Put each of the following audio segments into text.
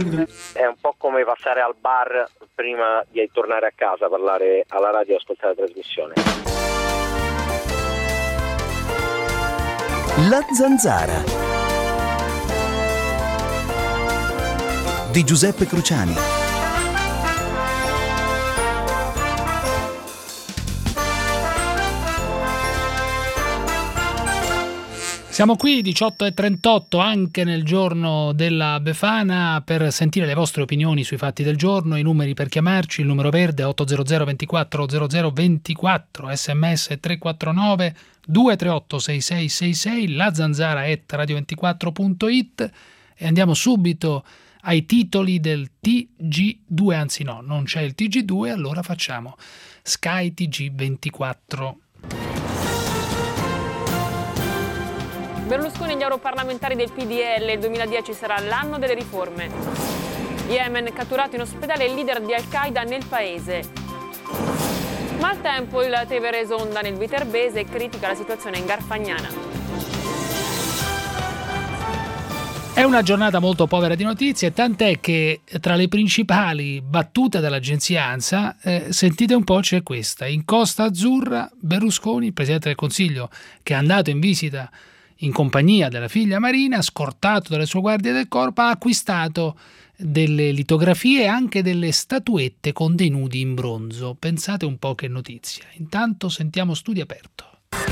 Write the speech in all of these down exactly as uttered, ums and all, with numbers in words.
È un po' come passare al bar prima di tornare a casa, parlare alla radio e ascoltare la trasmissione. La Zanzara di Giuseppe Cruciani. Siamo qui diciotto e trentotto anche nel giorno della Befana per sentire le vostre opinioni sui fatti del giorno, i numeri per chiamarci, il numero verde otto zero zero ventiquattro zero zero ventiquattro, sms tre quattro nove due tre otto sei sei sei sei, la zanzara at radio ventiquattro punto it e andiamo subito ai titoli del T G due, anzi no, non c'è il T G due, allora facciamo Sky T G ventiquattro. Berlusconi e gli europarlamentari del P D L, il duemiladieci sarà l'anno delle riforme. Yemen, catturato in ospedale il leader di Al-Qaeda nel paese. Maltempo, il Tevere esonda nel Viterbese e critica la situazione in Garfagnana. È una giornata molto povera di notizie, tant'è che tra le principali battute dell'agenzia ANSA, eh, sentite un po', c'è questa. In Costa Azzurra, Berlusconi, il Presidente del Consiglio, che è andato in visita in compagnia della figlia Marina, scortato dalle sue guardie del corpo, ha acquistato delle litografie e anche delle statuette con dei nudi in bronzo. Pensate un po' che notizia. Intanto sentiamo Studio Aperto.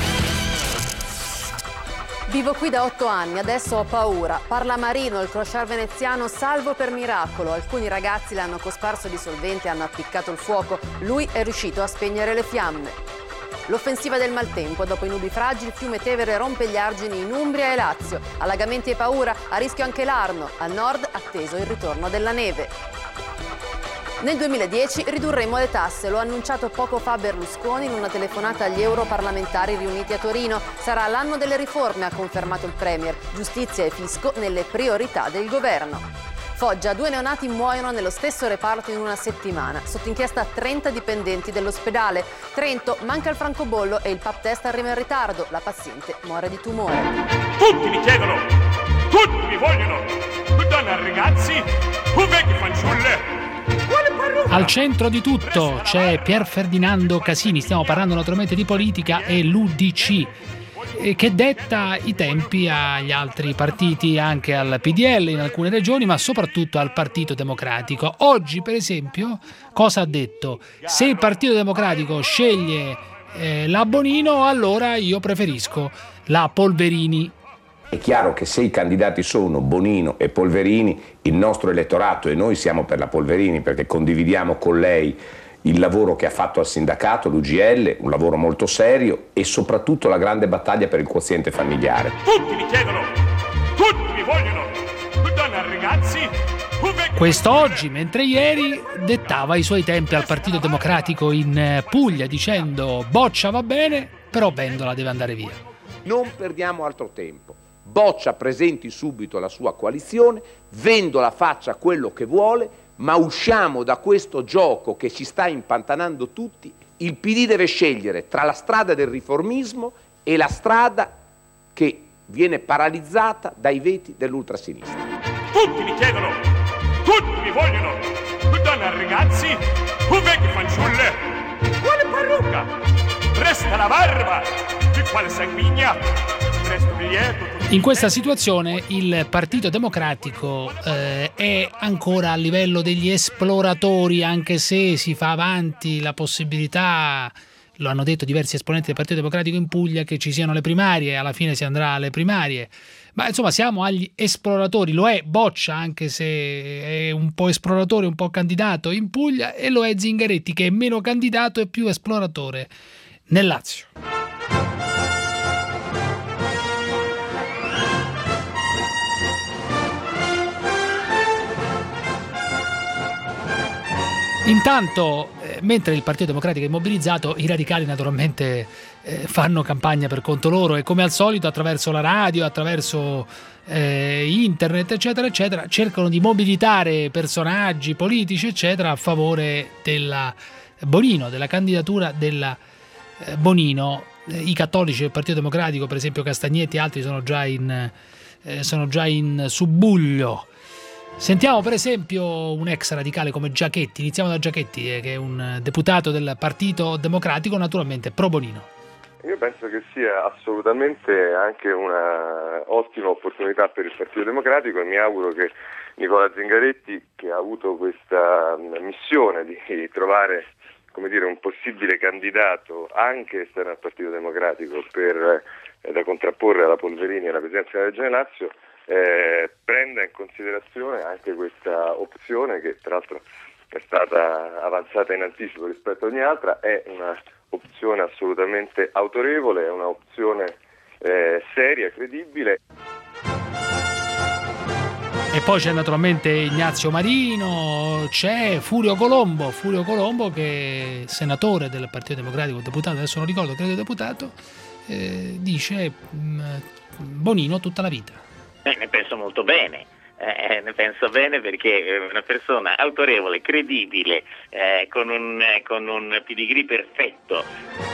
Vivo qui da otto anni, adesso ho paura. Parla Marino, il crociere veneziano salvo per miracolo. Alcuni ragazzi l'hanno cosparso di solvente e hanno appiccato il fuoco. Lui è riuscito a spegnere le fiamme. L'offensiva del maltempo, dopo i nubi fragili, il fiume Tevere rompe gli argini in Umbria e Lazio. Allagamenti e paura, a rischio anche l'Arno. Al nord atteso il ritorno della neve. Nel duemiladieci ridurremo le tasse, lo ha annunciato poco fa Berlusconi in una telefonata agli europarlamentari riuniti a Torino. Sarà l'anno delle riforme, ha confermato il Premier. Giustizia e fisco nelle priorità del governo. Foggia, due neonati muoiono nello stesso reparto in una settimana. Sotto inchiesta trenta dipendenti dell'ospedale. Trento, manca il francobollo e il pap test arriva in ritardo. La paziente muore di tumore. Tutti mi chiedono, tutti mi vogliono. Donne ragazzi, un vecchio fanciulle. Al centro di tutto c'è Pier Ferdinando Casini, stiamo parlando naturalmente di politica, e l'U D C, che detta i tempi agli altri partiti, anche al P D L in alcune regioni, ma soprattutto al Partito Democratico. Oggi, per esempio, cosa ha detto? Se il Partito Democratico sceglie eh, la Bonino, allora io preferisco la Polverini. È chiaro che se i candidati sono Bonino e Polverini, il nostro elettorato, e noi siamo per la Polverini perché condividiamo con lei il lavoro che ha fatto al sindacato, l'U G L, un lavoro molto serio, e soprattutto la grande battaglia per il quoziente familiare. Tutti mi chiedono, tutti mi vogliono, donne ragazzi. Questo oggi, mentre ieri dettava i suoi tempi al Partito Democratico in Puglia dicendo Boccia va bene, però Vendola deve andare via. Non perdiamo altro tempo. Boccia presenti subito la sua coalizione, Vendola faccia quello che vuole, ma usciamo da questo gioco che ci sta impantanando tutti. Il P D deve scegliere tra la strada del riformismo e la strada che viene paralizzata dai veti dell'ultrasinistra. Tutti mi chiedono, tutti mi vogliono, donne ragazzi, un vecchio fanciulle. Quale parrucca? Resta la barba, di quale sanguigna? Presto biglietto. In questa situazione il Partito Democratico eh, è ancora a livello degli esploratori, anche se si fa avanti la possibilità, lo hanno detto diversi esponenti del Partito Democratico in Puglia, che ci siano le primarie, alla fine si andrà alle primarie. Ma insomma siamo agli esploratori, lo è Boccia, anche se è un po' esploratore, un po' candidato in Puglia, e lo è Zingaretti, che è meno candidato e più esploratore nel Lazio. Intanto, eh, mentre il Partito Democratico è immobilizzato, i radicali naturalmente eh, fanno campagna per conto loro, e come al solito attraverso la radio, attraverso eh, internet, eccetera, eccetera, cercano di mobilitare personaggi politici, eccetera, a favore della Bonino, della candidatura della eh, Bonino. Eh, I cattolici del Partito Democratico, per esempio Castagnetti e altri, sono già in, eh, sono già in subbuglio. Sentiamo per esempio un ex radicale come Giachetti, iniziamo da Giachetti, eh, che è un deputato del Partito Democratico, naturalmente pro Bonino. Io penso che sia assolutamente anche una ottima opportunità per il Partito Democratico e mi auguro che Nicola Zingaretti, che ha avuto questa missione di trovare, come dire, un possibile candidato anche esterno al Partito Democratico per, eh, da contrapporre alla Polverini e alla Presidenza della Regione Lazio, eh, prenda in considerazione anche questa opzione che tra l'altro è stata avanzata in anticipo rispetto a ogni altra. È una opzione assolutamente autorevole, è una opzione eh, seria, credibile. E poi c'è naturalmente Ignazio Marino, c'è Furio Colombo, Furio Colombo che è senatore del Partito Democratico, deputato, adesso non ricordo, credo deputato, eh, dice mh, Bonino tutta la vita. Eh, ne penso molto bene. Eh, ne penso bene perché è una persona autorevole, credibile, eh, con un, eh, con un pedigree perfetto.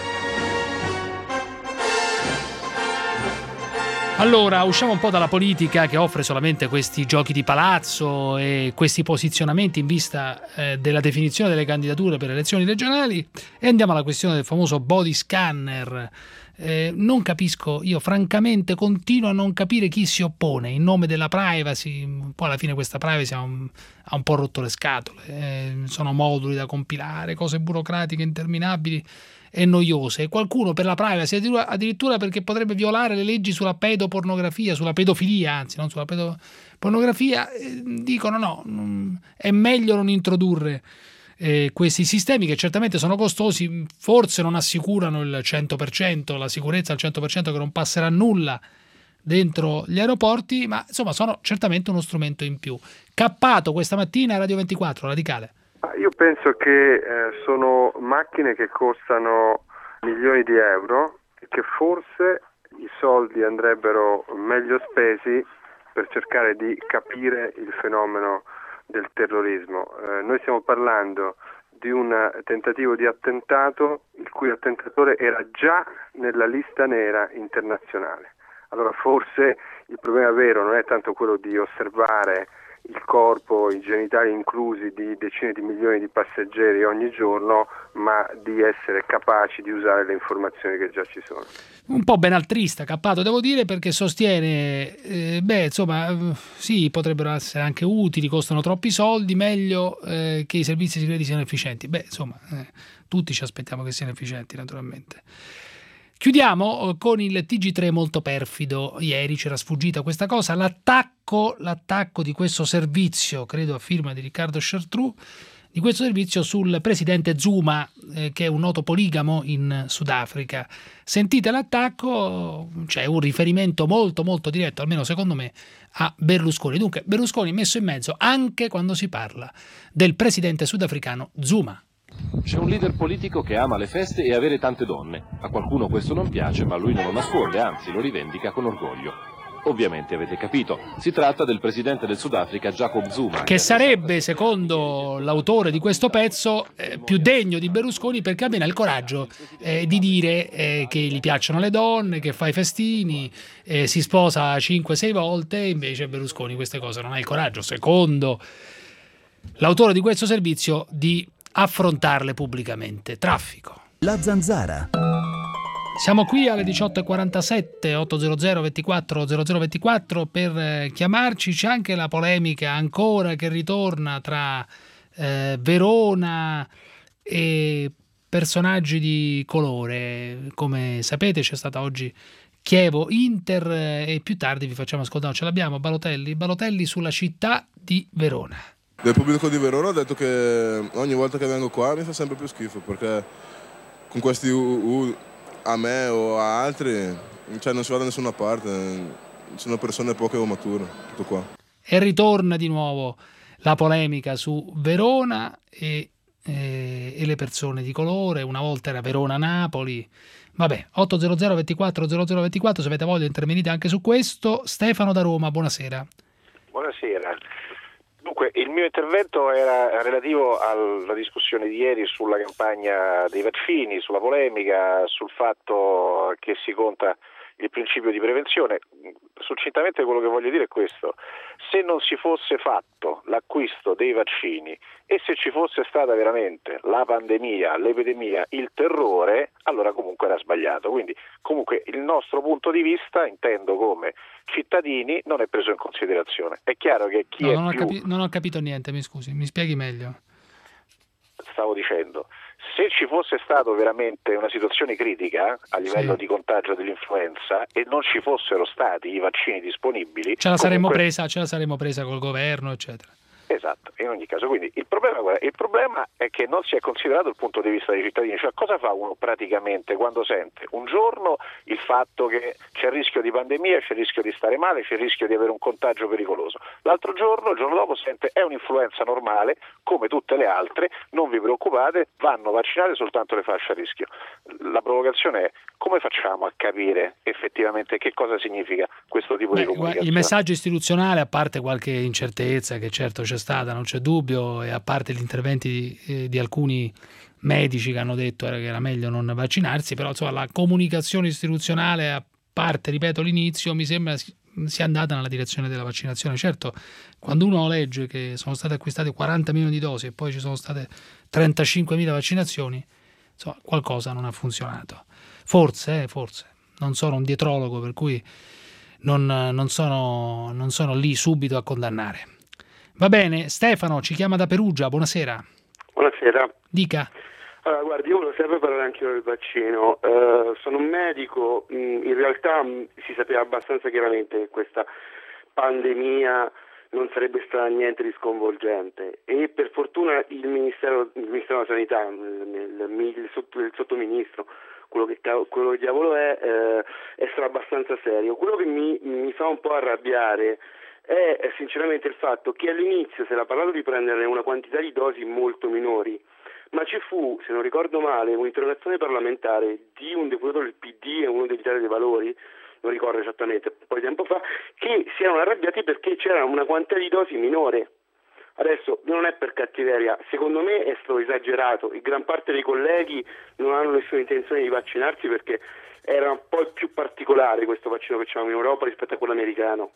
Allora, usciamo un po' dalla politica che offre solamente questi giochi di palazzo e questi posizionamenti in vista eh, della definizione delle candidature per le elezioni regionali e andiamo alla questione del famoso body scanner. Eh, non capisco, io francamente continuo a non capire chi si oppone in nome della privacy. Poi alla fine questa privacy ha un, ha un po' rotto le scatole, eh, sono moduli da compilare, cose burocratiche interminabili e noiose, e qualcuno per la privacy addirittura perché potrebbe violare le leggi sulla pedopornografia, sulla pedofilia, anzi non sulla pedopornografia, eh, dicono no, è meglio non introdurre Eh, questi sistemi che certamente sono costosi, forse non assicurano il cento per cento, la sicurezza al cento per cento che non passerà nulla dentro gli aeroporti, ma insomma sono certamente uno strumento in più. Cappato questa mattina a Radio ventiquattro, radicale. Io penso che eh, sono macchine che costano milioni di euro e che forse i soldi andrebbero meglio spesi per cercare di capire il fenomeno del terrorismo. Eh, noi stiamo parlando di un tentativo di attentato il cui attentatore era già nella lista nera internazionale. Allora forse il problema vero non è tanto quello di osservare il corpo, i genitali inclusi di decine di milioni di passeggeri ogni giorno, ma di essere capaci di usare le informazioni che già ci sono. Un po' benaltrista Cappato, devo dire, perché sostiene eh, beh insomma sì, potrebbero essere anche utili, costano troppi soldi, meglio eh, che i servizi segreti siano efficienti. Beh insomma eh, tutti ci aspettiamo che siano efficienti, naturalmente. Chiudiamo con il T G tre molto perfido. Ieri c'era sfuggita questa cosa, l'attacco, l'attacco di questo servizio, credo a firma di Riccardo Chartreux, di questo servizio sul presidente Zuma, eh, che è un noto poligamo in Sudafrica. Sentite l'attacco, c'è un riferimento molto molto diretto, almeno secondo me, a Berlusconi. Dunque Berlusconi messo in mezzo anche quando si parla del presidente sudafricano Zuma. C'è un leader politico che ama le feste e avere tante donne. A qualcuno questo non piace, ma lui non lo nasconde, anzi lo rivendica con orgoglio. Ovviamente avete capito, si tratta del presidente del Sudafrica Jacob Zuma. Che sarebbe, secondo l'autore di questo pezzo, eh, più degno di Berlusconi perché almeno ha il coraggio eh, di dire eh, che gli piacciono le donne, che fa i festini, eh, si sposa cinque sei volte, invece Berlusconi queste cose non ha il coraggio, secondo l'autore di questo servizio, di affrontarle pubblicamente. Traffico. La Zanzara. Siamo qui alle diciotto e quarantasette, ottocento ventiquattro zero zero ventiquattro per eh, chiamarci. C'è anche la polemica ancora che ritorna tra eh, Verona e personaggi di colore. Come sapete c'è stata oggi Chievo-Inter e più tardi vi facciamo ascoltare, ce l'abbiamo, Balotelli, Balotelli sulla città di Verona. Del pubblico di Verona ho detto che ogni volta che vengo qua mi fa sempre più schifo, perché con questi U, U a me o a altri cioè non si va da nessuna parte, sono persone poche o mature, tutto qua. E ritorna di nuovo la polemica su Verona e, e, e le persone di colore. Una volta era Verona-Napoli. Vabbè, ottocento ventiquattro zero zero ventiquattro, se avete voglia intervenite anche su questo. Stefano da Roma, buonasera. Buonasera. Dunque, il mio intervento era relativo alla discussione di ieri sulla campagna dei vaccini, sulla polemica, sul fatto che si conta il principio di prevenzione. Succintamente quello che voglio dire è questo: se non si fosse fatto l'acquisto dei vaccini e se ci fosse stata veramente la pandemia, l'epidemia, il terrore, allora comunque era sbagliato. Quindi comunque il nostro punto di vista, intendo come cittadini, non è preso in considerazione. È chiaro che chi no, è non, più... ho capi- non ho capito niente, mi scusi, mi spieghi meglio. Stavo dicendo, se ci fosse stato veramente una situazione critica a livello sì. di contagio dell'influenza e non ci fossero stati i vaccini disponibili, ce la saremmo comunque... presa, ce la saremmo presa col governo, eccetera. Esatto, in ogni caso. Quindi il problema, il problema è che non si è considerato il punto di vista dei cittadini, cioè cosa fa uno praticamente quando sente un giorno il fatto che c'è il rischio di pandemia, c'è il rischio di stare male, c'è il rischio di avere un contagio pericoloso, l'altro giorno, il giorno dopo sente è un'influenza normale come tutte le altre, non vi preoccupate, vanno vaccinate soltanto le fasce a rischio. La provocazione è come facciamo a capire effettivamente che cosa significa questo tipo Beh, di comunicazione? Il messaggio istituzionale, a parte qualche incertezza che certo c'è stata, non c'è dubbio, e a parte gli interventi di, eh, di alcuni medici che hanno detto era che era meglio non vaccinarsi, però insomma la comunicazione istituzionale, a parte, ripeto, l'inizio, mi sembra sia andata nella direzione della vaccinazione. Certo, quando uno legge che sono state acquistate quaranta milioni di dosi e poi ci sono state trentacinquemila vaccinazioni, insomma qualcosa non ha funzionato. Forse, eh, forse, non sono un dietrologo, per cui non, non, sono, non sono lì subito a condannare. Va bene, Stefano ci chiama da Perugia, buonasera. Buonasera. Dica. Allora, guardi, io volevo sempre parlare anche io del vaccino. Uh, sono un medico, mh, in realtà mh, si sapeva abbastanza chiaramente che questa pandemia non sarebbe stata niente di sconvolgente e per fortuna il Ministero, il Ministero della Sanità, il, il, il, sotto, il sottoministro, quello che, quello che diavolo è, eh, è stato abbastanza serio. Quello che mi, mi fa un po' arrabbiare è, è sinceramente il fatto che all'inizio si era parlato di prendere una quantità di dosi molto minori, ma ci fu, se non ricordo male, un'interrogazione parlamentare di un deputato del P D e uno dell'Italia dei Valori, non ricordo esattamente, un po' di tempo fa, che si erano arrabbiati perché c'era una quantità di dosi minore. Adesso non è per cattiveria, secondo me è stato esagerato, e gran parte dei colleghi non hanno nessuna intenzione di vaccinarsi perché era un po' più particolare questo vaccino che c'è in Europa rispetto a quello americano.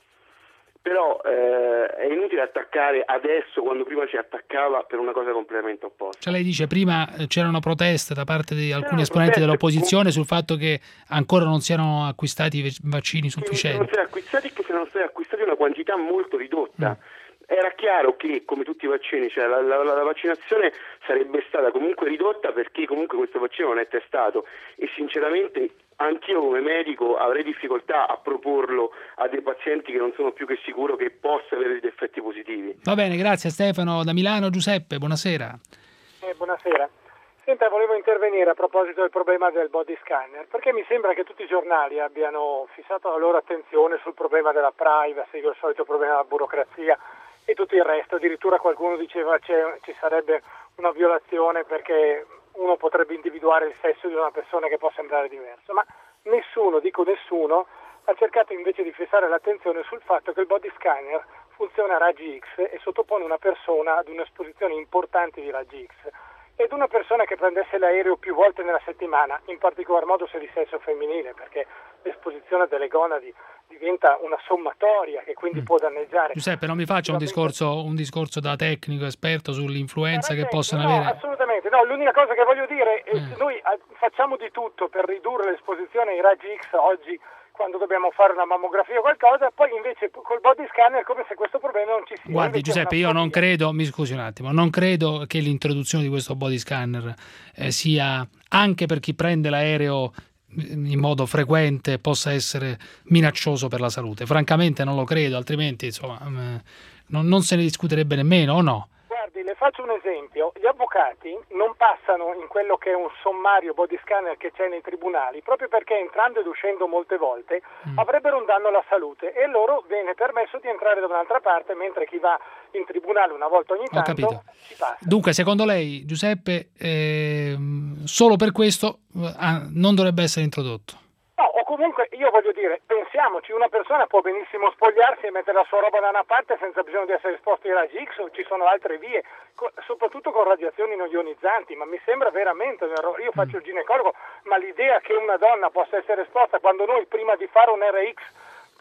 Però eh, è inutile attaccare adesso quando prima ci attaccava per una cosa completamente opposta. Cioè lei dice prima c'erano proteste da parte di alcuni c'erano esponenti proteste, dell'opposizione sul fatto che ancora non siano acquistati vaccini che sufficienti. non siano acquistati e che siano stati acquistati una quantità molto ridotta. Mm. Era chiaro che, come tutti i vaccini, cioè la, la, la vaccinazione sarebbe stata comunque ridotta perché comunque questo vaccino non è testato e sinceramente anch'io come medico avrei difficoltà a proporlo a dei pazienti che non sono più che sicuro che possa avere degli effetti positivi. Va bene, grazie Stefano. Da Milano Giuseppe, buonasera. Eh, buonasera. Senta, volevo intervenire a proposito del problema del body scanner, perché mi sembra che tutti i giornali abbiano fissato la loro attenzione sul problema della privacy, il solito problema della burocrazia e tutto il resto. Addirittura qualcuno diceva che ci sarebbe una violazione perché uno potrebbe individuare il sesso di una persona che può sembrare diverso, ma nessuno, dico nessuno, ha cercato invece di fissare l'attenzione sul fatto che il body scanner funziona a raggi X e sottopone una persona ad un'esposizione importante di raggi X. Ed una persona che prendesse l'aereo più volte nella settimana, in particolar modo se di sesso femminile, perché l'esposizione delle gonadi diventa una sommatoria che quindi mm. può danneggiare. Giuseppe, non mi faccia un discorso, un discorso da tecnico esperto sull'influenza che possono no, avere. Assolutamente, no, l'unica cosa che voglio dire è che noi facciamo di tutto per ridurre l'esposizione ai raggi X oggi quando dobbiamo fare una mammografia o qualcosa, poi invece col body scanner è come se questo problema non ci sia. Guardi invece Giuseppe, io non credo, mi scusi un attimo, non credo che l'introduzione di questo body scanner eh, sia, anche per chi prende l'aereo in modo frequente, possa essere minaccioso per la salute. Francamente non lo credo, altrimenti insomma non, non se ne discuterebbe nemmeno, o no? Guardi, le faccio un esempio. Gli avvocati non passano in quello che è un sommario body scanner che c'è nei tribunali, proprio perché entrando ed uscendo molte volte mm. avrebbero un danno alla salute e loro viene permesso di entrare da un'altra parte, mentre chi va in tribunale una volta ogni tanto ci passa. Dunque, secondo lei, Giuseppe, eh, solo per questo eh, non dovrebbe essere introdotto? No, o comunque io voglio dire, pensiamoci, una persona può benissimo spogliarsi e mettere la sua roba da una parte senza bisogno di essere esposti ai raggi X, o ci sono altre vie, co- soprattutto con radiazioni non ionizzanti, ma mi sembra veramente un errore. Io faccio il ginecologo, ma l'idea che una donna possa essere esposta quando noi prima di fare un R X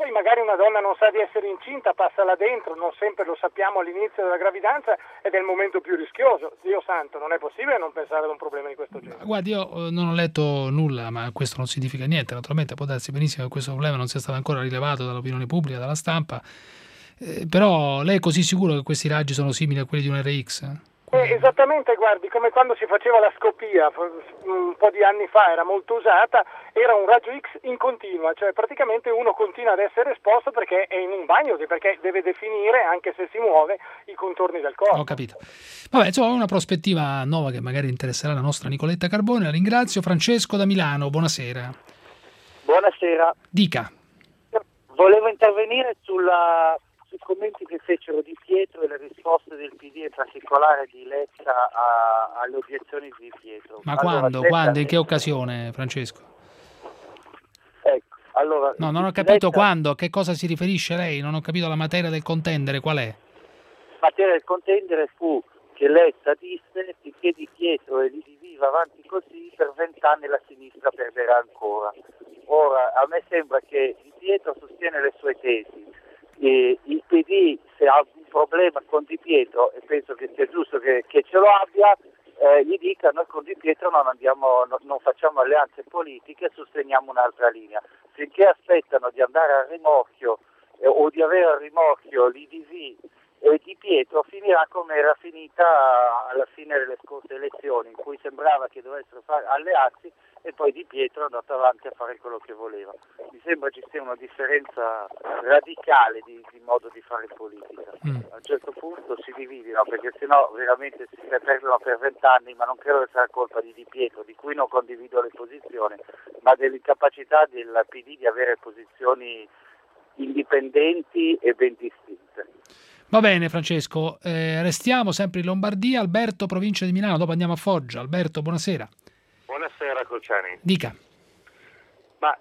poi magari una donna non sa di essere incinta, passa là dentro, non sempre lo sappiamo all'inizio della gravidanza ed è il momento più rischioso. Dio santo, non è possibile non pensare ad un problema di questo genere. Guardi, io eh, non ho letto nulla, ma questo non significa niente, naturalmente può darsi benissimo che questo problema non sia stato ancora rilevato dall'opinione pubblica, dalla stampa, eh, però lei è così sicuro che questi raggi sono simili a quelli di un R X? Eh, esattamente, guardi, come quando si faceva la scopia un po' di anni fa, era molto usata, era un raggio X in continua, cioè praticamente uno continua ad essere esposto perché è in un bagno, perché deve definire, anche se si muove, i contorni del corpo. Ho capito. Vabbè, insomma, una prospettiva nuova che magari interesserà la nostra Nicoletta Carbone. La ringrazio. Francesco da Milano, buonasera. Buonasera. Dica. Volevo intervenire sulla... sui commenti che fecero Di Pietro e le risposte del P D, in particolare di Letta a, alle obiezioni di Di Pietro. Ma allora, quando? Letta... Quando? In che occasione, Francesco? Ecco, allora... No, non ho capito Letta... quando, a che cosa si riferisce lei? Non ho capito la materia del contendere, qual è? La materia del contendere fu che Letta disse che Di Pietro e Di Viva avanti così per vent'anni la sinistra perderà ancora. Ora, a me sembra che Di Pietro sostiene le sue tesi. E il P D, se ha un problema con Di Pietro, e penso che sia giusto che, che ce lo abbia, eh, gli dica: noi con Di Pietro non, andiamo, no, non facciamo alleanze politiche, sosteniamo un'altra linea. Finché aspettano di andare a rimorchio eh, o di avere a rimorchio l'I D V e Di Pietro, finirà come era finita alla fine delle scorse elezioni, in cui sembrava che dovessero fare allearsi e poi Di Pietro è andato avanti a fare quello che voleva. Mi sembra ci sia una differenza radicale di, di modo di fare politica. Mm. A un certo punto si dividono, perché sennò veramente si perdono per vent'anni, ma non credo che sia colpa di Di Pietro, di cui non condivido le posizioni, ma dell'incapacità del P D di avere posizioni indipendenti e ben distinte. Va bene Francesco, eh, restiamo sempre in Lombardia. Alberto, provincia di Milano, dopo andiamo a Foggia. Alberto, buonasera. Buonasera Cruciani. Dica. Ma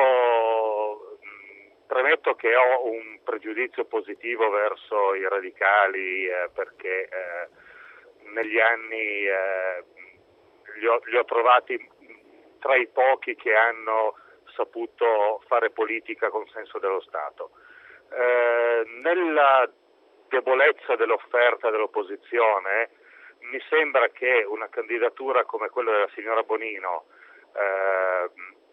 io premetto che ho un pregiudizio positivo verso i radicali eh, perché eh, negli anni eh, li, ho, li ho trovati tra i pochi che hanno saputo fare politica con senso dello Stato. Eh, nella debolezza dell'offerta dell'opposizione mi sembra che una candidatura come quella della signora Bonino eh,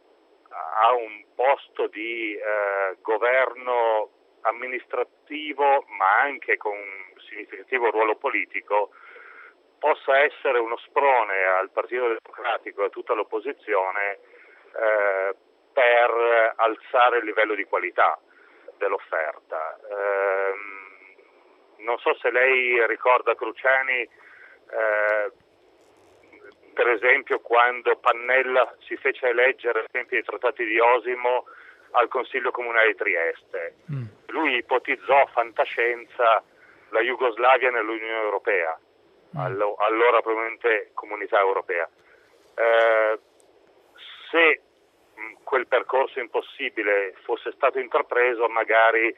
a un posto di eh, governo amministrativo ma anche con un significativo ruolo politico possa essere uno sprone al Partito Democratico e a tutta l'opposizione eh, per alzare il livello di qualità dell'offerta. Eh, non so se lei ricorda Cruciani, eh, per esempio quando Pannella si fece eleggere ai tempi dei trattati di Osimo al Consiglio Comunale di Trieste. Mm. Lui ipotizzò fantascienza la Jugoslavia nell'Unione Europea, mm. allo, allora probabilmente Comunità Europea. Eh, se quel percorso impossibile fosse stato intrapreso, magari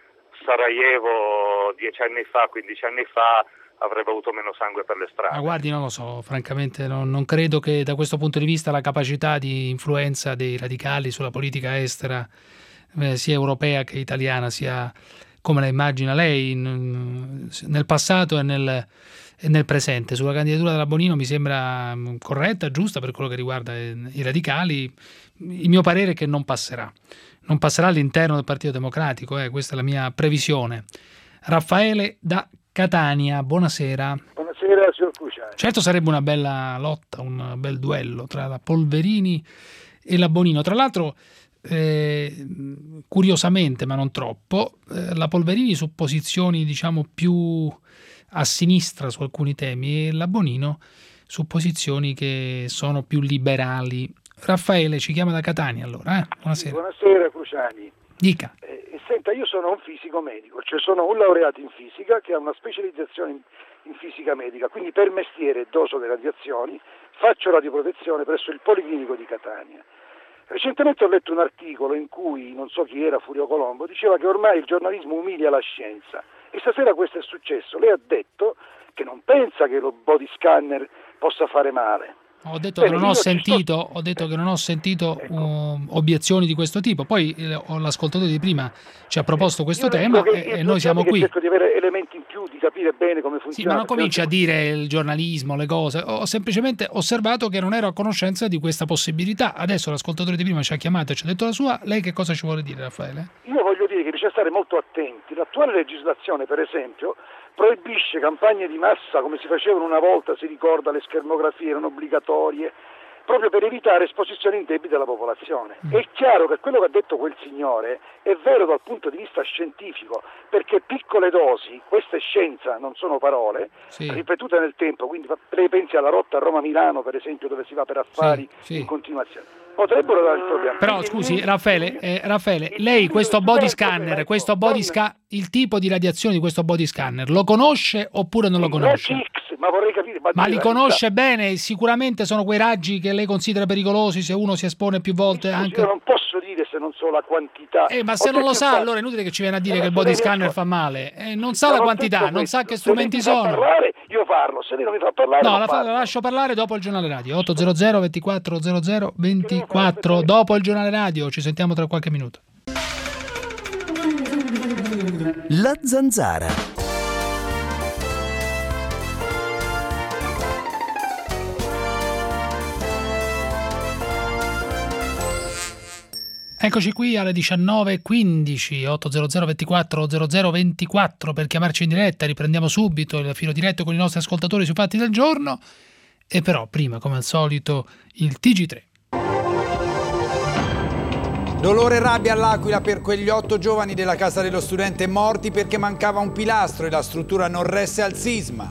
Sarajevo dieci anni fa, quindici anni fa avrebbe avuto meno sangue per le strade. Ma guardi, non lo so, francamente non, non credo che da questo punto di vista la capacità di influenza dei radicali sulla politica estera eh, sia europea che italiana sia come la immagina lei in, nel passato e nel, e nel presente. Sulla candidatura della Bonino mi sembra corretta, giusta per quello che riguarda i radicali. Il mio parere è che non passerà. Non passerà all'interno del Partito Democratico, eh, questa è la mia previsione. Raffaele da Catania, buonasera. Buonasera, signor Cruciani. Certo sarebbe una bella lotta, un bel duello tra la Polverini e la Bonino. Tra l'altro, eh, curiosamente, ma non troppo, eh, la Polverini su posizioni diciamo più a sinistra su alcuni temi e la Bonino su posizioni che sono più liberali. Raffaele ci chiama da Catania allora, eh? Buonasera. Buonasera Cruciani. Dica. Eh, senta, io sono un fisico medico, cioè sono un laureato in fisica che ha una specializzazione in, in fisica medica, quindi per mestiere doso le radiazioni, faccio radioprotezione presso il Policlinico di Catania. Recentemente ho letto un articolo in cui, non so chi era, Furio Colombo, diceva che ormai il giornalismo umilia la scienza e stasera questo è successo. Lei ha detto che non pensa che lo body scanner possa fare male. Ho detto Bene, che non ho io ci sentito, sto- ho detto che non ho sentito uh, obiezioni di questo tipo. Poi eh, l'ascoltatore di prima ci ha proposto questo Io le tema dico che e, io e noi siamo che qui. cerco di avere elementi in più, di capire bene come funziona. Sì, ma non perché cominci a oggi- dire il giornalismo, le cose. Ho semplicemente osservato che non ero a conoscenza di questa possibilità. Adesso l'ascoltatore di prima ci ha chiamato e ci ha detto la sua. Lei che cosa ci vuole dire, Raffaele? Io voglio dire che bisogna stare molto attenti. L'attuale legislazione, per esempio, proibisce campagne di massa come si facevano una volta, si ricorda, le schermografie erano obbligatorie, proprio per evitare esposizioni indebite alla popolazione. Mm. È chiaro che quello che ha detto quel signore è vero dal punto di vista scientifico, perché piccole dosi, questa è scienza, non sono parole, Sì. ripetute nel tempo, quindi lei pensi alla rotta Roma-Milano, per esempio, dove si va per affari Sì, sì. in continuazione. Potrebbero dare il problema. Però Quindi scusi, il- Raffaele, eh, Raffaele, lei questo body scanner, questo body sca- il tipo di radiazione di questo body scanner, lo conosce oppure non lo conosce? raggi X, ma vorrei capire, ma, Ma dire li la conosce bene? Sicuramente sono quei raggi che lei considera pericolosi se uno si espone più volte verità. anche... Io non posso dire se non so la quantità. Eh, ma se Ho non lo detto sa, infatti- allora è inutile che ci viene a dire Eh, che il ma se body lei mi scanner fa- fa male. Eh, non sa Non la ho quantità, detto non sa questo. che strumenti Se lei mi fa sono. parlare, io parlo, se lei non mi fa parlare No, non la, fa- parlo. la lascio parlare dopo il giornale radio. ottocento ventiquattro zero zero ventiquattro. Dopo il giornale radio, ci sentiamo tra qualche minuto. La Zanzara. Eccoci qui alle diciannove e quindici, ottocento ventiquattro zero zero ventiquattro per chiamarci in diretta. Riprendiamo subito il filo diretto con i nostri ascoltatori sui fatti del giorno. E però prima, come al solito, il T G tre. Dolore e rabbia all'Aquila per quegli otto giovani della Casa dello Studente morti perché mancava un pilastro e la struttura non resse al sisma.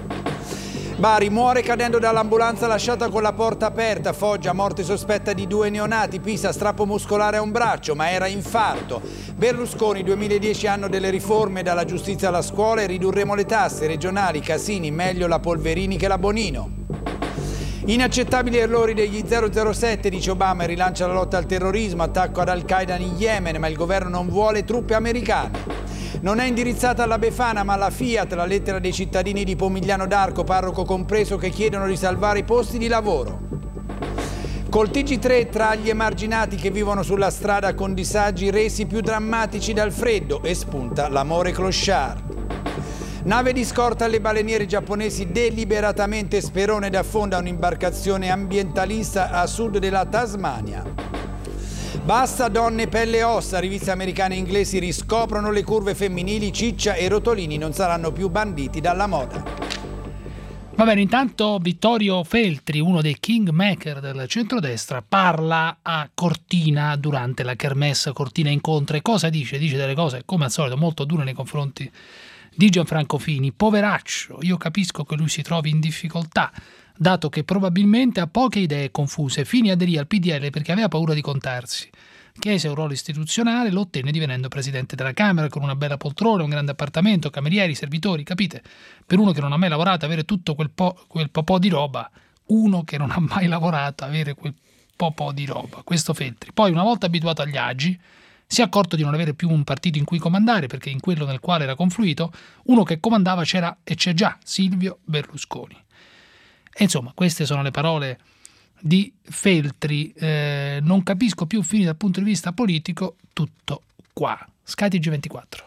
Bari muore cadendo dall'ambulanza lasciata con la porta aperta. Foggia, morte sospetta di due neonati. Pisa, strappo muscolare a un braccio, ma era infarto. Berlusconi, duemiladieci anno delle riforme, dalla giustizia alla scuola e ridurremo le tasse regionali. Casini, meglio la Polverini che la Bonino. Inaccettabili errori degli zero zero sette, dice Obama, e rilancia la lotta al terrorismo, attacco ad Al-Qaeda in Yemen, ma il governo non vuole truppe americane. Non è indirizzata alla Befana ma alla Fiat, la lettera dei cittadini di Pomigliano d'Arco, parroco compreso, che chiedono di salvare i posti di lavoro. Col T G tre tra gli emarginati che vivono sulla strada con disagi resi più drammatici dal freddo e spunta l'amore clochard. Nave di scorta alle baleniere giapponesi deliberatamente sperone d'affonda un'imbarcazione ambientalista a sud della Tasmania. Basta donne, pelle e ossa, riviste americane e inglesi riscoprono le curve femminili, Ciccia e Rotolini non saranno più banditi dalla moda. Va bene, intanto Vittorio Feltri, uno dei kingmaker del centrodestra, parla a Cortina durante la kermesse Cortina Incontra. E cosa dice? Dice delle cose, come al solito, molto dure nei confronti di Gianfranco Fini. Poveraccio, io capisco che lui si trovi in difficoltà, dato che probabilmente ha poche idee confuse. Fini aderì al P D L perché aveva paura di contarsi. Chiese un ruolo istituzionale, lo ottenne divenendo presidente della Camera con una bella poltrona, un grande appartamento, camerieri, servitori, capite? Per uno che non ha mai lavorato, avere tutto quel po', quel po', po' di roba, uno che non ha mai lavorato, avere quel po' po' di roba, questo Feltri. Poi, una volta abituato agli agi, si è accorto di non avere più un partito in cui comandare, perché in quello nel quale era confluito, uno che comandava c'era e c'è già, Silvio Berlusconi. E insomma, queste sono le parole di Feltri. Eh, non capisco più Fini dal punto di vista politico, tutto qua. Sky T G ventiquattro.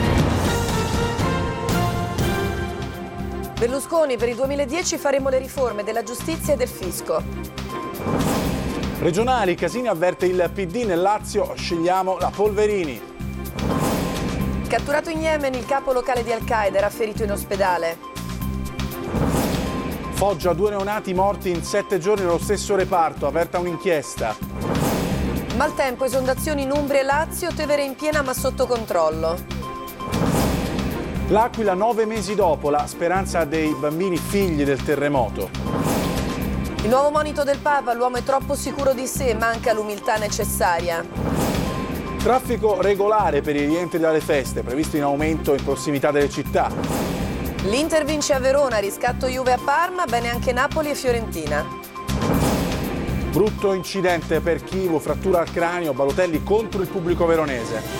Berlusconi, per il duemiladieci faremo le riforme della giustizia e del fisco. Regionali, Casini avverte il P D, nel Lazio scegliamo la Polverini. Catturato in Yemen, il capo locale di Al-Qaeda era ferito in ospedale. Foggia, due neonati morti in sette giorni nello stesso reparto, aperta un'inchiesta. Maltempo, esondazioni in Umbria e Lazio, Tevere in piena ma sotto controllo. L'Aquila, nove mesi dopo, la speranza dei bambini figli del terremoto. Il nuovo monito del Papa, l'uomo è troppo sicuro di sé, manca l'umiltà necessaria. Traffico regolare per i rientri dalle feste, previsto in aumento in prossimità delle città. L'Inter vince a Verona, riscatto Juve a Parma, bene anche Napoli e Fiorentina. Brutto incidente per Chivo, frattura al cranio, Balotelli contro il pubblico veronese.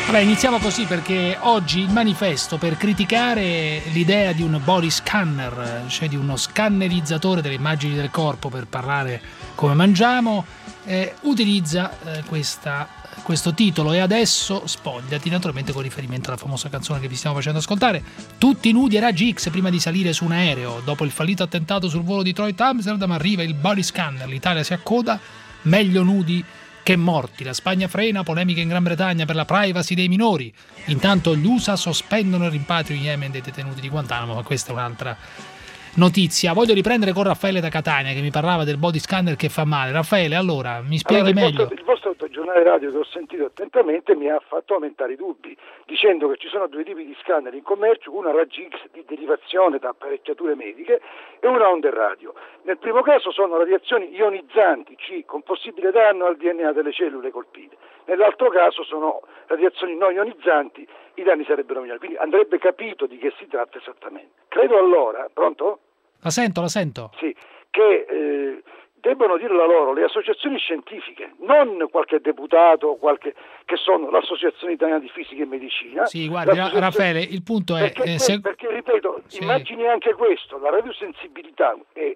Allora, iniziamo così perché oggi il manifesto per criticare l'idea di un body scanner, cioè di uno scannerizzatore delle immagini del corpo per parlare come mangiamo, eh, utilizza eh, questa, questo titolo e adesso spogliati, naturalmente con riferimento alla famosa canzone che vi stiamo facendo ascoltare, tutti nudi e raggi X prima di salire su un aereo. Dopo il fallito attentato sul volo di Detroit-Amsterdam arriva il body scanner, l'Italia si accoda, meglio nudi che morti. La Spagna frena, polemiche in Gran Bretagna per la privacy dei minori. Intanto gli U S A sospendono il rimpatrio in Yemen dei detenuti di Guantanamo, ma questa è un'altra notizia. Voglio riprendere con Raffaele da Catania che mi parlava del body scanner che fa male. Raffaele, allora, mi spieghi allora, il meglio. Vostro, il vostro giornale radio che ho sentito attentamente mi ha fatto aumentare i dubbi, dicendo che ci sono due tipi di scanner in commercio, una raggi X di derivazione da apparecchiature mediche e una onda radio. Nel primo caso sono radiazioni ionizzanti C con possibile danno al D N A delle cellule colpite. Nell'altro caso sono radiazioni non ionizzanti, i danni sarebbero minori, quindi andrebbe capito di che si tratta esattamente. Credo allora, pronto? La sento, la sento. Sì, che eh, debbono dirla loro le associazioni scientifiche, non qualche deputato, qualche, che sono l'Associazione Italiana di Fisica e Medicina. Sì, guardi, Raffaele, il punto è... Perché, eh, se... perché ripeto, sì. Immagini anche questo, la radiosensibilità è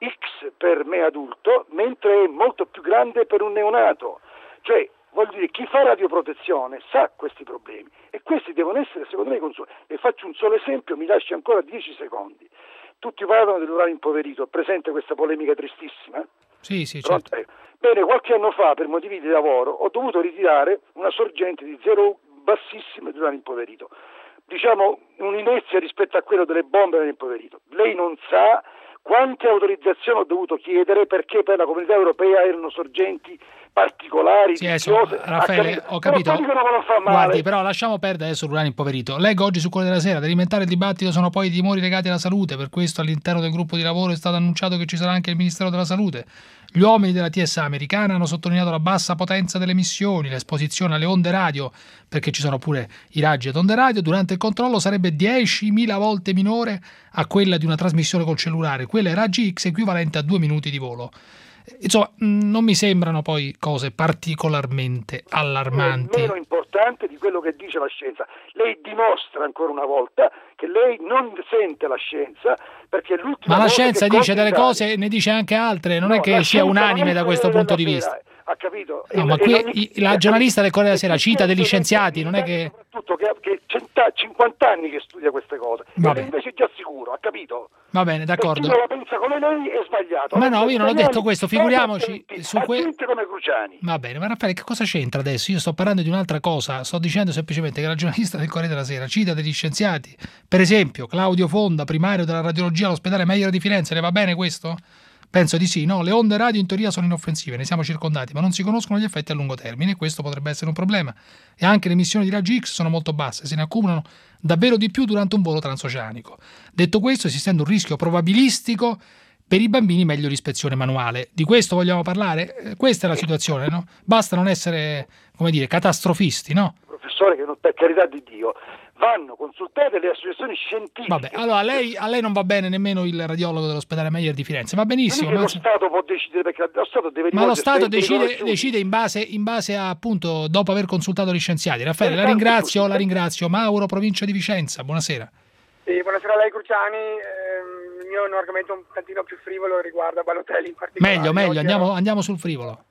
X per me adulto, mentre è molto più grande per un neonato. Cioè, vuol dire, chi fa radioprotezione sa questi problemi e questi devono essere, secondo me, consueti. Le faccio un solo esempio, mi lasci ancora dieci secondi. Tutti parlano dell'uranio impoverito, presente questa polemica tristissima? Sì, sì, certo. Bene, qualche anno fa, per motivi di lavoro, ho dovuto ritirare una sorgente di zero bassissima di uranio impoverito. Diciamo un'inerzia rispetto a quello delle bombe dell'uranio impoverito. Lei non sa quante autorizzazioni ho dovuto chiedere perché per la Comunità Europea erano sorgenti particolari. Sì, adesso, Raffaele, ho capito. Però non fa male. Guardi, però lasciamo perdere adesso l'uranio impoverito. Leggo oggi su Corriere della Sera, ad alimentare il dibattito sono poi i timori legati alla salute, per questo all'interno del gruppo di lavoro è stato annunciato che ci sarà anche il Ministero della Salute. Gli uomini della T S A americana hanno sottolineato la bassa potenza delle emissioni, l'esposizione alle onde radio, perché ci sono pure i raggi ad onde radio, durante il controllo sarebbe diecimila volte minore a quella di una trasmissione col cellulare, quella è raggi X equivalente a due minuti di volo. Insomma, non mi sembrano poi cose particolarmente allarmanti. Meno importante di quello che dice la scienza. Lei dimostra ancora una volta che lei non sente la scienza, perché l'ultima Ma la volta scienza che dice delle Italia... cose, ne dice anche altre, non no, è che sia unanime da questo punto di vista. Sera, ha capito? No, e, ma qui ogni... la giornalista del Corriere della Sera cita degli scienziati, non è che... Soprattutto che, che ha cinquanta anni che studia queste cose, e invece è già sicuro, ha capito? Va bene, d'accordo. Chi non la pensa come lei è sbagliato. Ma no, io non ho detto questo, figuriamoci su que... come Cruciani. Va bene, ma Raffaele, che cosa c'entra adesso? Io sto parlando di un'altra cosa, sto dicendo semplicemente che la giornalista del Corriere della Sera cita degli scienziati, per esempio Claudio Fonda, primario della radiologia all'ospedale Meyer di Firenze, le va bene questo? Penso di sì, no? Le onde radio in teoria sono inoffensive, ne siamo circondati, ma non si conoscono gli effetti a lungo termine e questo potrebbe essere un problema. E anche le emissioni di raggi X sono molto basse, se ne accumulano davvero di più durante un volo transoceanico. Detto questo, esistendo un rischio probabilistico, per i bambini meglio l'ispezione manuale. Di questo vogliamo parlare? Questa è la situazione, no? Basta non essere, come dire, catastrofisti, no? Professore, che non, per carità di Dio, vanno consultate le associazioni scientifiche. Vabbè, allora a lei, a lei non va bene nemmeno il radiologo dell'ospedale Meyer di Firenze, va benissimo. Ma ma... lo Stato può decidere, perché lo Stato deve Ma lo Stato decide, decide in base, in base a, appunto, dopo aver consultato gli scienziati. Raffaele, la ringrazio, la ringrazio. Mauro, provincia di Vicenza, buonasera. Sì, buonasera a lei Cruciani. Eh, il mio è un argomento un tantino più frivolo, riguarda Balotelli in particolare. Meglio, meglio, Oggi andiamo, ero... andiamo sul frivolo.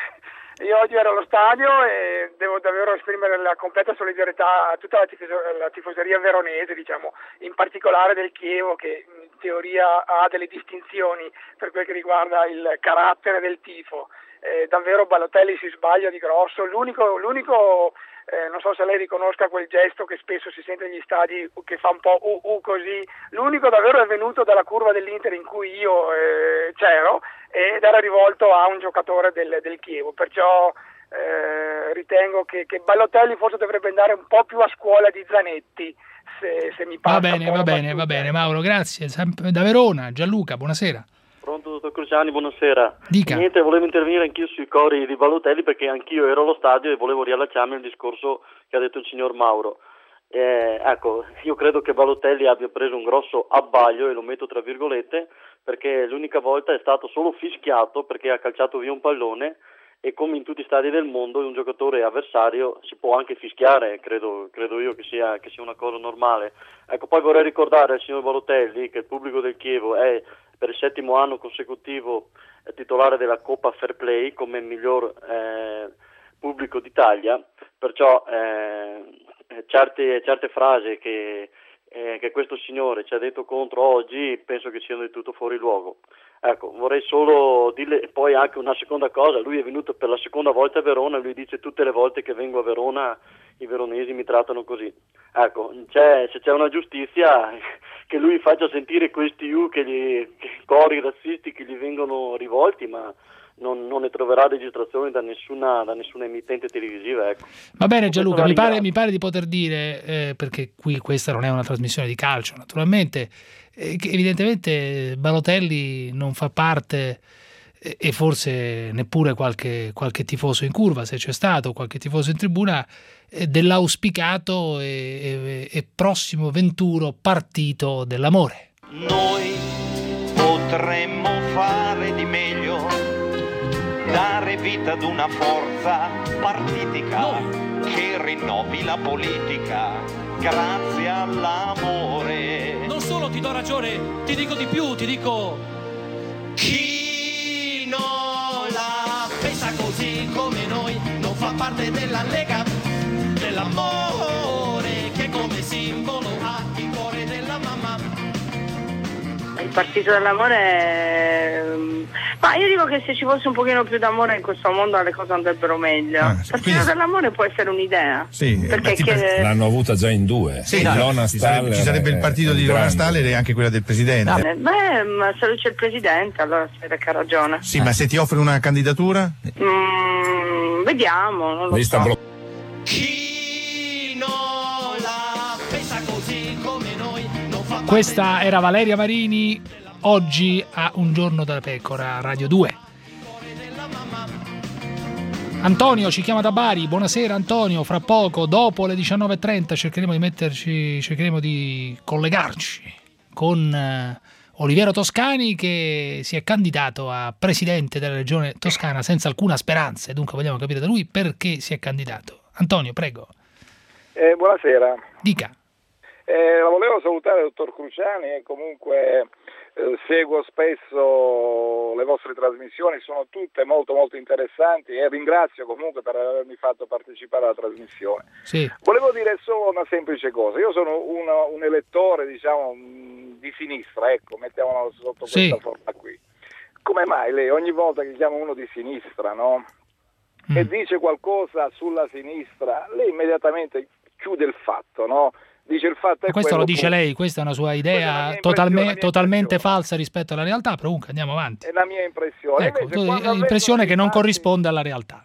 Io oggi ero allo stadio e devo davvero esprimere la completa solidarietà a tutta la, tifo- la tifoseria veronese, diciamo, in particolare del Chievo, che in teoria ha delle distinzioni per quel che riguarda il carattere del tifo. Eh, davvero Balotelli si sbaglia di grosso. L'unico, l'unico eh, non so se lei riconosca quel gesto che spesso si sente negli stadi, che fa un po' uh, uh così, l'unico davvero è venuto dalla curva dell'Inter in cui io eh, c'ero, ed era rivolto a un giocatore del, del Chievo, perciò eh, ritengo che, che Balotelli forse dovrebbe andare un po' più a scuola di Zanetti, se, se mi passa. Va bene, va bene, va bene, Mauro, grazie. Sempre da Verona, Gianluca, buonasera. Pronto, dottor Cruciani, buonasera. Dica. Niente, volevo intervenire anch'io sui cori di Balotelli, perché anch'io ero allo stadio e volevo riallacciarmi al discorso che ha detto il signor Mauro. Eh, ecco, io credo che Balotelli abbia preso un grosso abbaglio, e lo metto tra virgolette, perché l'unica volta è stato solo fischiato perché ha calciato via un pallone, e come in tutti gli stadi del mondo un giocatore avversario si può anche fischiare, credo, credo io che sia, che sia una cosa normale. Ecco, poi vorrei ricordare al signor Balotelli che il pubblico del Chievo è per il settimo anno consecutivo titolare della Coppa Fair Play come miglior eh, pubblico d'Italia, perciò eh, certe, certe frasi che, eh, che questo signore ci ha detto contro oggi penso che siano di tutto fuori luogo. Ecco, vorrei solo dirle poi anche una seconda cosa, lui è venuto per la seconda volta a Verona, lui dice tutte le volte che vengo a Verona i veronesi mi trattano così. Ecco, c'è, se c'è una giustizia che lui faccia sentire questi U che gli che cori razzisti che gli vengono rivolti, ma non, non ne troverà registrazioni da nessuna, da nessuna emittente televisiva. Ecco. Va bene Gianluca, mi pare, mi pare di poter dire, eh, perché qui questa non è una trasmissione di calcio naturalmente, eh, che evidentemente Balotelli non fa parte eh, e forse neppure qualche, qualche tifoso in curva, se c'è stato qualche tifoso in tribuna, eh, dell'auspicato e, e, e prossimo venturo partito dell'amore. Noi potremmo fare di meglio, dare vita ad una forza partitica che rinnovi la politica grazie all'amore. Non solo ti do ragione, ti dico di più, ti dico chi non la pensa così come noi non fa parte della Lega dell'amore che come simbolo ha il cuore della mamma. Il partito dell'amore è... ma io dico che se ci fosse un pochino più d'amore in questo mondo le cose andrebbero meglio. Ah, il partito quindi... dell'amore può essere un'idea, sì, perché che... l'hanno avuta già in due, sì, no, Ilona ci, sarebbe, ci sarebbe il partito di Ilona Staller e anche quella del presidente. No, beh, ma se lui c'è il presidente allora si vede che ha ragione. Sì, ma se ti offre una candidatura? Mm, vediamo, non lo Lei so. Blo- Chi non la pensa così come noi non fa parte. Questa era Valeria Marini, oggi a Un giorno da pecora, Radio due. Antonio ci chiama da Bari, buonasera Antonio, fra poco, dopo le diciannove e trenta cercheremo di metterci, cercheremo di collegarci con eh, Oliviero Toscani che si è candidato a presidente della regione toscana senza alcuna speranza e dunque vogliamo capire da lui perché si è candidato. Antonio, prego. Eh, buonasera. Dica. Eh, la volevo salutare, dottor Cruciani, e comunque eh, seguo spesso le vostre trasmissioni, sono tutte molto molto interessanti e ringrazio comunque per avermi fatto partecipare alla trasmissione. Sì. Volevo dire solo una semplice cosa, io sono una, un elettore, diciamo, di sinistra, ecco, mettiamolo sotto questa sì. forma qui. Come mai lei ogni volta che chiama uno di sinistra, no? Mm. E dice qualcosa sulla sinistra, lei immediatamente chiude il fatto, no? Dice il fatto è questo lo dice punto. lei, questa è una sua idea totalme, totalmente falsa rispetto alla realtà, però comunque andiamo avanti. È la mia impressione. Ecco, tu, l'impressione che non fatti, corrisponde alla realtà.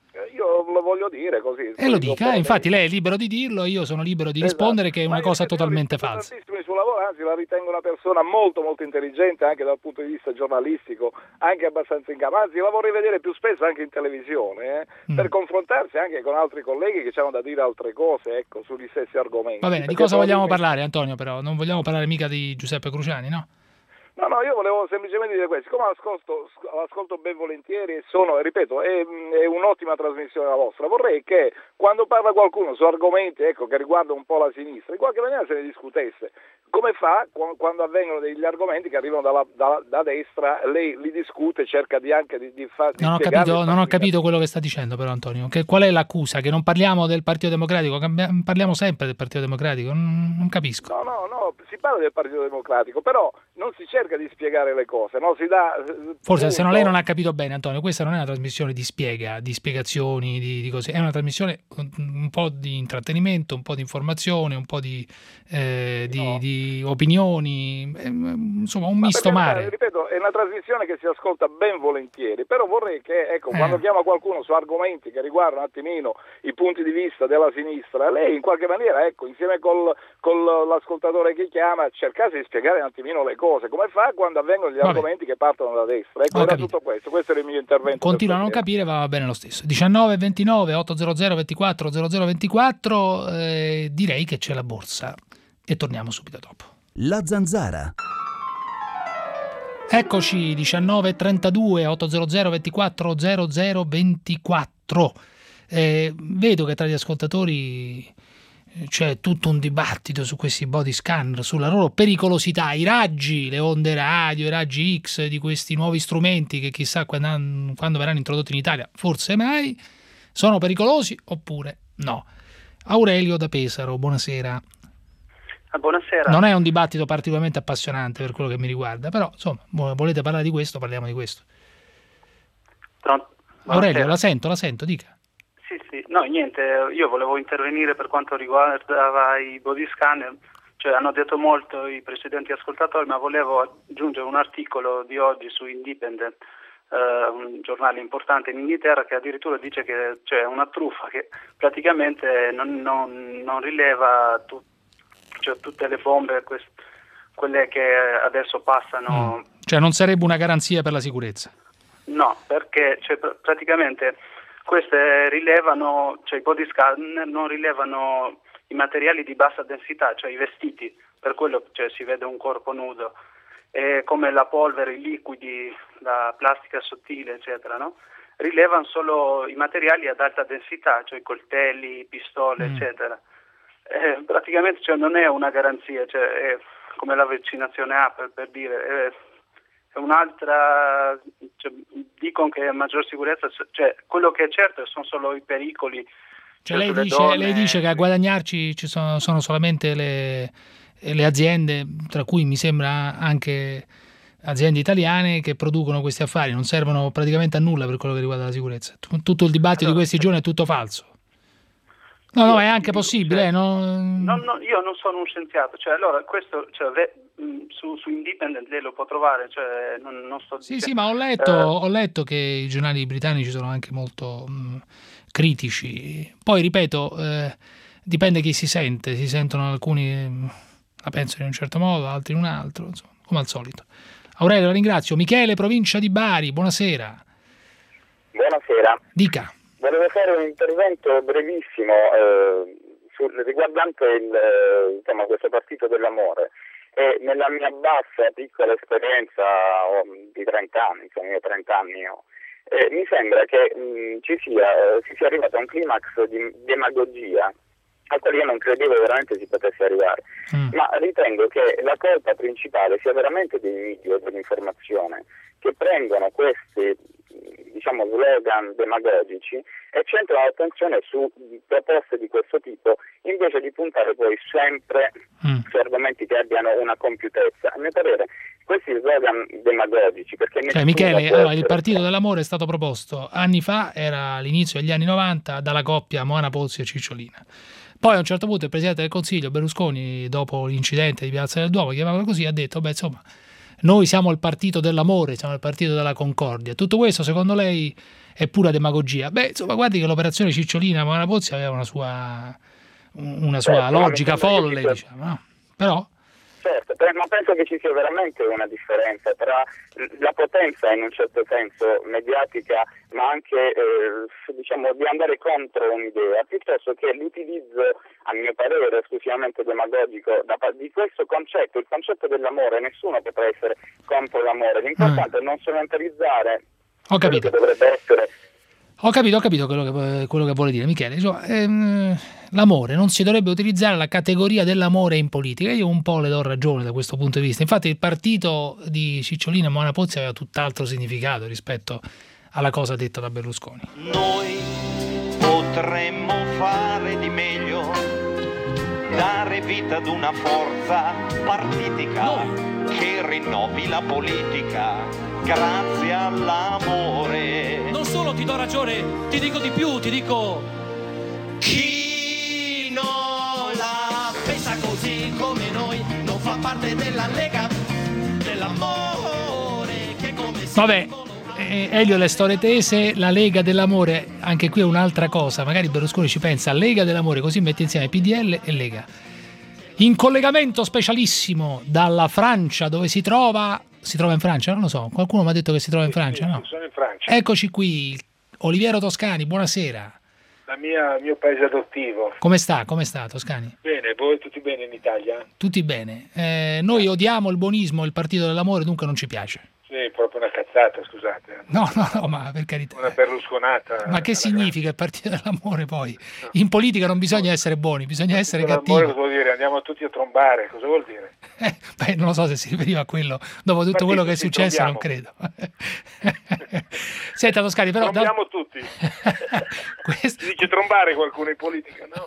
Io lo voglio dire così. E lo dica, infatti lei è libero di dirlo, io sono libero di esatto. rispondere che è una Ma cosa totalmente falsa. Il suo lavoro, anzi la ritengo una persona molto molto intelligente anche dal punto di vista giornalistico, anche abbastanza in gamba, anzi la vorrei vedere più spesso anche in televisione, eh, mm. per confrontarsi anche con altri colleghi che hanno da dire altre cose, ecco, sugli stessi argomenti. Va bene, di cosa vogliamo parlare Antonio però? Non vogliamo parlare mica di Giuseppe Cruciani, no? No, no, io volevo semplicemente dire questo, siccome l'ascolto, l'ascolto ben volentieri e sono, ripeto, è, è un'ottima trasmissione la vostra, vorrei che quando parla qualcuno su argomenti, ecco, che riguardano un po' la sinistra, in qualche maniera se ne discutesse, come fa quando avvengono degli argomenti che arrivano dalla, da, da destra, lei li discute, cerca di anche di, di fare... Non ho capito, non ho capito quello che sta dicendo però Antonio, che, qual è l'accusa? Che non parliamo del Partito Democratico, parliamo sempre del Partito Democratico, non, non capisco. No, no, no, si parla del Partito Democratico, però non si cerca di spiegare le cose, no? Si dà... Forse punto. Se non lei non ha capito bene Antonio, questa non è una trasmissione di spiega, di spiegazioni, di, di cose, è una trasmissione un po' di intrattenimento, un po' di informazione, un po' di, eh, di, no. di opinioni, eh, insomma un Ma misto mare. Ripeto, è una trasmissione che si ascolta ben volentieri, però vorrei che, ecco, eh. quando chiama qualcuno su argomenti che riguardano un attimino i punti di vista della sinistra, lei in qualche maniera, ecco, insieme col, con l'ascoltatore che chiama, cercasse di spiegare un attimino le cose, come fa quando avvengono gli Vabbè. argomenti che partono da destra. Ecco, era tutto questo, questo era il mio intervento. Continuo a non capire, va bene lo stesso. diciannove ventinove ottocento ventiquattro zero zero ventiquattro, eh, direi che c'è la borsa e torniamo subito dopo. La Zanzara. Eccoci, diciannove e trentadue, ottocento ventiquattro zero zero ventiquattro. Eh, vedo che tra gli ascoltatori c'è tutto un dibattito su questi body scanner, sulla loro pericolosità, i raggi, le onde radio, i raggi X di questi nuovi strumenti che chissà quando, quando verranno introdotti in Italia, forse mai, sono pericolosi oppure no. Aurelio da Pesaro, buonasera. Buonasera. Non è un dibattito particolarmente appassionante per quello che mi riguarda, però insomma, volete parlare di questo, parliamo di questo. Pronto? Aurelio, la sento, la sento, dica. Sì, sì, no, niente, io volevo intervenire per quanto riguardava i body scanner, cioè hanno detto molto i precedenti ascoltatori, ma volevo aggiungere un articolo di oggi su Independent, eh, un giornale importante in Inghilterra, che addirittura dice che c'è una truffa che praticamente non, non, non rileva tu, cioè, tutte le bombe, quest, quelle che adesso passano. Mm. Cioè non sarebbe una garanzia per la sicurezza? No, perché cioè, pr- praticamente queste rilevano, cioè i body scanner non rilevano i materiali di bassa densità, cioè i vestiti, per quello cioè, si vede un corpo nudo, e come la polvere, i liquidi, la plastica sottile, eccetera, no? Rilevano solo i materiali ad alta densità, cioè i coltelli, pistole, mm. eccetera. Eh, praticamente cioè, non è una garanzia, cioè, è come la vaccinazione ha, per, per dire, è, è un'altra, cioè, dicono che è maggior sicurezza, cioè quello che è certo sono solo i pericoli. Cioè, lei, dice, lei dice che a guadagnarci ci sono, sono solamente le, le aziende, tra cui mi sembra anche aziende italiane che producono questi affari, non servono praticamente a nulla per quello che riguarda la sicurezza. Tutto il dibattito allora, di questi giorni è tutto falso. No, no, è anche possibile. Cioè, non... No, no, io non sono un scienziato, cioè allora questo cioè, su, su Independent lei lo può trovare, cioè non, non sto Sì, sì, ma ho letto, eh... ho letto che i giornali britannici sono anche molto mh, critici. Poi ripeto, eh, dipende chi si sente, si sentono alcuni mh, la pensano in un certo modo, altri in un altro, insomma, come al solito. Aurelio, la ringrazio. Michele, provincia di Bari, buonasera. Buonasera. Dica. Volevo fare un intervento brevissimo eh, sul, riguardante il, eh, insomma, questo partito dell'amore. E nella mia bassa, piccola esperienza oh, di trenta anni, insomma io ho trenta anni, ho, eh, mi sembra che mh, ci sia, eh, si sia arrivato a un climax di demagogia al quale io non credevo veramente si potesse arrivare, mm. ma ritengo che la colpa principale sia veramente dei media dell'informazione, che prendono questi diciamo slogan demagogici e centrano l'attenzione su proposte di questo tipo invece di puntare poi sempre mm. su argomenti che abbiano una compiutezza. A mio parere questi slogan demagogici, perché cioè, Michele, allora, il Partito dell'Amore è stato proposto anni fa, era all'inizio degli anni novanta, dalla coppia Moana Pozzi e Cicciolina. Poi a un certo punto il Presidente del Consiglio Berlusconi, dopo l'incidente di Piazza del Duomo, chiamavano così, ha detto, beh insomma, noi siamo il partito dell'amore, siamo il partito della concordia. Tutto questo secondo lei è pura demagogia? Beh, insomma, guardi che l'operazione Cicciolina Moana Pozzi aveva una sua, una sua certo, logica folle, diciamo, no? Però... Certo, ma penso che ci sia veramente una differenza tra la potenza in un certo senso mediatica, ma anche eh, diciamo di andare contro un'idea, piuttosto che l'utilizzo, a mio parere, esclusivamente demagogico da, di questo concetto, il concetto dell'amore. Nessuno potrà essere contro l'amore, l'importante mm. è non strumentalizzare Ho capito. Quello che dovrebbe essere. Ho capito, ho capito quello che, quello che vuole dire Michele. Insomma, ehm, l'amore, non si dovrebbe utilizzare la categoria dell'amore in politica. Io un po' le do ragione da questo punto di vista. Infatti il partito di Cicciolina e Moana Pozzi aveva tutt'altro significato rispetto alla cosa detta da Berlusconi. Noi potremmo fare di meglio, dare vita ad una forza partitica Noi. che rinnovi la politica grazie all'amore. Non solo ti do ragione, ti dico di più, ti dico... Chi non la pensa così come noi non fa parte della lega dell'amore che come Vabbè, eh, Elio, le storie tese, la Lega dell'Amore, anche qui è un'altra cosa. Magari Berlusconi ci pensa, Lega dell'Amore, così mette insieme P D L e Lega. In collegamento specialissimo dalla Francia, dove si trova... Si trova in Francia? Non lo so. Qualcuno mi ha detto che si trova in Francia, no? Sono in Francia. Eccoci qui. Oliviero Toscani, buonasera. La mia, il mio paese adottivo. Come sta? Come sta Toscani? Bene, voi tutti bene in Italia? Tutti bene. Eh, noi odiamo il buonismo, il partito dell'amore, dunque non ci piace. cazzata, scusate. No, no, no, ma per carità. Una berlusconata. Ma che significa il partito dell'amore poi? In politica non bisogna essere buoni, bisogna essere cattivi. Cosa vuol dire? Andiamo tutti a trombare, cosa vuol dire? Eh, beh, non lo so se si riferiva a quello, dopo tutto quello che è successo non credo. Senta Toscani, però... Trombiamo tutti. Questo... Si dice trombare qualcuno in politica, no?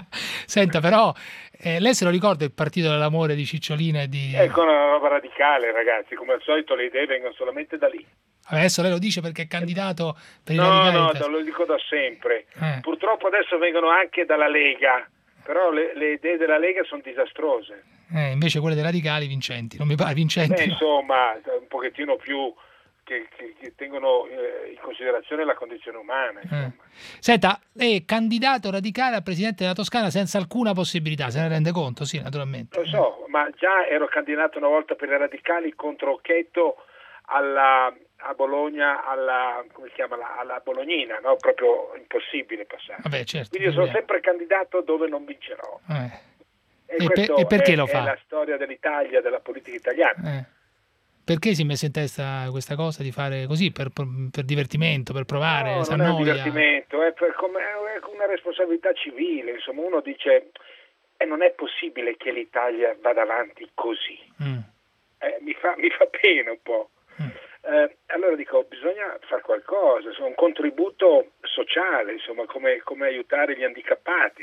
Senta, però, eh, lei se lo ricorda il partito dell'amore di Cicciolina e di... Ecco una roba radicale, ragazzi, come al solito le idee vengono solamente da lì. Adesso lei lo dice perché è candidato per i no, radicali. No, no, lo dico da sempre. Eh. Purtroppo adesso vengono anche dalla Lega, però le, le idee della Lega sono disastrose. Eh, invece quelle dei radicali vincenti, non mi pare vincenti. Beh, no. Insomma, un pochettino più che, che, che tengono eh, in considerazione la condizione umana. Eh. Senta, è candidato radicale a presidente della Toscana senza alcuna possibilità, se ne rende conto? Sì, naturalmente. Lo so, ma già ero candidato una volta per i radicali contro Occhetto alla... a Bologna alla, come si chiama, alla Bolognina, no? Proprio impossibile passare. Vabbè, certo, quindi io sono sempre candidato dove non vincerò. Eh. E, e, per, e perché è, lo fa? È la storia dell'Italia, della politica italiana. Eh. Perché si è messo in testa questa cosa di fare così, per, per divertimento, per provare? No, non è un divertimento, è, per, come, è una responsabilità civile. Insomma, uno dice, eh, non è possibile che l'Italia vada avanti così. Mm. Eh, mi, fa, mi fa pena un po'. Mm. Eh, allora dico, bisogna fare qualcosa, insomma, un contributo sociale, insomma, come, come aiutare gli handicappati.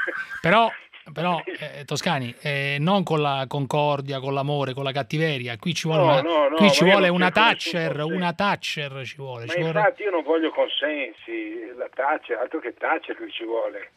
Però, però eh, Toscani, eh, non con la concordia, con l'amore, con la cattiveria, qui ci vuole no, una, no, no, qui ci vuole una Thatcher, Thatcher, una Thatcher ci vuole. Ma ci infatti vuole... io non voglio consensi, la Thatcher, altro che Thatcher qui ci vuole.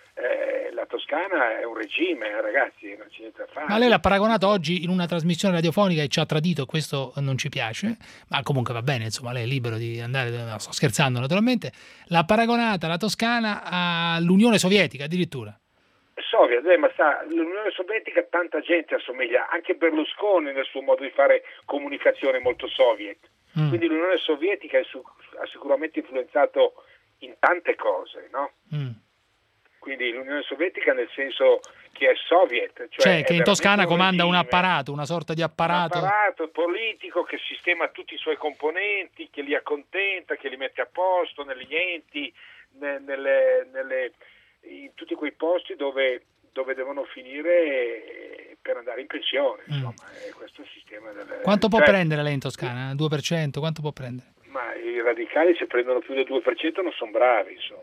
Eh, la Toscana è un regime, ragazzi, non c'è niente da fare. Ma lei l'ha paragonato oggi in una trasmissione radiofonica e ci ha tradito, questo non ci piace, ma comunque va bene, insomma, lei è libero di andare, no, sto scherzando naturalmente, l'ha paragonata la Toscana all'Unione Sovietica addirittura. Soviet, eh, ma sa, l'Unione Sovietica tanta gente assomiglia, anche Berlusconi nel suo modo di fare comunicazione molto soviet, mm. quindi l'Unione Sovietica è su, ha sicuramente influenzato in tante cose, no? Mm. Quindi l'Unione Sovietica nel senso che è soviet. Cioè, cioè che in Toscana un comanda regime, un apparato, una sorta di apparato. Un apparato politico che sistema tutti i suoi componenti, che li accontenta, che li mette a posto negli enti, nelle, nelle, in tutti quei posti dove, dove devono finire per andare in pensione. Insomma, mm. è questo il sistema. Delle, quanto può cioè, prendere lei in Toscana? due per cento? Quanto può prendere? Ma i radicali se prendono più del due per cento non sono bravi, insomma.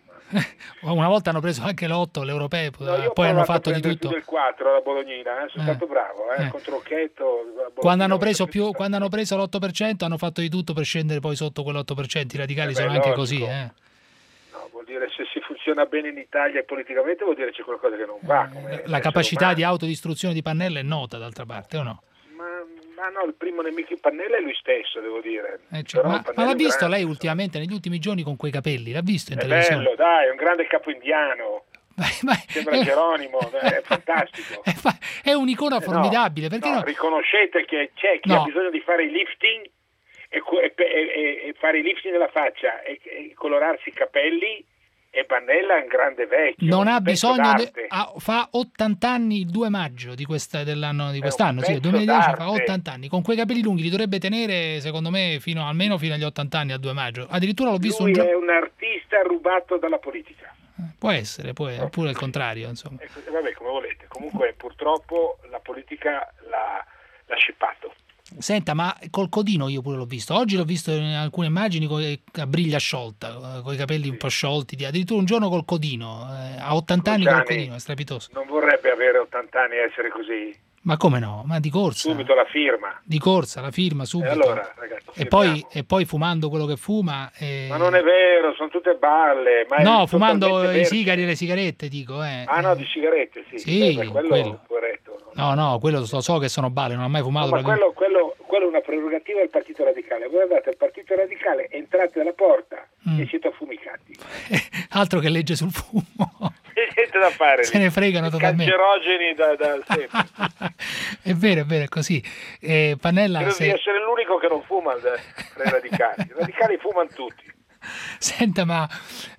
Una volta hanno preso anche l'otto, l'europeo, no, poi hanno fatto di tutto. Più del quattro alla Bolognina, eh? sono eh. stato bravo, eh? Eh. contro Occhetto. Quando hanno preso più, quando hanno preso l'otto per cento hanno fatto di tutto per scendere poi sotto quell'otto per cento, i radicali eh beh, sono anche logico. Così. Eh. No, vuol dire se si funziona bene in Italia politicamente vuol dire c'è qualcosa che non va. Come la capacità umano. Di autodistruzione di Pannella è nota d'altra parte, o no? Ma no, il primo nemico di Pannella è lui stesso, devo dire. Eh, cioè, ma, ma l'ha visto grande, lei ultimamente, negli ultimi giorni, con quei capelli? L'ha visto in è televisione? Bello, dai, è un grande capo indiano. Ma, ma, Sembra eh, Geronimo, è fantastico. È, è un'icona formidabile. Eh no, perché no, no? Riconoscete che c'è chi no. ha bisogno di fare i lifting e, e, e, e fare i lifting della faccia e, e colorarsi i capelli. E Pannella è un grande vecchio. Non ha bisogno, de, ha, fa ottanta anni il due maggio di, questa, dell'anno, di quest'anno, sì, il duemiladieci fa ottanta anni. Con quei capelli lunghi li dovrebbe tenere, secondo me, fino almeno fino agli ottanta anni, al due maggio. Addirittura l'ho visto Lui un giorno. È un artista rubato dalla politica. Può essere, può, oppure il contrario, insomma. Eh, vabbè, come volete. Comunque, purtroppo, la politica l'ha, l'ha scippato. Senta, ma col codino io pure l'ho visto. Oggi l'ho visto in alcune immagini con a briglia sciolta, con i capelli un po' sciolti, addirittura un giorno col codino. Eh, a ottanta anni col codino, è strepitoso. Non vorrebbe avere ottanta anni e essere così. Ma come no? Ma di corsa. Subito la firma. Di corsa, la firma, subito. E allora, ragazzi, e, poi, e poi fumando quello che fuma. E... Ma non è vero, sono tutte balle. Ma no, fumando i sigari e le sigarette, dico. Eh. Ah no, di sigarette, sì. Sì, eh, quello, quello. Poveretto, no, no, quello so, so che sono balle, non ho mai fumato. No, ma quello, quello, quello è una prerogativa del Partito Radicale. Voi andate al Partito Radicale, entrate dalla porta mm. e siete affumicati. Altro che legge sul fumo. Niente da fare. Se ne fregano totalmente. Cancerogeni da, da sempre. È vero, è vero, è così. Eh, Pannella, credo se... di essere l'unico che non fuma tra i radicali. I radicali fumano tutti. Senta, ma,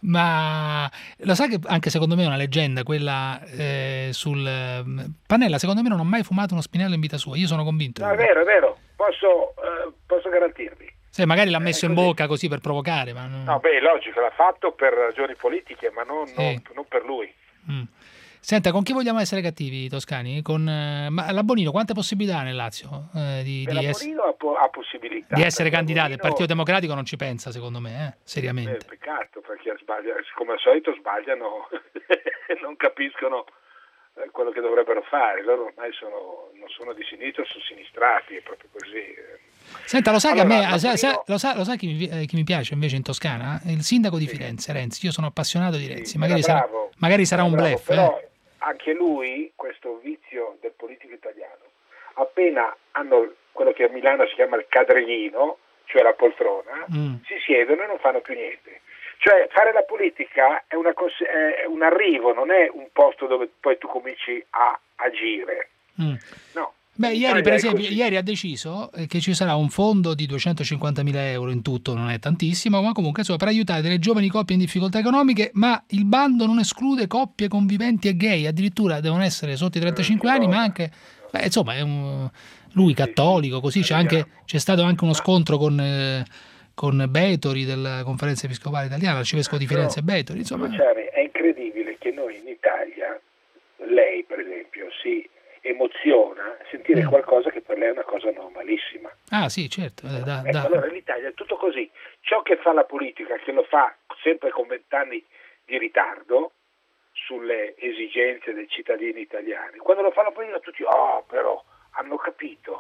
ma lo sa che anche secondo me è una leggenda quella eh, sul Pannella, secondo me non ha mai fumato uno spinello in vita sua, io sono convinto. No, è vero, è vero, posso, uh, posso garantirvi. Sì, magari l'ha messo eh, in bocca così per provocare. Ma non... No, beh, logico, l'ha fatto per ragioni politiche, ma non, sì. non, non per lui. Mm. Senta, con chi vogliamo essere cattivi i toscani? Con, eh, ma la Bonino quante possibilità ha nel Lazio eh, di, Per di, la ess- Bonino ha, po- ha possibilità. di essere perché candidato? Bonino- Il Partito Democratico non ci pensa, secondo me, eh, seriamente. Eh, peccato, perché sbaglia, come al solito sbagliano e non capiscono eh, quello che dovrebbero fare. Loro ormai sono, non sono di sinistra, sono sinistrati, è proprio così. Senta, lo sa Allora, che a me, la sa, Bonino- sa- lo sa, lo sa chi, mi, eh, chi mi piace invece in Toscana? Il sindaco di Firenze, Renzi. Io sono appassionato di Renzi. Sì, magari, era sarà, bravo, magari sarà era un bravo, bluff. però eh. anche lui, questo vizio del politico italiano, appena hanno quello che a Milano si chiama il cadrellino, cioè la poltrona, Mm. si siedono e non fanno più niente. Cioè fare la politica è, una cons- è un arrivo, non è un posto dove poi tu cominci a agire. Mm. No. Beh, In ieri Italia per è esempio, così. ieri ha deciso eh, che ci sarà un fondo di duecentocinquantamila euro in tutto, non è tantissimo, ma comunque insomma, per aiutare delle giovani coppie in difficoltà economiche, ma il bando non esclude coppie conviventi e gay, addirittura devono essere sotto i trentacinque anni, ma anche, beh, insomma, è un, lui cattolico, così c'è, anche, c'è stato anche uno scontro con, eh, con Betori della Conferenza Episcopale Italiana, l'arcivescovo di Firenze Betori, insomma. Cruciani, è incredibile che noi in Italia, lei per esempio, si emoziona a sentire Mm. qualcosa che per lei è una cosa normalissima. Ah sì, certo, eh, da, Ecco, da- allora in Italia è tutto così. Ciò che fa la politica, che lo fa sempre con vent'anni di ritardo sulle esigenze dei cittadini italiani, quando lo fa la politica tutti, oh però, hanno capito.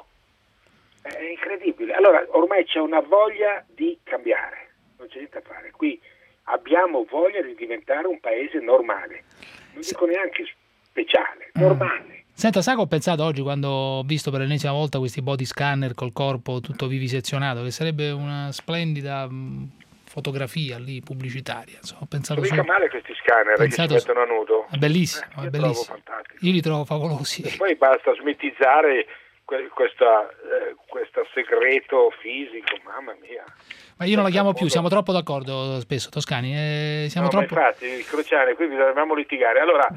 È incredibile. Allora ormai c'è una voglia di cambiare, non c'è niente da fare. Qui abbiamo voglia di diventare un paese normale, non dico neanche speciale, normale. Senta, sa che ho pensato oggi quando ho visto per l'ennesima volta questi body scanner col corpo tutto vivisezionato, che sarebbe una splendida mh, fotografia lì pubblicitaria. Insomma, ho pensato Non mica su- male questi scanner che pensato si su- mettono a nudo. È bellissimo, Eh, è io bellissimo. trovo fantastico. Io li trovo favolosi. E poi basta smitizzare que- questa, eh, questo segreto fisico, mamma mia. Ma io non la chiamo più, siamo troppo d'accordo spesso, Toscani. eh, siamo No, ma troppo... infatti, Crociani, qui dobbiamo litigare. Allora,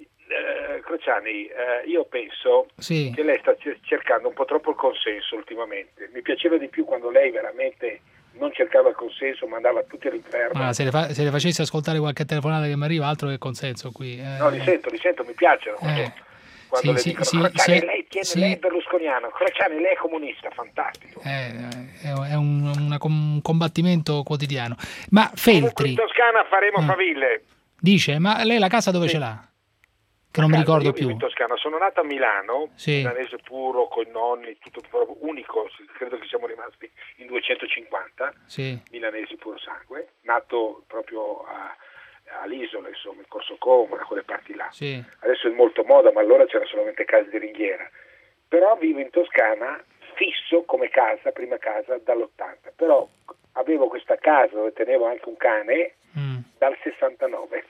eh, Crociani, eh, io penso Sì. che lei sta cer- cercando un po' troppo il consenso ultimamente. Mi piaceva di più quando lei veramente non cercava il consenso, mandava tutti all'inferno. Ma se le, fa- se le facessi ascoltare qualche telefonata che mi arriva, altro che consenso qui. eh. No, li sento, li sento, mi piacciono. Quando, Eh. quando Sì, le sì, dicono, sì, Crociani, sì, lei tiene, sì. lei è berlusconiano, Crociani, lei è comunista, fantastico. Eh, è è un, una com- un combattimento quotidiano. Ma Feltri In Toscana faremo Mm. faville. dice, ma lei la casa dove ce l'ha? Che non mi Casa, ricordo io vivo più. in Toscana, sono nato a Milano, Sì. milanese puro, con i nonni, tutto proprio unico, credo che siamo rimasti in duecentocinquanta, Sì. milanesi puro sangue, nato proprio a, all'isola, insomma, in Corso Como, da quelle parti là. Sì. Adesso è molto moda, ma allora c'era solamente case di ringhiera. Però vivo in Toscana fisso come casa, prima casa, dall'ottanta. Però avevo questa casa dove tenevo anche un cane Mm. dal sessantanove.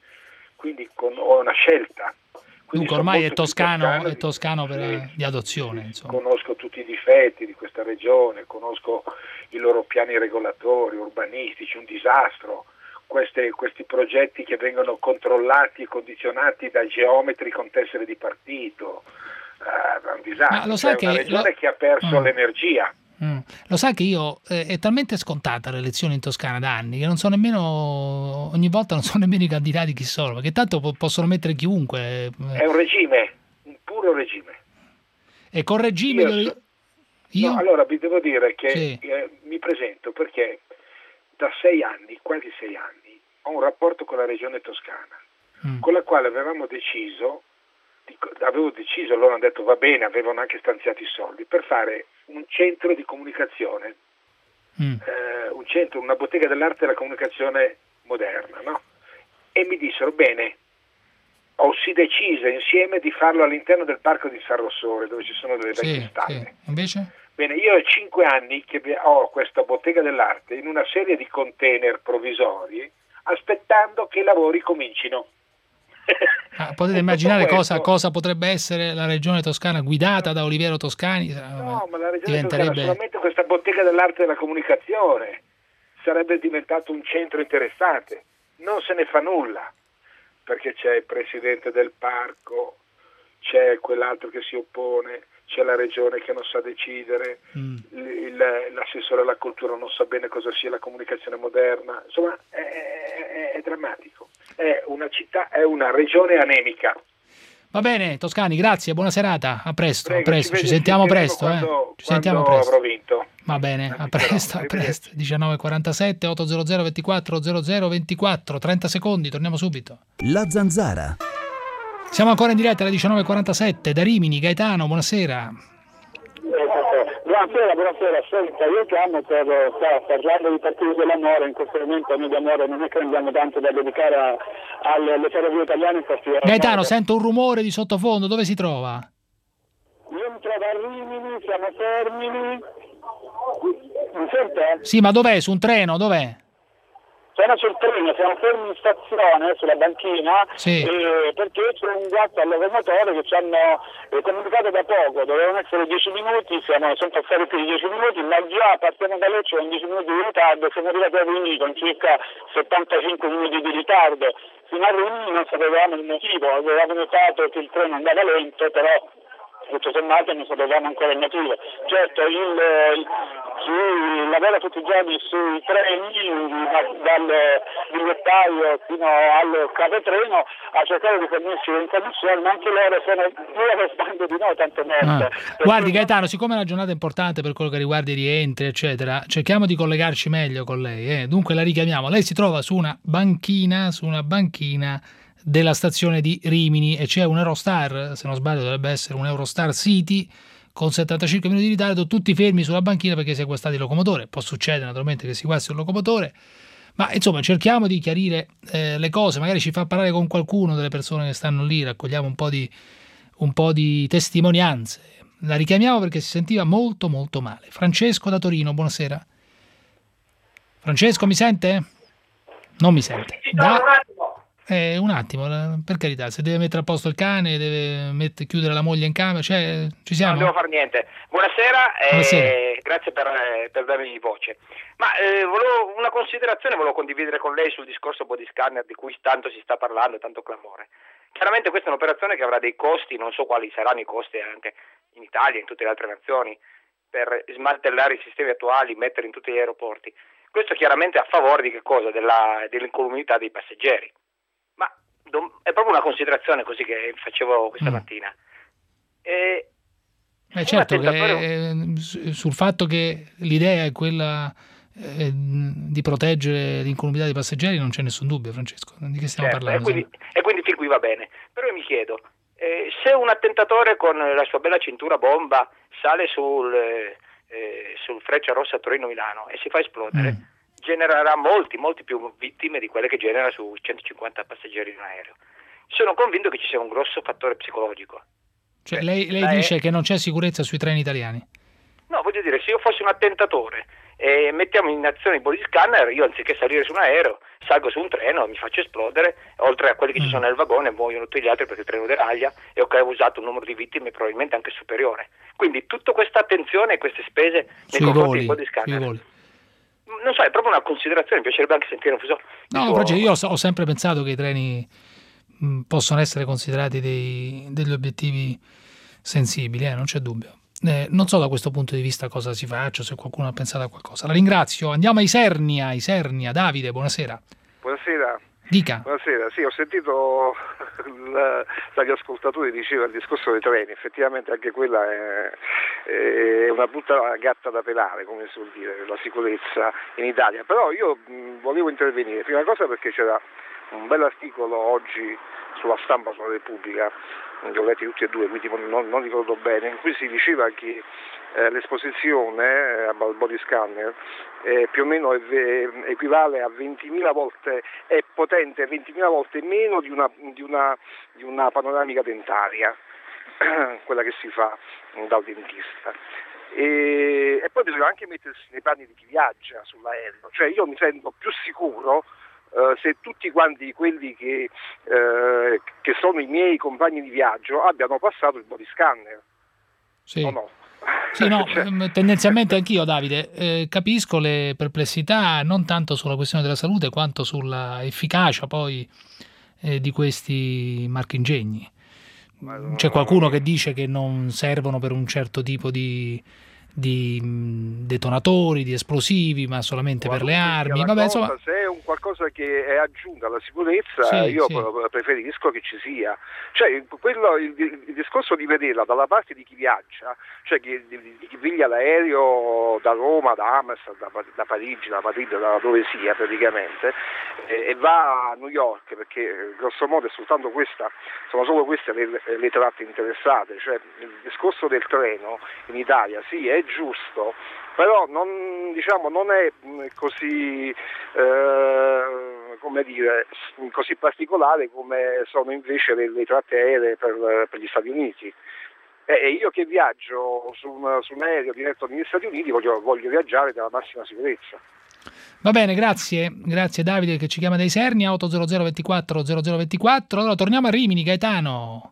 Quindi con, ho una scelta. Quindi Dunque sono ormai è molto più toscano, toscano è toscano per, sì, di adozione. Insomma. conosco tutti i difetti di questa regione, conosco i loro piani regolatori, urbanistici, un disastro. Queste- questi progetti che vengono controllati e condizionati da geometri con tessere di partito, eh, è un disastro. Ma lo sa Cioè, che- è una regione lo- che ha perso Mm. l'energia. Mm. Lo sai che io eh, è talmente scontata l'elezione in Toscana da anni che non so nemmeno, ogni volta non so nemmeno i candidati chi sono, perché tanto po- possono mettere chiunque. eh. È un regime, un puro regime. E con regime Io io, so- io- No, allora vi devo dire che Sì. eh, mi presento perché da sei anni, quasi sei anni, ho un rapporto con la regione toscana, Mm. con la quale avevamo deciso, dico- avevo deciso, loro hanno detto va bene, avevano anche stanziato i soldi, per fare un centro di comunicazione, Mm. eh, un centro, una bottega dell'arte della comunicazione moderna, no? E mi dissero bene, ho si decise insieme di farlo all'interno del parco di San Rossore, dove ci sono delle vecchie sì, stalle. sì. Invece? Bene, io ho cinque anni che ho questa bottega dell'arte in una serie di container provvisori, aspettando che i lavori comincino. Ah, potete immaginare questo- cosa, cosa potrebbe essere la regione toscana guidata da Oliviero Toscani? No, ma la regione diventerebbe... toscana, solamente questa bottega dell'arte della comunicazione sarebbe diventato un centro interessante. Non se ne fa nulla, perché c'è il presidente del parco c'è quell'altro che si oppone, c'è la regione che non sa decidere, mm. il, l'assessore alla cultura non sa bene cosa sia la comunicazione moderna, insomma è, è, è drammatico, è una città, è una regione anemica. Va bene, Toscani, grazie, buona serata, a presto, Prego, a presto. ci, ci sentiamo ci presto, quando, eh. Ci sentiamo quando presto. avrò vinto. Va bene, a presto, a presto. diciannove e quarantasette, ottocento ventiquattro zero zero ventiquattro, trenta secondi, torniamo subito. La Zanzara. Siamo ancora in diretta alle diciannove e quarantasette, da Rimini, Gaetano, buonasera. Buonasera, buonasera, senta, io chiamo per stare parlando di partiti dell'amore, in questo momento noi di amore non è che abbiamo tanto da dedicare a, alle, alle ferrovie italiane in particolare. Gaetano, sento un rumore di sottofondo, dove si trova? Io mi trovo a Rimini, siamo a Termini, mi sente? Sì, ma dov'è? Su un treno, dov'è? Sono sul treno, siamo fermi in stazione, sulla banchina, sì. eh, perché c'è un guasto al locomotore che ci hanno eh, comunicato da poco, dovevano essere dieci minuti, siamo, sono passati più di dieci minuti, ma già partiamo da Lecce con dieci minuti di ritardo, siamo arrivati a Rimini con circa settantacinque minuti di ritardo. Fino a Rimini non sapevamo il motivo, avevamo notato che il treno andava lento, però tutto sommato non sapevamo ancora il motivo. Certo, il, il, chi lavora tutti i giorni sui treni, dal bigliettaio fino al capotreno, a cercare di fornirci le informazioni, ma anche loro sono più restando di noi tante volte. Ah. Guardi Gaetano, siccome è una giornata importante per quello che riguarda i rientri, eccetera, cerchiamo di collegarci meglio con lei. Eh? Dunque la richiamiamo. Lei si trova su una banchina, su una banchina della stazione di Rimini e c'è un Eurostar, se non sbaglio dovrebbe essere un Eurostar City con settantacinque minuti di ritardo, tutti fermi sulla banchina perché si è guastato il locomotore. Può succedere naturalmente che si guasti un locomotore, ma insomma cerchiamo di chiarire eh, le cose, magari ci fa parlare con qualcuno delle persone che stanno lì, raccogliamo un po' di, un po' di testimonianze. La richiamiamo perché si sentiva molto molto male. Francesco da Torino, buonasera. Francesco, mi sente? Non mi sente. Da... Eh, un attimo, per carità, se deve mettere a posto il cane, deve mettere, chiudere la moglie in camera, cioè, ci siamo? Non devo fare niente. Buonasera, Buonasera. e grazie per, per darmi voce. Ma eh, volevo, una considerazione volevo condividere con lei sul discorso body scanner di cui tanto si sta parlando, tanto clamore. Chiaramente questa è un'operazione che avrà dei costi, non so quali saranno i costi anche in Italia e in tutte le altre nazioni, per smantellare i sistemi attuali, mettere in tutti gli aeroporti. Questo chiaramente a favore di che cosa? Della, dell'incolumità dei passeggeri. È proprio una considerazione così che facevo questa mm. mattina. E eh certo, che, eh, sul fatto che l'idea è quella eh, di proteggere l'incolumità dei passeggeri non c'è nessun dubbio, Francesco. Di che stiamo certo, parlando? E quindi, e quindi fin qui va bene. Però io mi chiedo, eh, se un attentatore con la sua bella cintura bomba sale sul, eh, sul Frecciarossa Torino-Milano e si fa esplodere, mm. genererà molti, molti più vittime di quelle che genera su centocinquanta passeggeri di un aereo. Sono convinto che ci sia un grosso fattore psicologico. Cioè, lei, lei dice è... che non c'è sicurezza sui treni italiani? No, voglio dire, se io fossi un attentatore e mettiamo in azione i body scanner, io anziché salire su un aereo, salgo su un treno e mi faccio esplodere, oltre a quelli che mm. ci sono nel vagone, muoiono tutti gli altri perché il treno deraglia e ho causato un numero di vittime probabilmente anche superiore. Quindi tutta questa attenzione e queste spese nei confronti dei body scanner. Non so, è proprio una considerazione, mi piacerebbe anche sentire un fuso. No, suo... io ho sempre pensato che i treni mh, possono essere considerati dei, degli obiettivi sensibili, eh, non c'è dubbio. Eh, non so da questo punto di vista cosa si faccia, se qualcuno ha pensato a qualcosa. La ringrazio. Andiamo a Isernia, Isernia. Davide, buonasera. Buonasera. Dica. Buonasera, sì, ho sentito il, dagli ascoltatori diceva il discorso dei treni, effettivamente anche quella è, è una brutta gatta da pelare, come si vuol dire, la sicurezza in Italia, però io mh, volevo intervenire, prima cosa perché c'era un bell'articolo oggi sulla stampa, sulla Repubblica, li ho letti tutti e due, quindi non, non ricordo bene, in cui si diceva che eh, l'esposizione eh, al body scanner eh, più o meno è, è, equivale a ventimila volte, è potente ventimila volte meno di una, di una, di una panoramica dentaria, quella che si fa dal dentista. E, e poi bisogna anche mettersi nei panni di chi viaggia sull'aereo, cioè io mi sento più sicuro Uh, se tutti quanti quelli che, uh, che sono i miei compagni di viaggio abbiano passato il body scanner. Sì. O no? Sì, no, cioè... tendenzialmente anch'io, Davide, eh, capisco le perplessità non tanto sulla questione della salute quanto sulla efficacia poi eh, di questi marchingegni. c'è qualcuno che dice che non servono per un certo tipo di, di detonatori, di esplosivi, ma solamente per le armi. Vabbè, cosa, insomma... Se è un qualcosa che è aggiunta alla sicurezza, sì, io sì. preferisco che ci sia. Cioè, quello, il, il discorso di vederla dalla parte di chi viaggia, cioè chi, di, di chi piglia l'aereo da Roma, da Amsterdam, da, da Parigi, da Madrid, da dove sia praticamente, e, e va a New York, perché grosso modo è soltanto questa, sono solo queste le, le tratte interessate. Cioè, il discorso del treno in Italia sì è giusto, però non, diciamo, non è così eh, come dire, così particolare come sono invece le, le tratte aeree per, per gli Stati Uniti. E io che viaggio su un, su un aereo diretto negli Stati Uniti voglio, voglio viaggiare nella massima sicurezza. Va bene, grazie, grazie Davide che ci chiama dai Serni, otto zero zero ventiquattro zero zero ventiquattro. Allora torniamo a Rimini, Gaetano.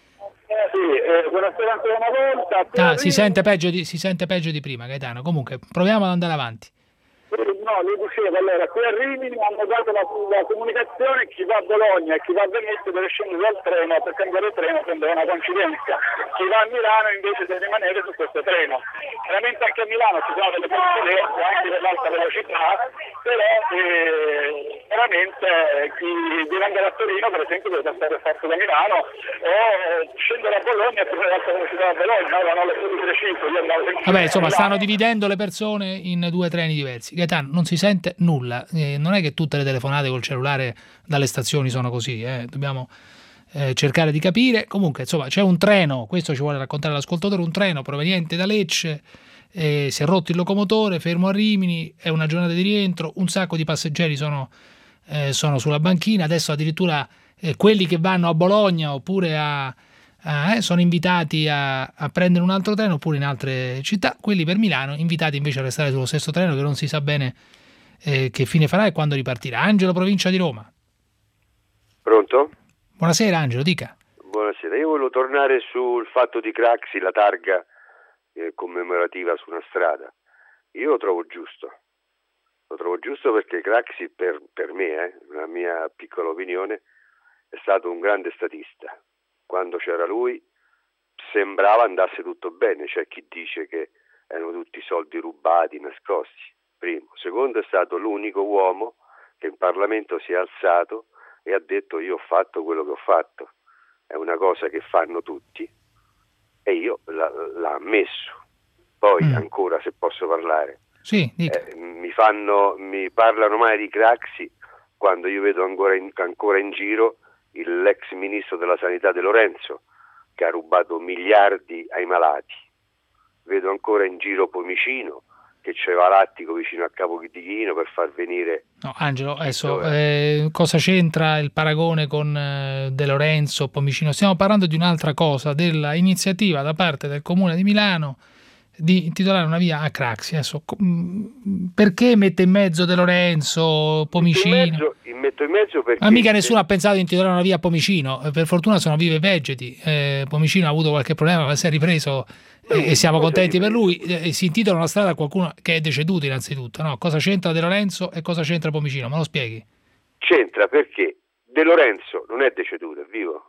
Eh sì, eh, buonasera ancora una volta. Ah, Rimini... si sente peggio di, si sente peggio di prima, Gaetano. Comunque proviamo ad andare avanti. No, le dicevo, allora, qui a Rimini hanno dato la, la comunicazione: chi va a Bologna e chi va a Venezia deve scendere dal treno, per cambiare treno prendere una coincidenza. Chi va a Milano invece deve rimanere su questo treno. Chiaramente anche a Milano ci sono delle coincidenze anche per l'alta velocità, però eh, veramente chi deve andare a Torino, per esempio, deve passare forte da Milano, o scendere a Bologna e prendere l'alta velocità a Bologna. Allora, no, le tre cinque, io andavo sempre Vabbè, insomma, a stanno Milano. dividendo le persone in due treni diversi. Gaetano, non si sente nulla, eh, non è che tutte le telefonate col cellulare dalle stazioni sono così, eh. Dobbiamo eh, cercare di capire. Comunque, insomma, c'è un treno, questo ci vuole raccontare l'ascoltatore, un treno proveniente da Lecce, eh, si è rotto il locomotore, fermo a Rimini, è una giornata di rientro, un sacco di passeggeri sono, eh, sono sulla banchina, adesso addirittura eh, quelli che vanno a Bologna oppure a... Ah, eh, sono invitati a, a prendere un altro treno oppure in altre città, quelli per Milano invitati invece a restare sullo stesso treno che non si sa bene eh, che fine farà e quando ripartirà. Angelo, provincia di Roma. Pronto? Buonasera Angelo, dica. Buonasera, io volevo tornare sul fatto di Craxi, la targa eh, commemorativa su una strada. Io lo trovo giusto, lo trovo giusto perché Craxi per, per me, eh, una mia piccola opinione, è stato un grande statista. Quando c'era lui sembrava andasse tutto bene, c'è chi dice che erano tutti soldi rubati, nascosti, primo. Secondo, è stato l'unico uomo che in Parlamento si è alzato e ha detto io ho fatto quello che ho fatto, è una cosa che fanno tutti e io l'ha, l'ha ammesso. Poi mm. ancora, se posso parlare, sì, eh, mi, fanno, mi parlano mai di Craxi quando io vedo ancora in, ancora in giro l'ex ministro della sanità De Lorenzo che ha rubato miliardi ai malati. Vedo ancora in giro Pomicino che c'era l'attico vicino a Capo Chitichino per far venire... No, Angelo, adesso eh, cosa c'entra il paragone con eh, De Lorenzo, Pomicino? Stiamo parlando di un'altra cosa, della iniziativa da parte del Comune di Milano di intitolare una via a Craxi. Adesso, perché mette in mezzo De Lorenzo, Pomicino? In mezzo, metto in mezzo perché... Ma mica nessuno ha pensato di intitolare una via a Pomicino, per fortuna sono vive e vegeti. eh, Pomicino ha avuto qualche problema ma si è ripreso eh, e siamo contenti per lui. eh, si intitola una strada a qualcuno che è deceduto innanzitutto, no? Cosa c'entra De Lorenzo e cosa c'entra Pomicino? Me lo spieghi? C'entra perché De Lorenzo non è deceduto, è vivo.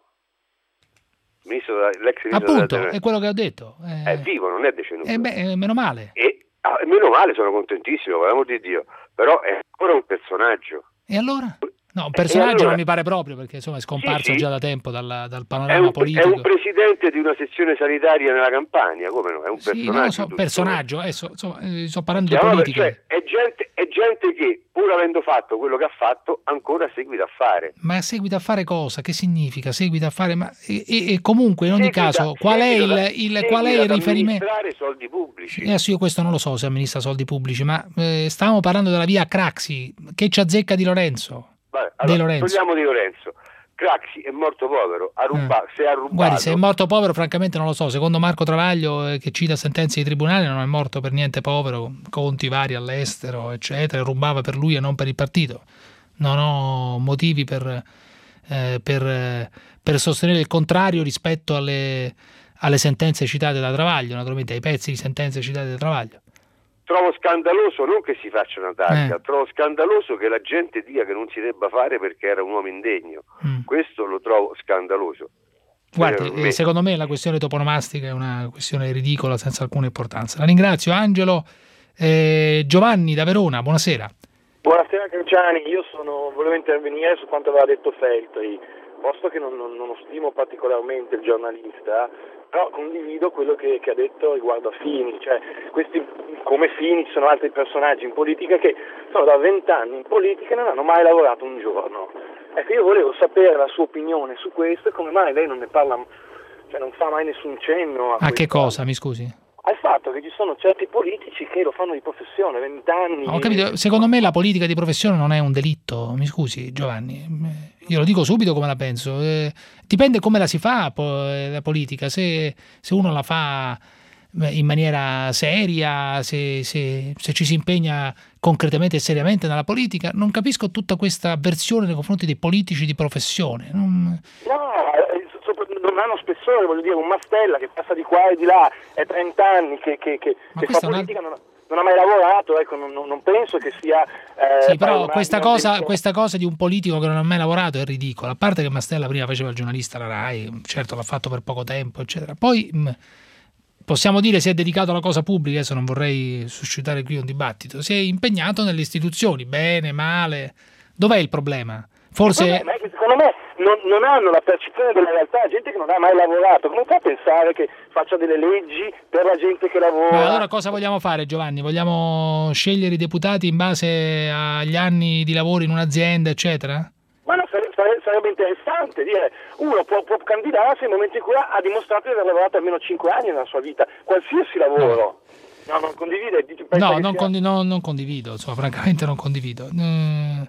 Ministro, l'ex ministro Appunto, della... è quello che ho detto. Eh... È vivo, non è deceduto. Eh beh, meno male. E, ah, meno male, sono contentissimo, per l'amor di Dio. Però è ancora un personaggio. E allora? No, un personaggio allora... non mi pare proprio, perché insomma è scomparso sì, sì. già da tempo dal, dal panorama è un, politico. È un presidente di una sezione sanitaria nella Campania, come no? È un sì, personaggio. No, so, personaggio, adesso, insomma, eh, sto parlando Chiaro, di politica. Cioè, è, gente, è gente che, pur avendo fatto quello che ha fatto, ancora seguita a fare. Ma seguita a fare cosa? Che significa? Seguita a fare... Ma, e, e, e comunque, in ogni seguita, caso, qual è il, da, il, qual è il riferimento? Amministrare soldi pubblici. Adesso io questo non lo so se amministra soldi pubblici, ma eh, stavamo parlando della via Craxi. Che ci azzecca Di Lorenzo? Vabbè, allora, De Lorenzo. Parliamo di Lorenzo. Craxi è morto povero, ha rubato, eh. se ha rubato... Guardi, se è morto povero francamente non lo so, secondo Marco Travaglio eh, che cita sentenze di tribunale non è morto per niente povero, conti vari all'estero eccetera, rubava per lui e non per il partito. Non ho motivi per, eh, per, eh, per sostenere il contrario rispetto alle, alle sentenze citate da Travaglio, naturalmente ai pezzi di sentenze citate da Travaglio. Trovo scandaloso non che si faccia una targa, eh. trovo scandaloso che la gente dica che non si debba fare perché era un uomo indegno. Mm. Questo lo trovo scandaloso. Guardi, eh, secondo me la questione toponomastica è una questione ridicola senza alcuna importanza. La ringrazio, Angelo. Eh, Giovanni da Verona, buonasera. Buonasera Cruciani, io sono, volevo intervenire su quanto aveva detto Feltri, posto che non, non, non stimo particolarmente il giornalista, però condivido quello che, che ha detto riguardo a Fini, cioè questi come Fini ci sono altri personaggi in politica che sono da vent'anni in politica e non hanno mai lavorato un giorno. Ecco, io volevo sapere la sua opinione su questo e come mai lei non ne parla, cioè non fa mai nessun cenno a, a che cosa, mi scusi? Al fatto che ci sono certi politici che lo fanno di professione, vent'anni. Ho capito, secondo me la politica di professione non è un delitto, mi scusi Giovanni, io lo dico subito come la penso, eh, dipende come la si fa po- la politica, se, se uno la fa in maniera seria, se, se, se ci si impegna concretamente e seriamente nella politica, non capisco tutta questa avversione nei confronti dei politici di professione. Non... No, non hanno spessore, voglio dire, un Mastella che passa di qua e di là, è trenta anni che, che, che, che fa politica, non, non ha mai lavorato, ecco, non, non penso che sia... Eh, sì, però questa cosa, questa cosa di un politico che non ha mai lavorato è ridicola, a parte che Mastella prima faceva il giornalista alla RAI, certo l'ha fatto per poco tempo, eccetera. Poi mh, possiamo dire si è dedicato alla cosa pubblica, adesso non vorrei suscitare qui un dibattito, si è impegnato nelle istituzioni, bene, male, dov'è il problema? Forse... Il problema è che secondo me non, non hanno la percezione della realtà, gente che non ha mai lavorato, come fa a pensare che faccia delle leggi per la gente che lavora? Ma allora cosa vogliamo fare, Giovanni? Vogliamo scegliere i deputati in base agli anni di lavoro in un'azienda, eccetera? Ma no, sarebbe, sarebbe interessante dire, uno può, può candidarsi nel momento in cui ha dimostrato di aver lavorato almeno cinque anni nella sua vita, qualsiasi lavoro. No, no non condivide? No, non, sia... condi- no, non condivido, insomma, francamente non condivido. Eh...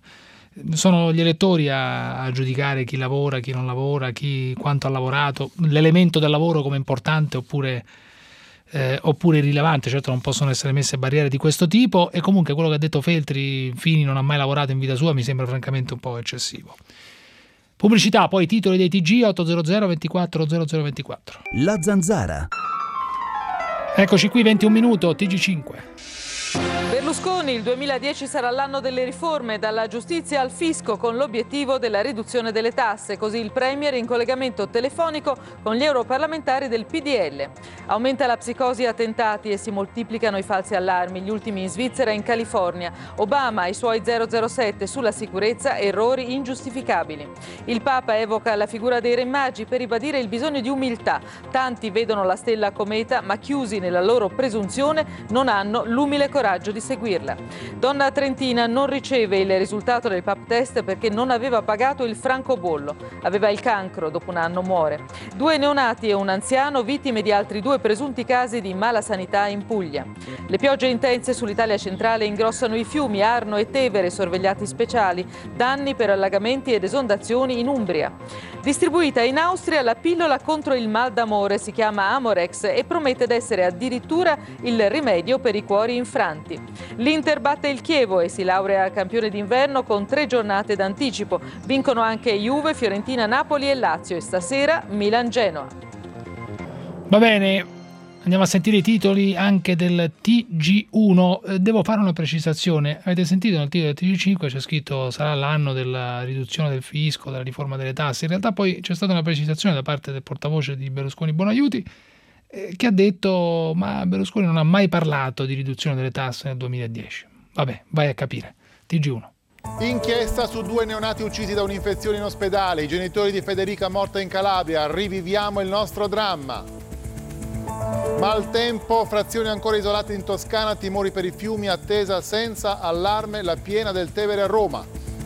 Sono gli elettori a, a giudicare chi lavora, chi non lavora, chi quanto ha lavorato, l'elemento del lavoro come importante oppure, eh, oppure irrilevante. Certo non possono essere messe barriere di questo tipo e comunque quello che ha detto Feltri, Fini non ha mai lavorato in vita sua, mi sembra francamente un po' eccessivo. Pubblicità, poi titoli dei T G ottocento ventiquattro zero zero ventiquattro. La Zanzara. Eccoci qui, ventuno minuto, T G cinque. Berlusconi, il duemiladieci sarà l'anno delle riforme, dalla giustizia al fisco, con l'obiettivo della riduzione delle tasse. Così il Premier in collegamento telefonico con gli europarlamentari del P D L. Aumenta la psicosi a attentati e si moltiplicano i falsi allarmi, gli ultimi in Svizzera e in California. Obama ai suoi zero zero sette sulla sicurezza, errori ingiustificabili. Il Papa evoca la figura dei re magi per ribadire il bisogno di umiltà. Tanti vedono la stella cometa, ma chiusi nella loro presunzione non hanno l'umile coraggio di seguirla. Donna trentina non riceve il risultato del pap test perché non aveva pagato il francobollo. Aveva il cancro, dopo un anno muore. Due neonati e un anziano vittime di altri due presunti casi di mala sanità in Puglia. Le piogge intense sull'Italia centrale ingrossano i fiumi Arno e Tevere, sorvegliati speciali. Danni per allagamenti ed esondazioni in Umbria. Distribuita in Austria la pillola contro il mal d'amore, si chiama Amorex e promette d'essere addirittura il rimedio per i cuori infranti. L'Inter batte il Chievo e si laurea campione d'inverno con tre giornate d'anticipo. Vincono anche Juve, Fiorentina, Napoli e Lazio e stasera Milan-Genoa. Va bene, andiamo a sentire i titoli anche del T G uno. Eh, devo fare una precisazione. Avete sentito nel titolo del T G cinque c'è scritto sarà l'anno della riduzione del fisco, della riforma delle tasse. In realtà poi c'è stata una precisazione da parte del portavoce di Berlusconi Bonaiuti eh, che ha detto ma Berlusconi non ha mai parlato di riduzione delle tasse nel duemiladieci. Vabbè, vai a capire. T G uno. Inchiesta su due neonati uccisi da un'infezione in ospedale, i genitori di Federica morta in Calabria, riviviamo il nostro dramma. Maltempo, frazioni ancora isolate in Toscana, timori per i fiumi, attesa senza allarme la piena del Tevere a Roma.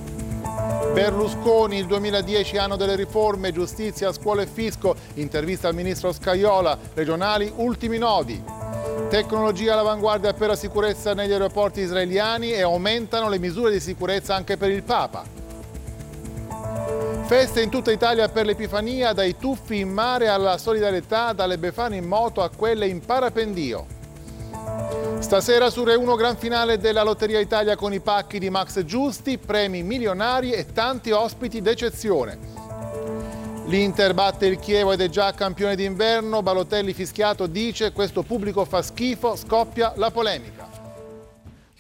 Berlusconi, il duemiladieci anno delle riforme, giustizia, scuola e fisco, intervista al ministro Scajola, regionali, ultimi nodi. Tecnologia all'avanguardia per la sicurezza negli aeroporti israeliani e aumentano le misure di sicurezza anche per il Papa. Feste in tutta Italia per l'Epifania, dai tuffi in mare alla solidarietà, dalle Befane in moto a quelle in parapendio. Stasera su Rai uno gran finale della Lotteria Italia con i pacchi di Max Giusti, premi milionari e tanti ospiti d'eccezione. L'Inter batte il Chievo ed è già campione d'inverno, Balotelli fischiato dice questo pubblico fa schifo, scoppia la polemica.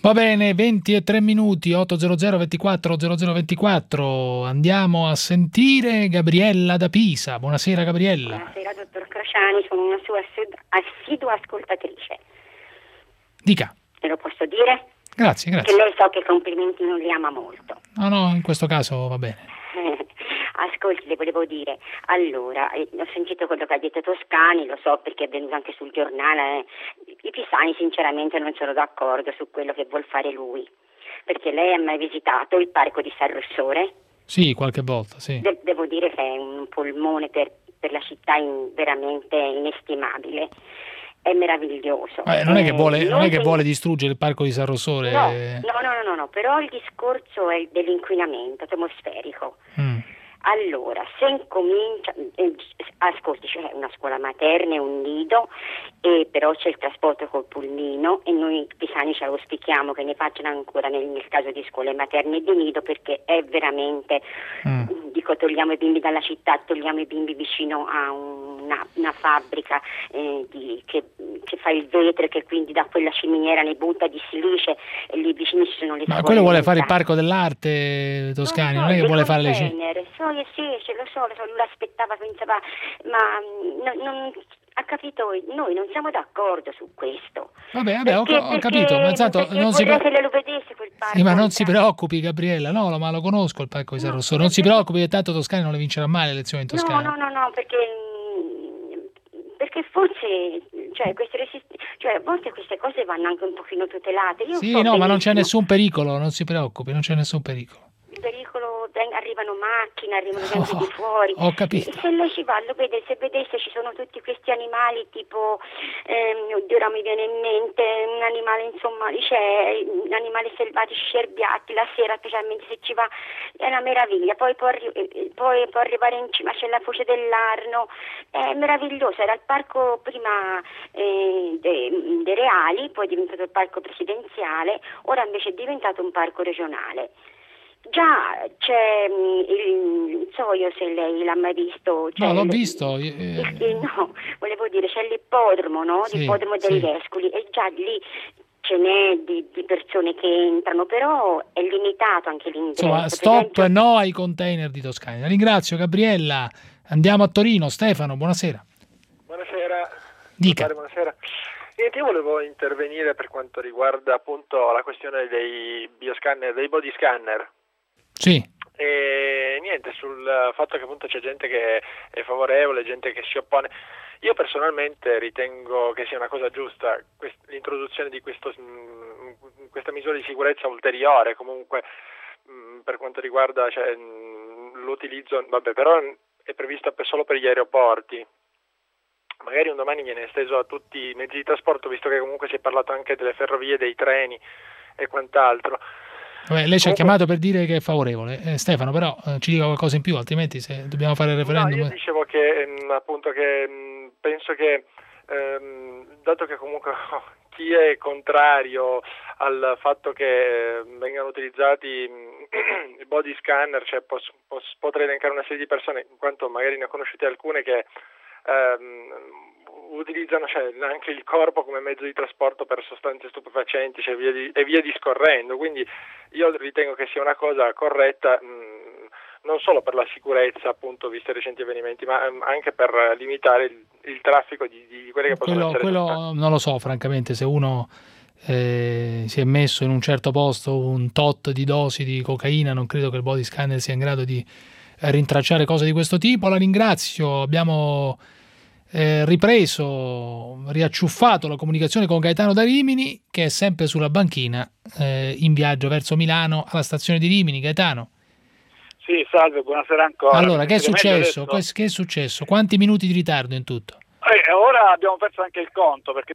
Va bene, venti e tre minuti, ottocento ventiquattro zero zero ventiquattro. Andiamo a sentire Gabriella da Pisa. Buonasera Gabriella. Buonasera dottor Crociani, sono una sua assidua ascoltatrice. Dica. Te lo posso dire? Grazie, grazie. Che lei so che i complimenti non li ama molto. No, no, in questo caso va bene. Ascolti, le volevo dire, allora, eh, ho sentito quello che ha detto Toscani, lo so perché è venuto anche sul giornale, eh. I pisani sinceramente non sono d'accordo su quello che vuol fare lui, perché lei ha mai visitato il parco di San Rossore? Sì, qualche volta, sì. De- devo dire che è un polmone per, per la città in, veramente inestimabile. È meraviglioso. Eh, non è che vuole, eh, non è che vuole distruggere il parco di San Rossore. No, no, no, no, no, però il discorso è dell'inquinamento atmosferico. Mm. Allora, se incomincia, eh, ascolti, c'è una scuola materna e un nido, e però c'è il trasporto col pulmino e noi pisani ce lo auspichiamo che ne facciano ancora nel, nel caso di scuole materne e di nido, perché è veramente, mm. dico, togliamo i bimbi dalla città, togliamo i bimbi vicino a una, una fabbrica eh, di, che, che fa il vetro, che quindi da quella ciminiera ne butta di silice e lì vicino ci sono le Ma scuole. quello vuole fare il parco dell'arte, Toscani, non, non è che vuole fare le città. So, sì, ce lo so, lo so, lui l'aspettava, pensava, ma no, non, ha capito, noi non siamo d'accordo su questo. Vabbè, vabbè, perché, ho, ho capito, ma tanto non si pre- che lo vedesse quel parco. Sì, ma non si preoccupi, Gabriella, no, ma lo conosco il parco di San Rossore, non si preoccupi che tanto Toscani non le vincerà mai le elezioni in Toscana. No, no, no, no, perché perché forse, cioè, queste resist- cioè, a volte queste cose vanno anche un pochino tutelate. Io sì, so no, ma non c'è benissimo. nessun pericolo, non si preoccupi, non c'è nessun pericolo. Il pericolo, arrivano macchine, arrivano gente oh, di fuori. Ho capito. Se lei ci va, lo vede, se vedesse ci sono tutti questi animali tipo, ehm, oddio, ora mi viene in mente un animale, insomma, c'è animali selvatici, cerbiatti, la sera specialmente se ci va è una meraviglia. Poi può, arri- poi può arrivare in cima, c'è la foce dell'Arno, è meraviglioso. Era il parco prima eh, dei de Reali, poi è diventato il parco presidenziale, ora invece è diventato un parco regionale. Già c'è il Zoio, se lei l'ha mai visto. No, l'ho il, visto. Il, il, no, volevo dire, c'è l'ippodromo, no? Sì, l'ippodromo sì. degli Esculi, e già lì ce n'è di, di persone che entrano, però è limitato anche l'ingresso. Insomma, stop esempio... no ai container di Toscani. La ringrazio, Gabriella. Andiamo a Torino. Stefano, buonasera. Buonasera. Dica. Buonasera. Niente, io volevo intervenire per quanto riguarda appunto la questione dei bioscanner, dei body scanner. Sì. E niente, sul fatto che appunto c'è gente che è favorevole, gente che si oppone. Io personalmente ritengo che sia una cosa giusta quest- l'introduzione di questo, mh, questa misura di sicurezza ulteriore, comunque mh, per quanto riguarda cioè, mh, l'utilizzo, vabbè, però è prevista per, solo per gli aeroporti. Magari un domani viene esteso a tutti i mezzi di trasporto, visto che comunque si è parlato anche delle ferrovie, dei treni e quant'altro. Vabbè, lei ci ha chiamato per dire che è favorevole, eh, Stefano, però eh, ci dica qualcosa in più, altrimenti se dobbiamo fare il referendum. No, io dicevo che mh, appunto che mh, penso che ehm, dato che comunque chi è contrario al fatto che eh, vengano utilizzati mh, i body scanner, cioè pos, pos, potrei elencare una serie di persone, in quanto magari ne ho conosciute alcune che ehm, utilizzano cioè, anche il corpo come mezzo di trasporto per sostanze stupefacenti, cioè, via di, e via discorrendo, quindi io ritengo che sia una cosa corretta mh, non solo per la sicurezza, appunto, visto i recenti avvenimenti, ma mh, anche per limitare il, il traffico di, di quelle che possono quello, essere quello sostanze. Non lo so, francamente, se uno eh, si è messo in un certo posto un tot di dosi di cocaina, non credo che il body scanner sia in grado di rintracciare cose di questo tipo. La ringrazio, abbiamo Eh, ripreso, riacciuffato la comunicazione con Gaetano da Rimini, che è sempre sulla banchina eh, in viaggio verso Milano alla stazione di Rimini. Gaetano. Sì, salve, buonasera ancora. Allora, che è successo? Che è successo? Quanti minuti di ritardo in tutto? Eh, ora abbiamo perso anche il conto, perché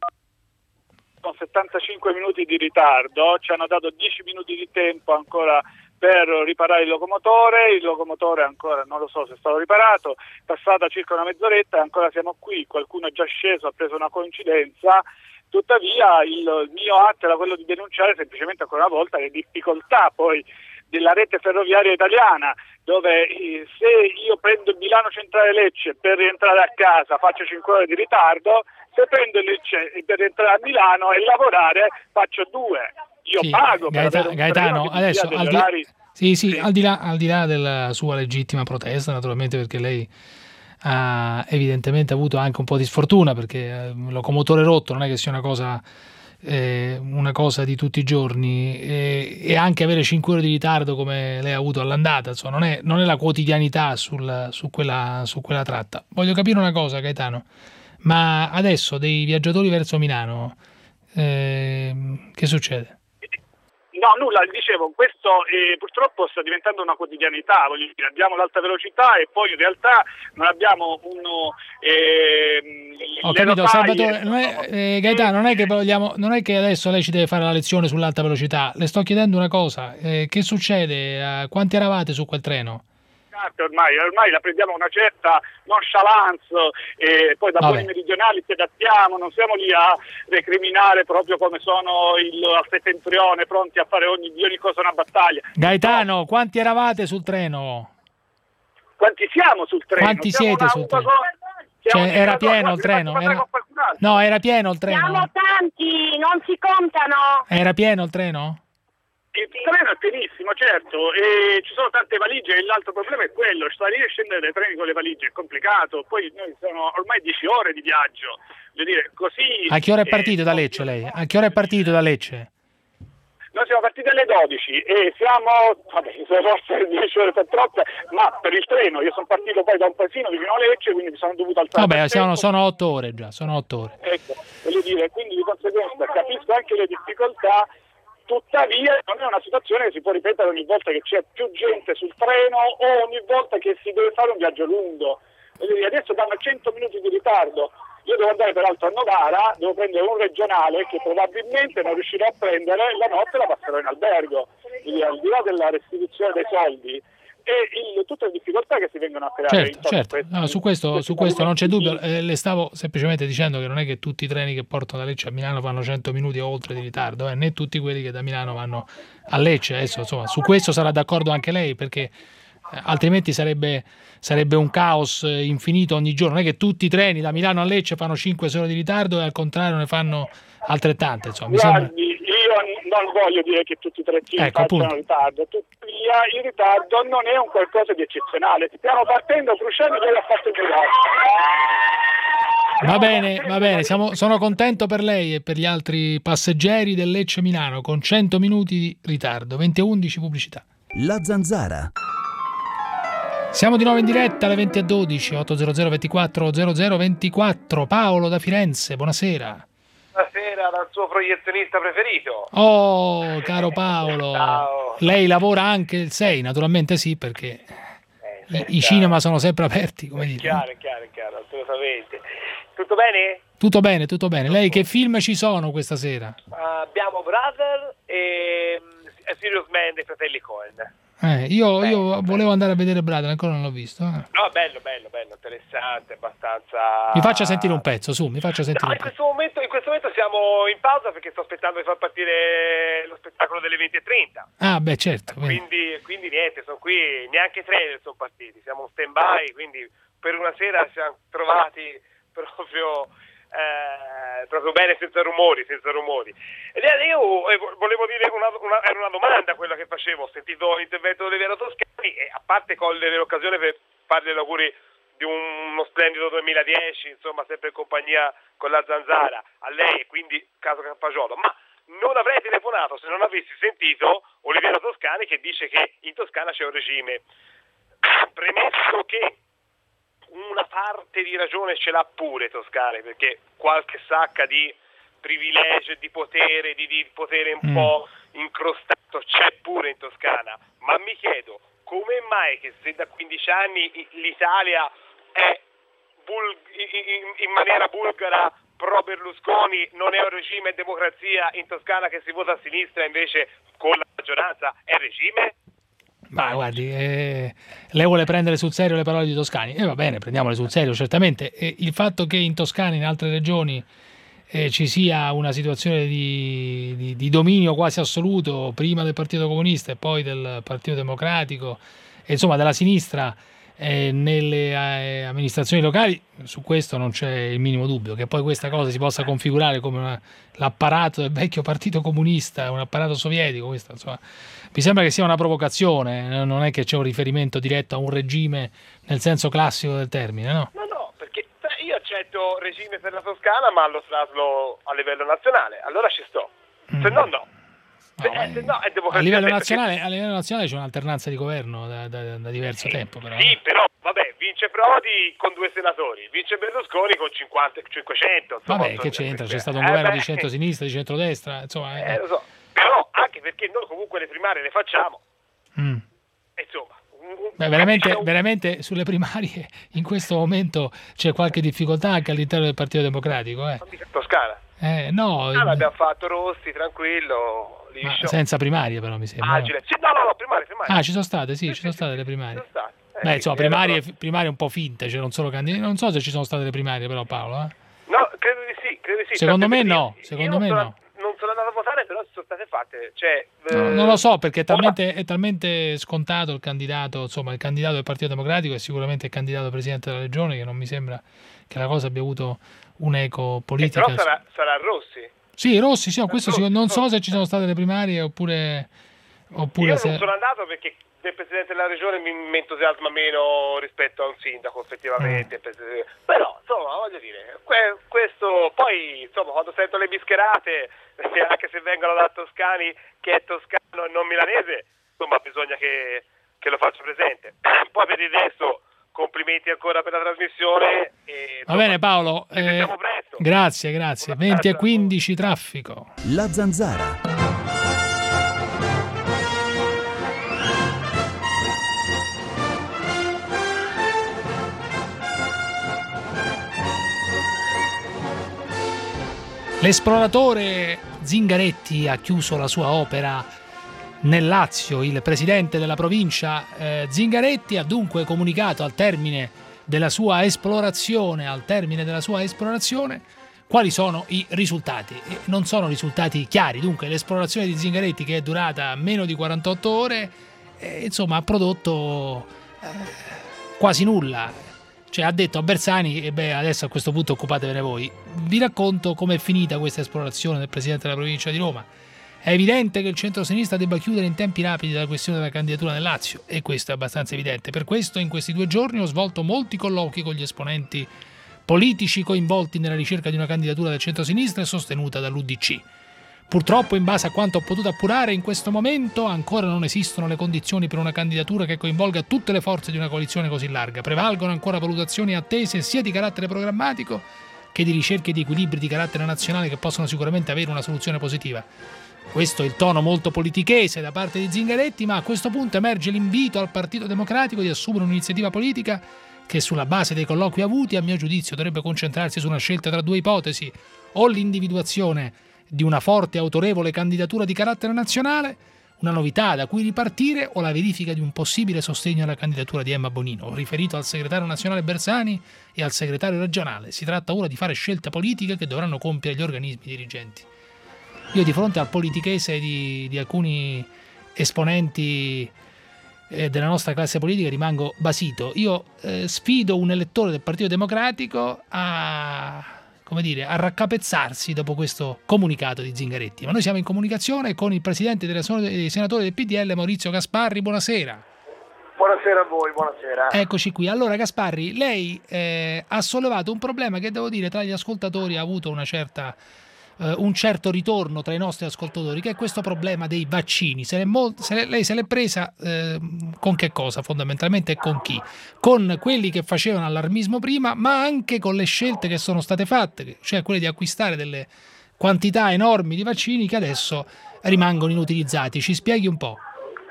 con settantacinque minuti di ritardo ci hanno dato dieci minuti di tempo ancora per riparare il locomotore, il locomotore ancora non lo so se è stato riparato, passata circa una mezz'oretta e ancora siamo qui, qualcuno è già sceso, ha preso una coincidenza, tuttavia il mio atto era quello di denunciare semplicemente ancora una volta le difficoltà poi della rete ferroviaria italiana, dove eh, se io prendo il Milano Centrale Lecce per rientrare a casa faccio cinque ore di ritardo, se prendo il Lecce per rientrare a Milano e lavorare faccio due. Io sì, pago per Gaeta, avere un Gaetano, treno che adesso dia al degli di, orari. sì, sì, al di là, al di là della sua legittima protesta, naturalmente, perché lei ha evidentemente avuto anche un po' di sfortuna, perché il locomotore rotto non è che sia una cosa eh, una cosa di tutti i giorni, e, e anche avere cinque ore di ritardo come lei ha avuto all'andata, insomma, non è, non è la quotidianità sul, su, quella, su quella tratta. Voglio capire una cosa, Gaetano, ma adesso dei viaggiatori verso Milano eh, che succede? No, nulla, dicevo, questo eh, purtroppo sta diventando una quotidianità, voglio dire, abbiamo l'alta velocità e poi in realtà non abbiamo uno... Eh, Ho capito, Salvatore, non è, eh, Gaetano, non è che vogliamo, non è che adesso lei ci deve fare la lezione sull'alta velocità, le sto chiedendo una cosa, eh, che succede? Eh, quanti eravate su quel treno? Ormai, ormai la prendiamo una certa nonchalance e poi da buoni meridionali ci adattiamo, non siamo lì a recriminare proprio come sono il, al settentrione, pronti a fare ogni, di ogni cosa una battaglia. Gaetano, no. Quanti eravate sul treno? Quanti siamo sul treno? Quanti siamo siete sul treno? Cioè, era pieno il treno? Era... No, era pieno il treno? Siamo tanti, non si contano. Era pieno il treno? Il treno è pienissimo, certo, e ci sono tante valigie e l'altro problema è quello, salire e scendere dai treni con le valigie è complicato, poi noi sono ormai dieci ore di viaggio, voglio dire, così... A che ora è partito eh, da Lecce lei? A che ora è partito da Lecce? Noi siamo partiti alle dodici e siamo, vabbè, sono forse dieci ore per troppe, ma per il treno, io sono partito poi da un paesino vicino a Lecce, quindi mi sono dovuto alzare. Vabbè, sono, sono otto ore già, sono otto ore. Ecco, voglio dire, quindi di conseguenza capisco anche le difficoltà. Tuttavia non è una situazione che si può ripetere ogni volta che c'è più gente sul treno o ogni volta che si deve fare un viaggio lungo. Adesso danno cento minuti di ritardo, io devo andare peraltro a Novara, devo prendere un regionale che probabilmente non riuscirò a prendere, la notte la passerò in albergo. Quindi al di là della restituzione dei soldi e il, tutte le difficoltà che si vengono a creare. Certo, certo. Questi, no, su questo, su questo non c'è dubbio, eh, le stavo semplicemente dicendo che non è che tutti i treni che portano da Lecce a Milano fanno cento minuti o oltre di ritardo, eh, né tutti quelli che da Milano vanno a Lecce. Adesso, insomma, su questo sarà d'accordo anche lei, perché eh, altrimenti sarebbe, sarebbe un caos infinito ogni giorno. Non è che tutti i treni da Milano a Lecce fanno cinque ore di ritardo e al contrario ne fanno altrettante. Insomma, mi sembra... Io non voglio dire che tutti i treni ecco, facciano appunto. ritardo, tuttavia il ritardo non è un qualcosa di eccezionale. Stiamo partendo, Cruciani che l'ha fatto girare. Va bene, va bene, Siamo, sono contento per lei e per gli altri passeggeri del Lecce Milano con cento minuti di ritardo. venti e undici pubblicità. La Zanzara. Siamo di nuovo in diretta alle venti e dodici, otto zero zero ventiquattro zero zero ventiquattro. Paolo da Firenze, buonasera. Buonasera dal suo proiezionista preferito. Oh, caro Paolo. Ciao. Lei lavora anche il sei, naturalmente sì, perché eh, i, i cinema sono sempre aperti, come dire. Chiaro, chiaro, chiaro, assolutamente. Tutto bene? Tutto bene, tutto bene. Lei che film ci sono questa sera? Uh, abbiamo Brother e um, Serious Man dei fratelli Coen. Eh, io, io volevo andare a vedere Brother, ancora non l'ho visto. Eh. No, bello, bello, bello, interessante, abbastanza... Mi faccia sentire un pezzo, su, mi faccia sentire no, un in pezzo. questo momento, in questo momento siamo in pausa perché sto aspettando di far partire lo spettacolo delle venti e trenta. Ah, beh, certo. Quindi, quindi niente, sono qui, neanche i trailer sono partiti, siamo in stand-by, quindi per una sera ci siamo trovati proprio... Eh, proprio bene, senza rumori, senza rumori. Ed io eh, volevo dire una, una, era una domanda quella che facevo. Ho sentito l'intervento di Oliviero Toscani e a parte cogliere l'occasione per fargli gli auguri di un, uno splendido duemiladieci, insomma sempre in compagnia con la Zanzara, a lei e quindi caso Campagiolo, ma non avrei telefonato se non avessi sentito Oliviero Toscani che dice che in Toscana c'è un regime. Premesso che una parte di ragione ce l'ha pure Toscani, perché qualche sacca di privilegio, di potere, di, di potere un mm. po' incrostato c'è pure in Toscana, ma mi chiedo come mai che se da quindici anni l'Italia è bul- in, in maniera bulgara pro Berlusconi, non è un regime e democrazia, in Toscana che si vota a sinistra invece con la maggioranza è regime? Ma guardi, eh, lei vuole prendere sul serio le parole di Toscani? E eh, va bene, prendiamole sul serio, certamente. E il fatto che in Toscana e in altre regioni eh, ci sia una situazione di, di, di dominio quasi assoluto, prima del Partito Comunista e poi del Partito Democratico, e insomma della sinistra, eh, nelle eh, amministrazioni locali, su questo non c'è il minimo dubbio. Che poi questa cosa si possa configurare come una, l'apparato del vecchio partito comunista, un apparato sovietico, questo, insomma, mi sembra che sia una provocazione, non è che c'è un riferimento diretto a un regime nel senso classico del termine, no? No, no, perché beh, io accetto regime per la Toscana, ma lo traslo a livello nazionale, allora ci sto. Se no, no. Se, No, eh, se no è A livello, perché- nazionale, a livello nazionale c'è un'alternanza di governo da, da- da diverso tempo, però. Sì, però vabbè, vince Prodi con due senatori, vince Berlusconi con cinquanta, cinquecento. Insomma, Vabbè, insomma, che c'entra? C'è stato un eh, governo beh, di centrosinistra, di centrodestra, insomma. eh. Eh, lo so. Però anche perché noi comunque le primarie le facciamo, Mm. e insomma. un- Beh, veramente, diciamo- veramente sulle primarie in questo momento c'è qualche difficoltà anche all'interno del Partito Democratico. Eh. Toscana. Eh, no, Toscana abbiamo fatto Rossi, tranquillo, ma liscio. senza primarie però mi sembra. no? Agile. Sì, no, no, no, primarie, primarie. Ah, ci sono state, sì, ci sono state le primarie. state. Eh, Beh, sì, insomma, era primarie, però- primarie un po' finte, c'erano solo candidati. Non so se ci sono state le primarie però, Paolo. eh. No, credo di sì, credo di sì. Secondo Tant'è me che no, io- secondo io me non no. sono- Non sono andato a votare, però sono state fatte. Cioè, No, eh, non lo so perché è talmente, è talmente scontato il candidato, insomma il candidato del Partito Democratico è sicuramente il candidato presidente della regione, che non mi sembra che la cosa abbia avuto un'eco eh, politica. però sarà, sarà Rossi. Sì, Rossi, sì, no, questo sì, non so se ci sono state le primarie oppure, oppure Io se... non sono andato perché del presidente della regione mi, mi entusiasma meno rispetto a un sindaco effettivamente. Mm. Però insomma voglio dire, que- questo poi insomma quando sento le bischerate, anche se vengono da Toscani che è toscano e non milanese, insomma bisogna che, che lo faccia presente. Poi per il resto complimenti ancora per la trasmissione. E, Va bene Paolo, ci eh, sentiamo presto. grazie, grazie. venti e quindici traffico. La Zanzara. L'esploratore Zingaretti ha chiuso la sua opera nel Lazio. Il presidente della provincia eh, Zingaretti ha dunque comunicato al termine della sua esplorazione, al termine della sua esplorazione, quali sono i risultati. E non sono risultati chiari, dunque l'esplorazione di Zingaretti, che è durata meno di quarantotto ore, eh, insomma ha prodotto eh, quasi nulla. Cioè ha detto a Bersani, e beh adesso a questo punto occupatevene voi. Vi racconto com'è finita questa esplorazione del presidente della provincia di Roma. È evidente che il centro-sinistra debba chiudere in tempi rapidi la questione della candidatura nel Lazio, e questo è abbastanza evidente. Per questo in questi due giorni ho svolto molti colloqui con gli esponenti politici coinvolti nella ricerca di una candidatura del centro-sinistra e sostenuta dall'U D C. Purtroppo, in base a quanto ho potuto appurare, in questo momento ancora non esistono le condizioni per una candidatura che coinvolga tutte le forze di una coalizione così larga. Prevalgono ancora valutazioni attese sia di carattere programmatico che di ricerche di equilibri di carattere nazionale che possono sicuramente avere una soluzione positiva. Questo è il tono molto politichese da parte di Zingaretti, ma a questo punto emerge l'invito al Partito Democratico di assumere un'iniziativa politica che, sulla base dei colloqui avuti, a mio giudizio dovrebbe concentrarsi su una scelta tra due ipotesi: o l'individuazione di una forte e autorevole candidatura di carattere nazionale, una novità da cui ripartire, o la verifica di un possibile sostegno alla candidatura di Emma Bonino. Ho riferito al segretario nazionale Bersani e al segretario regionale. Si tratta ora di fare scelte politiche che dovranno compiere gli organismi dirigenti. Io, di fronte al politichese di, di alcuni esponenti eh, della nostra classe politica, rimango basito. Io eh, sfido un elettore del Partito Democratico a... come dire, a raccapezzarsi dopo questo comunicato di Zingaretti. Ma noi siamo in comunicazione con il presidente dei senatori del P D L, Maurizio Gasparri. Buonasera. Buonasera a voi, buonasera. Eccoci qui. Allora Gasparri, lei eh, ha sollevato un problema che, devo dire, tra gli ascoltatori ha avuto una certa, eh, un certo ritorno tra i nostri ascoltatori, che è questo problema dei vaccini. Se l'è mol- se l'è- lei se l'è presa eh, con che cosa fondamentalmente e con chi? Con quelli che facevano allarmismo prima, ma anche con le scelte che sono state fatte, cioè quelle di acquistare delle quantità enormi di vaccini che adesso rimangono inutilizzati. Ci spieghi un po'?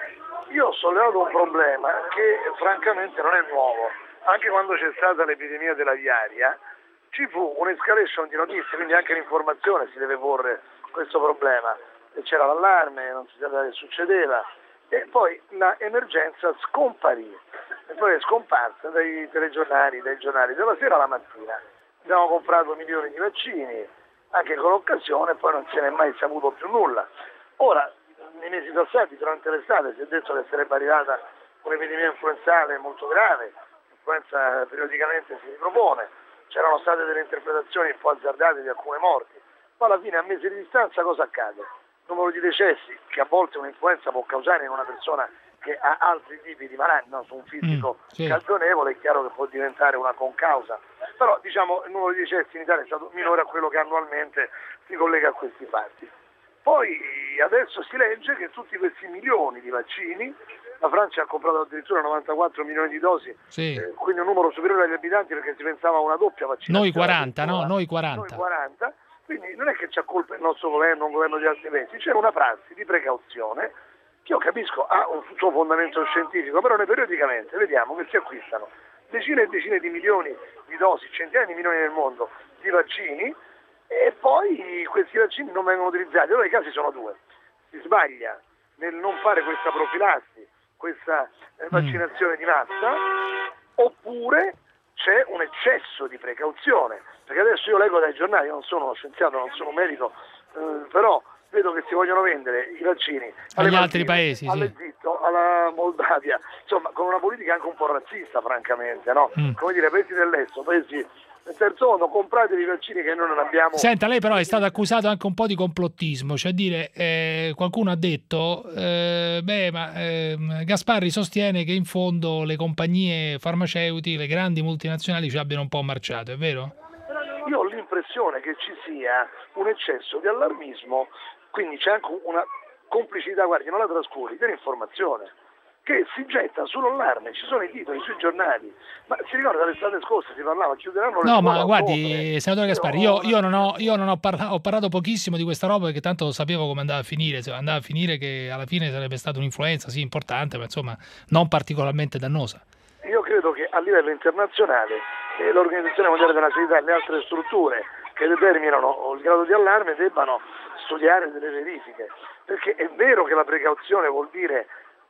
Io ho sollevato un problema che francamente non è nuovo. Anche quando c'è stata l'epidemia della viaria ci fu un'escalation di notizie, quindi anche l'informazione si deve porre questo problema. E c'era l'allarme, non si sapeva che succedeva, e poi l'emergenza scomparì. E poi è scomparsa dai telegiornali, dai giornali dalla sera alla mattina. Abbiamo comprato milioni di vaccini, anche con l'occasione, poi non se ne è mai saputo più nulla. Ora, nei mesi passati, durante l'estate, si è detto che sarebbe arrivata un'epidemia influenzale molto grave, l'influenza periodicamente si ripropone, c'erano state delle interpretazioni un po' azzardate di alcune morti, ma alla fine a mesi di distanza cosa accade? Il numero di decessi che a volte un'influenza può causare in una persona che ha altri tipi di malanni, no? Su un fisico mm, sì. cagionevole è chiaro che può diventare una concausa, però diciamo il numero di decessi in Italia è stato minore a quello che annualmente si collega a questi fatti. Poi adesso si legge che tutti questi milioni di vaccini, la Francia ha comprato addirittura novantaquattro milioni di dosi, sì. eh, quindi un numero superiore agli abitanti perché si pensava a una doppia vaccinazione. Noi quaranta, no? Noi quaranta. Noi quaranta, quindi non è che c'ha colpa il nostro governo o un governo di altri paesi, c'è una prassi di precauzione che io capisco ha un suo fondamento scientifico, però noi periodicamente vediamo che si acquistano decine e decine di milioni di dosi, centinaia di milioni nel mondo di vaccini, e poi questi vaccini non vengono utilizzati. Allora i casi sono due: si sbaglia nel non fare questa profilassi, questa eh, vaccinazione di massa, oppure c'è un eccesso di precauzione, perché adesso io leggo dai giornali, io non sono uno scienziato, non sono un medico, eh, però vedo che si vogliono vendere i vaccini agli altri paesi, all'Egitto, sì. alla Moldavia, insomma con una politica anche un po' razzista francamente, no? Mm. Come dire, paesi dell'est, paesi del terzo mondo, compratevi i vaccini che noi non abbiamo. Senta, lei però è stato accusato anche un po' di complottismo, cioè dire, eh, qualcuno ha detto, eh, beh ma eh, Gasparri sostiene che in fondo le compagnie farmaceutiche, le grandi multinazionali ci abbiano un po' marciato, è vero? Io ho l'impressione che ci sia un eccesso di allarmismo, quindi c'è anche una complicità, guardi, non la trascuri, dell'informazione, che si getta sull'allarme, ci sono i titoli sui giornali, ma si ricorda l'estate scorsa si parlava, chiuderanno le No, scuole ma guardi, senatore Gasparri, io, io, io non, ho, io non ho, parla- ho parlato pochissimo di questa roba perché tanto sapevo come andava a finire, cioè, andava a finire che alla fine sarebbe stata un'influenza, sì, importante, ma insomma non particolarmente dannosa. Io credo che a livello internazionale eh, l'Organizzazione Mondiale della Sanità e le altre strutture che determinano il grado di allarme debbano studiare delle verifiche, perché è vero che la precauzione vuol dire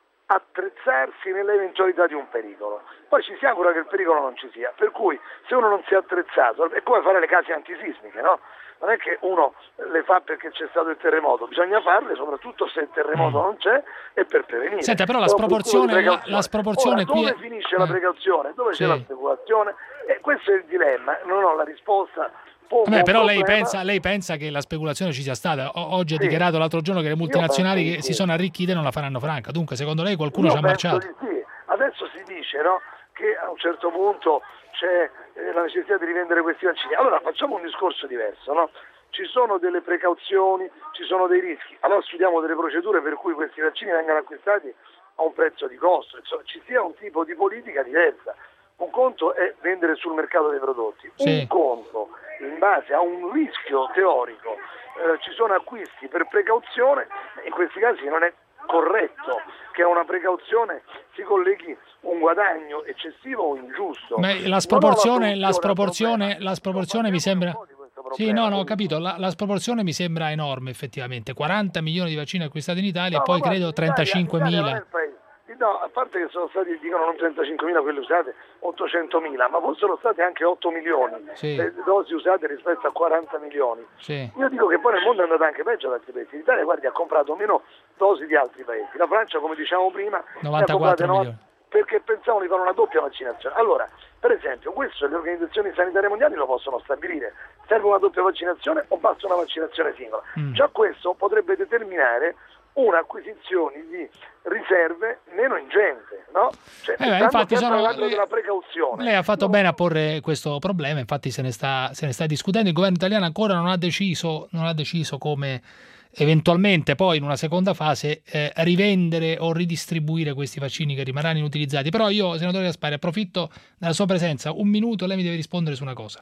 attrezzarsi nell'eventualità di un pericolo, poi ci si augura che il pericolo non ci sia, per cui se uno non si è attrezzato è come fare le case antisismiche, no? Non è che uno le fa perché c'è stato il terremoto, bisogna farle soprattutto se il terremoto non c'è e per prevenire. Senta, però la sproporzione, la, la sproporzione Ora, qui dove è... finisce la precauzione? Dove sì. c'è la speculazione? E questo è il dilemma, non ho la risposta. Vabbè, però lei pensa, lei pensa che la speculazione ci sia stata? O- oggi ha sì. dichiarato l'altro giorno che le multinazionali che sì. si sono arricchite non la faranno franca, dunque secondo lei qualcuno Io ci ha marciato? Di sì. Adesso si dice, no, che a un certo punto c'è eh, la necessità di rivendere questi vaccini. Allora facciamo un discorso diverso, no? Ci sono delle precauzioni, ci sono dei rischi, allora studiamo delle procedure per cui questi vaccini vengano acquistati a un prezzo di costo, insomma ci sia un tipo di politica diversa. Un conto è vendere sul mercato dei prodotti, sì. un conto in base a un rischio teorico, eh, ci sono acquisti per precauzione, in questi casi non è corretto che a una precauzione si colleghi un guadagno eccessivo o ingiusto. Beh, la sproporzione, la sproporzione, la sproporzione mi sembra... Sì, no, no, ho capito, la, la sproporzione mi sembra enorme effettivamente, quaranta milioni di vaccini acquistati in Italia no, e poi guarda, credo trentacinquemila. No, a parte che sono stati, dicono non trentacinquemila quelle usate, ottocentomila, ma fossero state anche otto milioni sì. le dosi usate rispetto a quaranta milioni. Sì. Io dico che poi nel mondo è andata anche peggio ad altri paesi. L'Italia, guardi, ha comprato meno dosi di altri paesi. La Francia, come dicevamo prima, novantaquattro milioni. Perché pensavano di fare una doppia vaccinazione. Allora, per esempio, questo le organizzazioni sanitarie mondiali lo possono stabilire. Serve una doppia vaccinazione o basta una vaccinazione singola? Mm. Già questo potrebbe determinare un'acquisizione di riserve meno ingente, no? Cioè, eh, infatti sono, lei, della precauzione. Lei ha fatto no. bene a porre questo problema, infatti se ne sta, se ne sta discutendo. Il governo italiano ancora non ha deciso, non ha deciso come eventualmente poi in una seconda fase eh, rivendere o ridistribuire questi vaccini che rimarranno inutilizzati. Però io, senatore Gasparri, approfitto della sua presenza, un minuto, lei mi deve rispondere su una cosa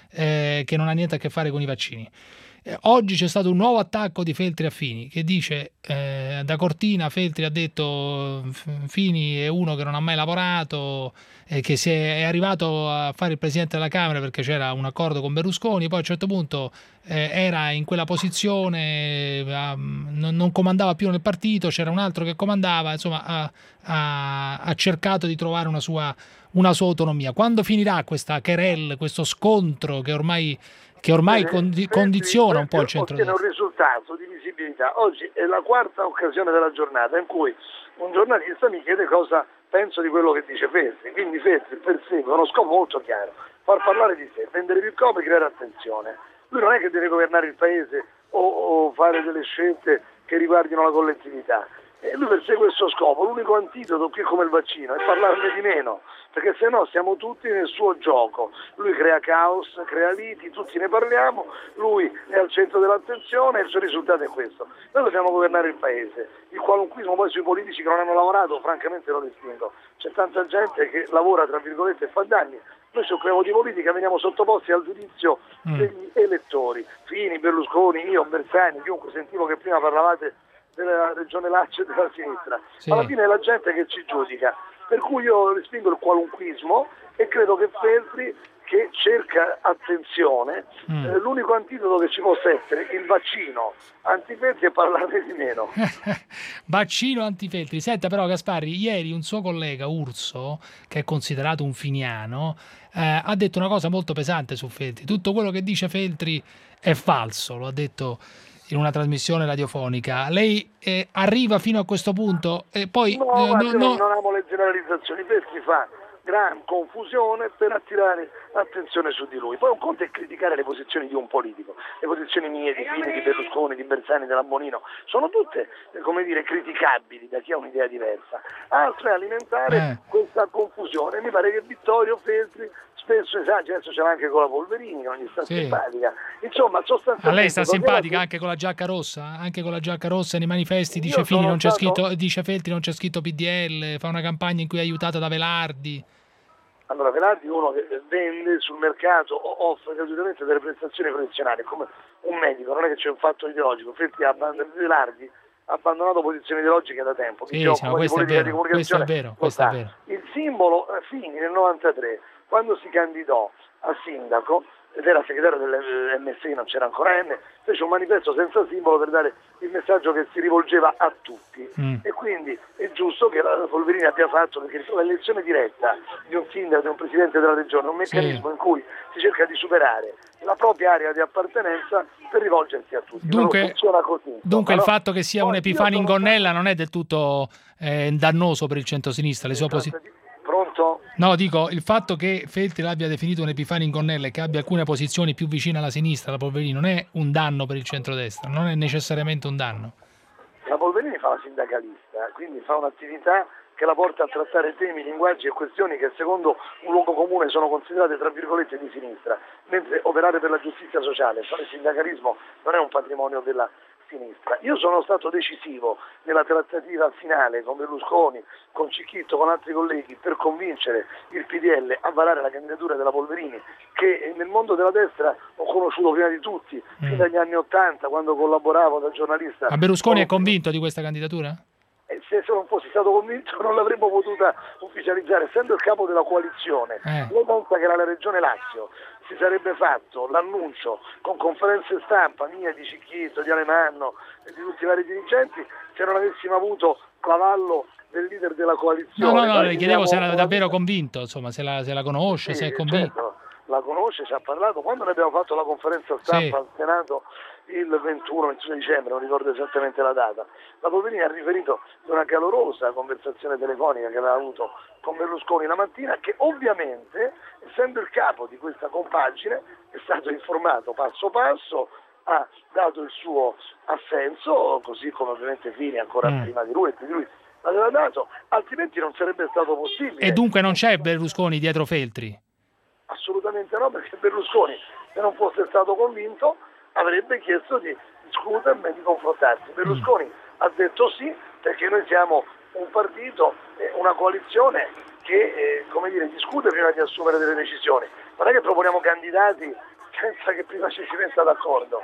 eh, che non ha niente a che fare con i vaccini. Eh, oggi c'è stato un nuovo attacco di Feltri a Fini che dice eh, da Cortina Feltri ha detto Fini è uno che non ha mai lavorato e eh, che si è, è arrivato a fare il presidente della Camera perché c'era un accordo con Berlusconi, poi a un certo punto eh, era in quella posizione, eh, non, non comandava più nel partito, c'era un altro che comandava, insomma ha, ha, ha cercato di trovare una sua, una sua autonomia. Quando finirà questa querelle, questo scontro che ormai che ormai condi- condiziona un po' il centro ottiene un risultato di visibilità. Oggi è la quarta occasione della giornata in cui un giornalista mi chiede cosa penso di quello che dice Feltri, quindi Feltri persegue uno scopo molto chiaro, far parlare di sé, vendere più copie, creare attenzione. Lui non è che deve governare il paese o, o fare delle scelte che riguardino la collettività. E lui persegue questo scopo, l'unico antidoto qui come il vaccino è parlarne di meno, perché se no siamo tutti nel suo gioco. Lui crea caos, crea liti, tutti ne parliamo, lui è al centro dell'attenzione e il suo risultato è questo. Noi dobbiamo governare il paese, il qualunquismo poi sui politici che non hanno lavorato francamente lo respingo, c'è tanta gente che lavora tra virgolette e fa danni. Noi ci occupiamo di politica, veniamo sottoposti al giudizio mm. degli elettori, Fini, Berlusconi, io, Bersani, chiunque, sentivo che prima parlavate della regione Lazio e della sinistra, sì. Alla fine è la gente che ci giudica, per cui io respingo il qualunquismo e credo che Feltri, che cerca attenzione, mm. eh, l'unico antidoto che ci possa essere, il vaccino antifeltri, e parlarne di meno. Vaccino antifeltri. Senta però Gasparri, ieri un suo collega Urso, che è considerato un finiano, eh, ha detto una cosa molto pesante su Feltri. Tutto quello che dice Feltri è falso, lo ha detto in una trasmissione radiofonica. Lei eh, arriva fino a questo punto e poi no, eh, ma no, non, no... non amo le generalizzazioni. Feltri fa gran confusione per attirare attenzione su di lui. Poi un conto è criticare le posizioni di un politico, le posizioni mie, di Fini, di Berlusconi, di Bersani, della Bonino, sono tutte, come dire, criticabili da chi ha un'idea diversa. Altro è alimentare eh. questa confusione. Mi pare che Vittorio Feltri spesso esagera, adesso ce l'ha anche con la Polverini, non gli sta sì. simpatica. Insomma, sostanzialmente... A lei sta simpatica anche con la giacca rossa? Anche con la giacca rossa nei manifesti dice Fini non c'è stato... scritto, dice Feltri non c'è scritto P D L, fa una campagna in cui è aiutata da Velardi. Allora, Velardi è uno che vende sul mercato o offre gratuitamente delle prestazioni professionali, come un medico, non è che c'è un fatto ideologico. Feltri ha Velardi ha abbandonato posizioni ideologiche da tempo. Sì, sì, no, questo, è vero, questo è vero, questo è vero. Il simbolo Fini nel novantatré, quando si candidò a sindaco, ed era segretario dell'M S I, non c'era ancora M, fece un manifesto senza simbolo per dare il messaggio che si rivolgeva a tutti. Mm. E quindi è giusto che la Polverini abbia fatto, perché l'elezione diretta di un sindaco, di un presidente della regione, è un meccanismo sì. in cui si cerca di superare la propria area di appartenenza per rivolgersi a tutti. Dunque, funziona così. dunque no? il fatto che sia un Epifani in gonnella non è del tutto eh, dannoso per il centro-sinistra, le sue posizioni. Pronto? No, dico, il fatto che Feltri l'abbia definito un Epifani in gonnella e che abbia alcune posizioni più vicine alla sinistra, la Polverini, non è un danno per il centrodestra, non è necessariamente un danno. La Polverini fa la sindacalista, quindi fa un'attività che la porta a trattare temi, linguaggi e questioni che secondo un luogo comune sono considerate tra virgolette di sinistra, mentre operare per la giustizia sociale, fare sindacalismo non è un patrimonio della sinistra. Io sono stato decisivo nella trattativa finale con Berlusconi, con Cicchitto, con altri colleghi per convincere il P D L a varare la candidatura della Polverini, che nel mondo della destra ho conosciuto prima di tutti, mm. fin dagli anni Ottanta, quando collaboravo da giornalista. Ma Berlusconi con... è convinto di questa candidatura? E se non fossi stato convinto non l'avremmo potuta ufficializzare, essendo il capo della coalizione. Eh. Lei pensa che nella regione Lazio si sarebbe fatto l'annuncio con conferenze stampa mia, di Cicchitto, di Alemanno e di tutti i vari dirigenti se non avessimo avuto l'avallo del leader della coalizione? No, no, no, le chiedevo se era davvero convinto, insomma, se la, se la conosce, sì, se è convinto. Certo, la conosce, ci ha parlato. Quando ne abbiamo fatto la conferenza stampa sì. al Senato il ventuno ventuno dicembre, non ricordo esattamente la data, la Polverini ha riferito di una calorosa conversazione telefonica che aveva avuto con Berlusconi la mattina, che ovviamente, essendo il capo di questa compagine, è stato informato passo passo, ha dato il suo assenso, così come ovviamente Fini ancora mm. prima di lui e più di lui l'aveva dato, altrimenti non sarebbe stato possibile. E dunque non c'è Berlusconi dietro Feltri? Assolutamente no, perché Berlusconi, se non fosse stato convinto, avrebbe chiesto di discuterne e di confrontarsi. Berlusconi mm. ha detto sì, perché noi siamo un partito, eh, una coalizione che eh, come dire, discute prima di assumere delle decisioni. Non è che proponiamo candidati senza che prima ci si metta d'accordo.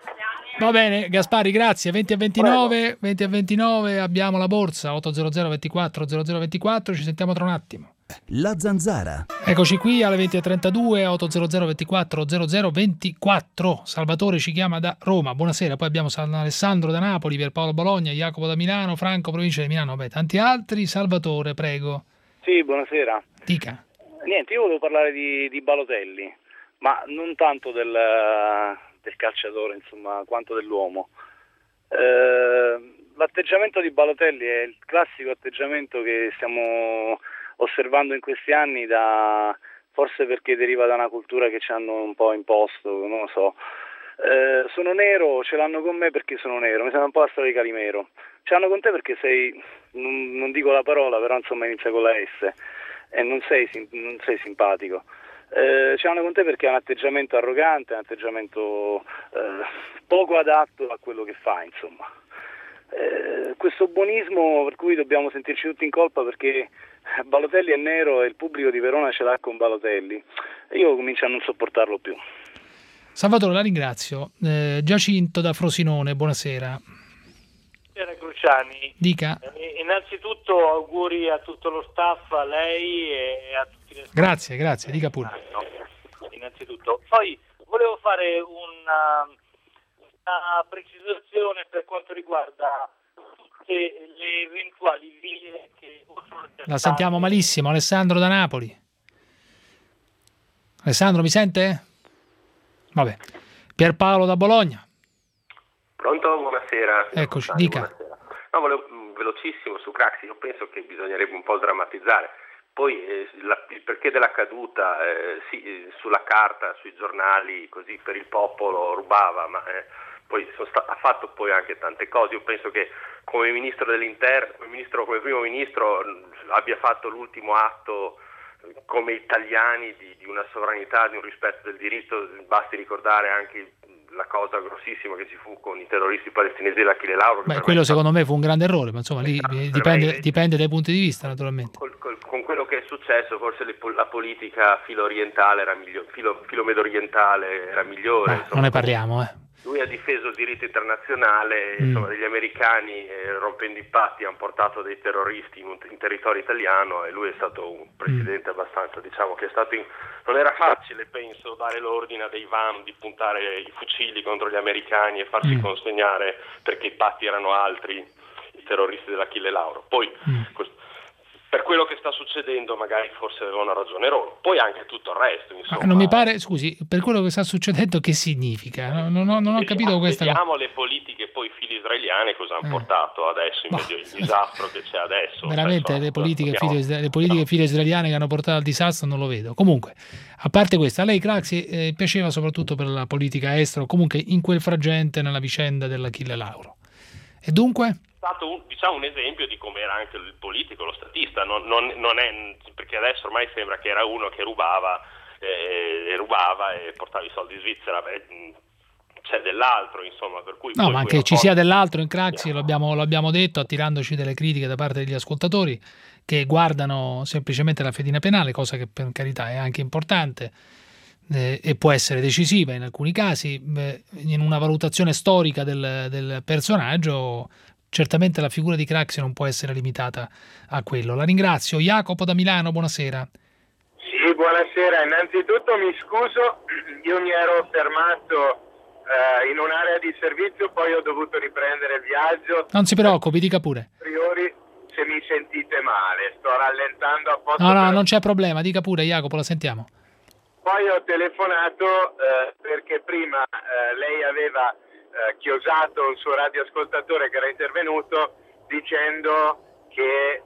Va bene, Gasparri, grazie. venti a ventinove, venti a ventinove abbiamo la borsa, otto zero zero ventiquattro zero zero ventiquattro, ci sentiamo tra un attimo. La Zanzara. Eccoci qui alle venti e trentadue, otto zero zero ventiquattro zero zero ventiquattro. Salvatore ci chiama da Roma, buonasera. Poi abbiamo San Alessandro da Napoli, Pierpaolo Bologna, Jacopo da Milano, Franco, provincia di Milano, beh, tanti altri. Salvatore, prego. Sì, buonasera. Dica. Niente, io volevo parlare di, di Balotelli, ma non tanto del, del calciatore, insomma, quanto dell'uomo. Eh, l'atteggiamento di Balotelli è il classico atteggiamento che stiamo osservando in questi anni, da forse perché deriva da una cultura che ci hanno un po' imposto, non lo so. Eh, sono nero, ce l'hanno con me perché sono nero, mi sembra un po' la storia di Calimero. Ce l'hanno con te perché sei, non, non dico la parola, però insomma inizia con la S, e non sei, non sei simpatico. Eh, ce l'hanno con te perché è un atteggiamento arrogante, un atteggiamento eh, poco adatto a quello che fa, insomma. Eh, questo buonismo per cui dobbiamo sentirci tutti in colpa perché Balotelli è nero e il pubblico di Verona ce l'ha con Balotelli, io comincio a non sopportarlo più. Salvatore, la ringrazio. Eh, Giacinto da Frosinone, buonasera. Buonasera Cruciani. Dica. Eh, innanzitutto auguri a tutto lo staff, a lei e a tutti gli Grazie, grazie, dica pure. no, innanzitutto. Poi volevo fare una, una precisazione per quanto riguarda tutte le eventuali vie che possono essere. La sentiamo malissimo, Alessandro da Napoli. Alessandro, mi sente? Vabbè. Pierpaolo da Bologna. Pronto? Buonasera. Eccoci, Buonasera. dica. Buonasera. No, volevo, velocissimo su Craxi, io penso che bisognerebbe un po' drammatizzare. Poi eh, la, il perché della caduta, eh, sì, eh, sulla carta, sui giornali, così per il popolo rubava, ma eh, poi sono sta- ha fatto poi anche tante cose. Io penso che come ministro dell'Interno, come, ministro, come primo ministro abbia fatto l'ultimo atto come italiani di, di una sovranità, di un rispetto del diritto. Basti ricordare anche la cosa grossissima che ci fu con i terroristi palestinesi dell'Achille Lauro. Beh, quello secondo me fu un grande errore, ma insomma lì eh, dipende, dipende dai punti di vista naturalmente. Col, col, con quello che è successo forse le, la politica filo orientale era migliore, filo, filo mediorientale era migliore. Beh, non ne parliamo, eh. Lui ha difeso il diritto internazionale, mm. insomma, degli americani, eh, rompendo i patti, hanno portato dei terroristi in, un, in territorio italiano, e lui è stato un presidente mm. abbastanza, diciamo che è stato in, non era facile, penso, dare l'ordine a dei van di puntare i fucili contro gli americani e farsi mm. consegnare, perché i patti erano altri, i terroristi dell'Achille Lauro. Poi mm. questo, per quello che sta succedendo magari forse avevano ragione loro, poi anche tutto il resto, insomma. Ma non mi pare, scusi, per quello che sta succedendo che significa? Non, non, ho, non ho capito vediamo, questa cosa. Vediamo le politiche poi fili israeliane cosa hanno eh. portato adesso, in medio, il disastro che c'è adesso. Veramente adesso, le politiche, filo, le politiche filo israeliane che hanno portato al disastro non lo vedo. Comunque, a parte questo, a lei Craxi eh, piaceva soprattutto per la politica estera, comunque in quel frangente nella vicenda dell'Achille Lauro. E dunque? È stato un, diciamo, un esempio di come era anche il politico, lo statista, non, non, non è, perché adesso ormai sembra che era uno che rubava, eh, e rubava e portava i soldi in Svizzera. Beh, c'è dell'altro, insomma, per cui no, poi ma anche ci sia dell'altro in Craxi, lo abbiamo, lo abbiamo detto, attirandoci delle critiche da parte degli ascoltatori che guardano semplicemente la fedina penale, cosa che per carità è anche importante eh, e può essere decisiva in alcuni casi. Beh, in una valutazione storica del, del personaggio certamente la figura di Craxi non può essere limitata a quello. La ringrazio. Jacopo da Milano, buonasera. Sì, buonasera. Innanzitutto mi scuso, io mi ero fermato eh, in un'area di servizio, poi ho dovuto riprendere il viaggio. Non si preoccupi, dica pure. Priori, se mi sentite male, sto rallentando apposta. No, no, per... non c'è problema, dica pure Jacopo, la sentiamo. Poi ho telefonato eh, perché prima eh, lei aveva Eh, chiosato un suo radioascoltatore che era intervenuto dicendo che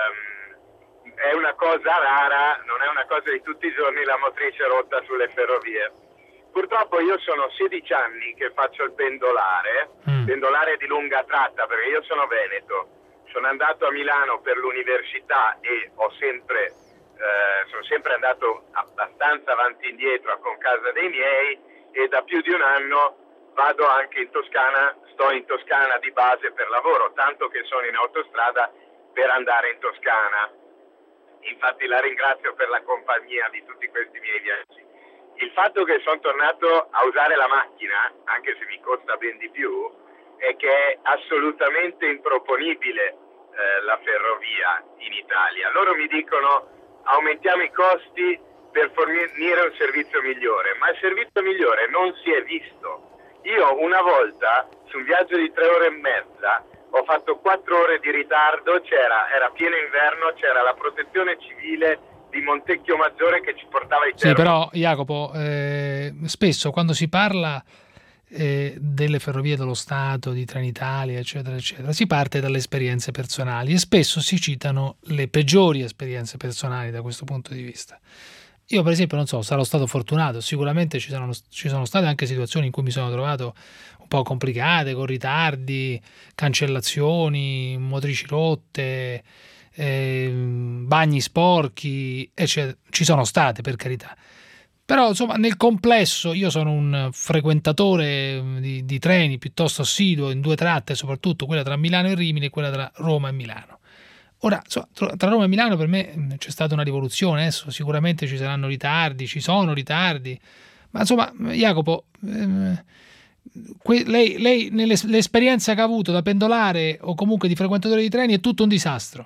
ehm, è una cosa rara, non è una cosa di tutti i giorni la motrice rotta sulle ferrovie. Purtroppo io sono sedici anni che faccio il pendolare, mm. pendolare di lunga tratta, perché io sono veneto. Sono andato a Milano per l'università e ho sempre, eh, sono sempre andato abbastanza avanti e indietro con casa dei miei, e da più di un anno vado anche in Toscana, sto in Toscana di base per lavoro, tanto che sono in autostrada per andare in Toscana. Infatti la ringrazio per la compagnia di tutti questi miei viaggi. Il fatto che sono tornato a usare la macchina, anche se mi costa ben di più, è che è assolutamente improponibile eh, la ferrovia in Italia. Loro mi dicono aumentiamo i costi per fornire un servizio migliore, ma il servizio migliore non si è visto. Io una volta, su un viaggio di tre ore e mezza, ho fatto quattro ore di ritardo, c'era, era pieno inverno, c'era la protezione civile di Montecchio Maggiore che ci portava i terrori. Sì, però Jacopo, eh, spesso quando si parla eh, delle Ferrovie dello Stato, di Trenitalia, eccetera, eccetera, si parte dalle esperienze personali e spesso si citano le peggiori esperienze personali da questo punto di vista. Io per esempio non so, sarò stato fortunato, sicuramente ci sono, ci sono state anche situazioni in cui mi sono trovato un po' complicate, con ritardi, cancellazioni, motrici rotte, eh, bagni sporchi, eccetera. Ci sono state, per carità. Però insomma nel complesso io sono un frequentatore di, di treni piuttosto assiduo, in due tratte soprattutto, quella tra Milano e Rimini e quella tra Roma e Milano. Ora, tra Roma e Milano per me c'è stata una rivoluzione, adesso sicuramente ci saranno ritardi, ci sono ritardi, ma insomma, Jacopo, eh, que- lei, lei nell'esperienza che ha avuto da pendolare o comunque di frequentatore di treni è tutto un disastro.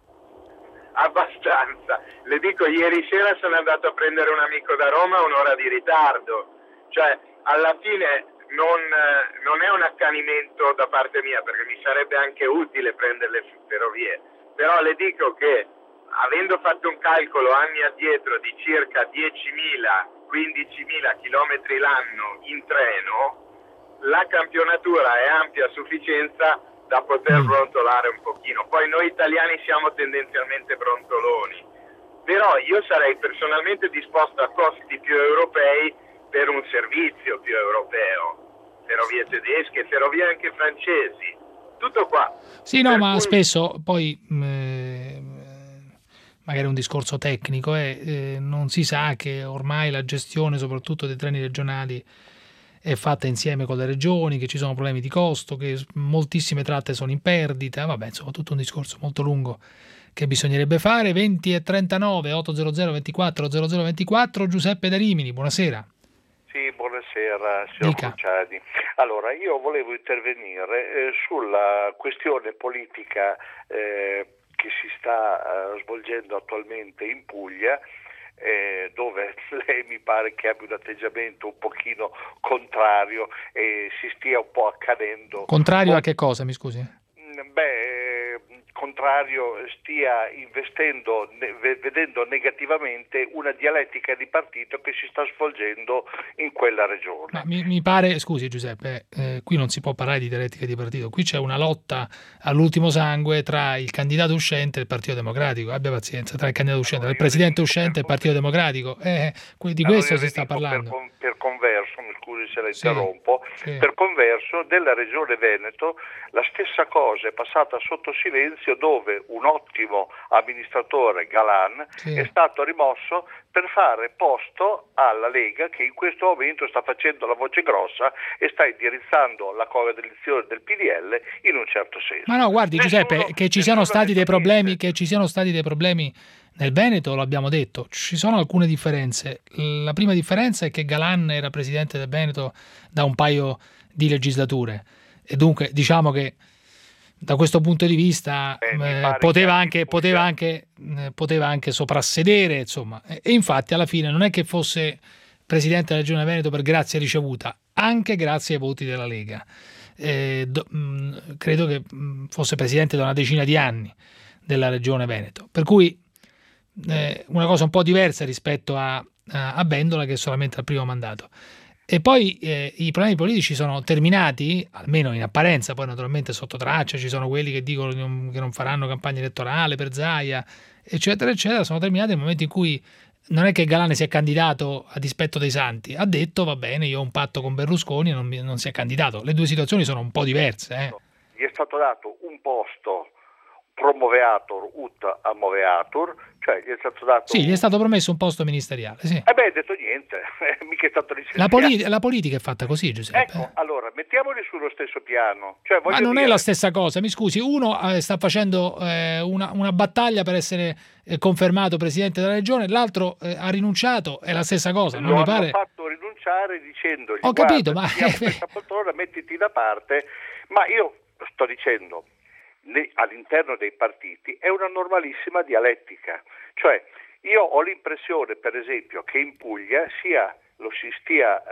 Abbastanza. Le dico, ieri sera sono andato a prendere un amico da Roma a un'ora di ritardo, cioè alla fine non, non è un accanimento da parte mia, perché mi sarebbe anche utile prendere le ferrovie. Però le dico che, avendo fatto un calcolo anni addietro di circa diecimila quindicimila chilometri l'anno in treno, la campionatura è ampia a sufficienza da poter brontolare un pochino. Poi noi italiani siamo tendenzialmente brontoloni, però io sarei personalmente disposto a costi più europei per un servizio più europeo, ferrovie tedesche, ferrovie anche francesi. Tutto qua. Sì, no, per ma cui... spesso poi eh, magari un discorso tecnico è eh, non si sa che ormai la gestione soprattutto dei treni regionali è fatta insieme con le regioni, che ci sono problemi di costo, che moltissime tratte sono in perdita, vabbè, insomma tutto un discorso molto lungo che bisognerebbe fare. Venti e trentanove, ottocento ventiquattro zero zero ventiquattro, Giuseppe da Rimini, buonasera. Sì, buonasera signor Cruciani. Allora, io volevo intervenire eh, sulla questione politica eh, che si sta eh, svolgendo attualmente in Puglia, eh, dove lei mi pare che abbia un atteggiamento un pochino contrario e si stia un po' accadendo. Contrario a che cosa, mi scusi? Beh, contrario, stia investendo, ne, vedendo negativamente una dialettica di partito che si sta svolgendo in quella regione. Ma mi, mi pare, scusi Giuseppe, eh, qui non si può parlare di dialettica di partito, qui c'è una lotta all'ultimo sangue tra il candidato uscente e il Partito Democratico, abbia pazienza, tra il candidato uscente, allora, il presidente uscente e il Partito Democratico, eh, di allora, questo si sta parlando. Per, per converso, mi scusi se la sì, interrompo, sì. per converso della regione Veneto la stessa cosa è passata sotto silenzio, dove un ottimo amministratore, Galan, sì. è stato rimosso per fare posto alla Lega, che in questo momento sta facendo la voce grossa e sta indirizzando la coalizione del P D L in un certo senso. Ma no, guardi nessuno, Giuseppe, che ci siano stati dei problemi, che ci siano stati dei problemi nel Veneto, lo abbiamo detto, ci sono alcune differenze. La prima differenza è che Galan era presidente del Veneto da un paio di legislature e dunque diciamo che da questo punto di vista eh, eh, poteva, anche, poteva, anche, eh, poteva anche soprassedere, insomma, e, e infatti alla fine non è che fosse presidente della Regione Veneto per grazia ricevuta, anche grazie ai voti della Lega. Eh, do, mh, credo che mh, fosse presidente da una decina di anni della Regione Veneto, per cui eh, una cosa un po' diversa rispetto a, a, a Bendola, che è solamente al primo mandato. E poi eh, i problemi politici sono terminati, almeno in apparenza, poi naturalmente sotto traccia ci sono quelli che dicono che non, che non faranno campagna elettorale per Zaia, eccetera, eccetera, sono terminati nel momento in cui non è che Galan si è candidato a dispetto dei santi, ha detto va bene, io ho un patto con Berlusconi e non, non si è candidato. Le due situazioni sono un po' diverse. Eh. Gli è stato dato un posto promoveator ut amoveatur, cioè gli è stato dato sì, gli è stato promesso un posto ministeriale, sì. Eh beh, ha detto niente, mica è stato licenziato. La, politi- la politica è fatta così, Giuseppe. Ecco, allora, mettiamoli sullo stesso piano. Cioè, ma non dire... è la stessa cosa, mi scusi, uno eh, sta facendo eh, una, una battaglia per essere eh, confermato presidente della regione, l'altro eh, ha rinunciato, è la stessa cosa, non Lo mi hanno pare... fatto rinunciare dicendogli ho capito, ma... questa poltrona, mettiti da parte, ma io sto dicendo... all'interno dei partiti è una normalissima dialettica, cioè io ho l'impressione per esempio che in Puglia sia, lo si stia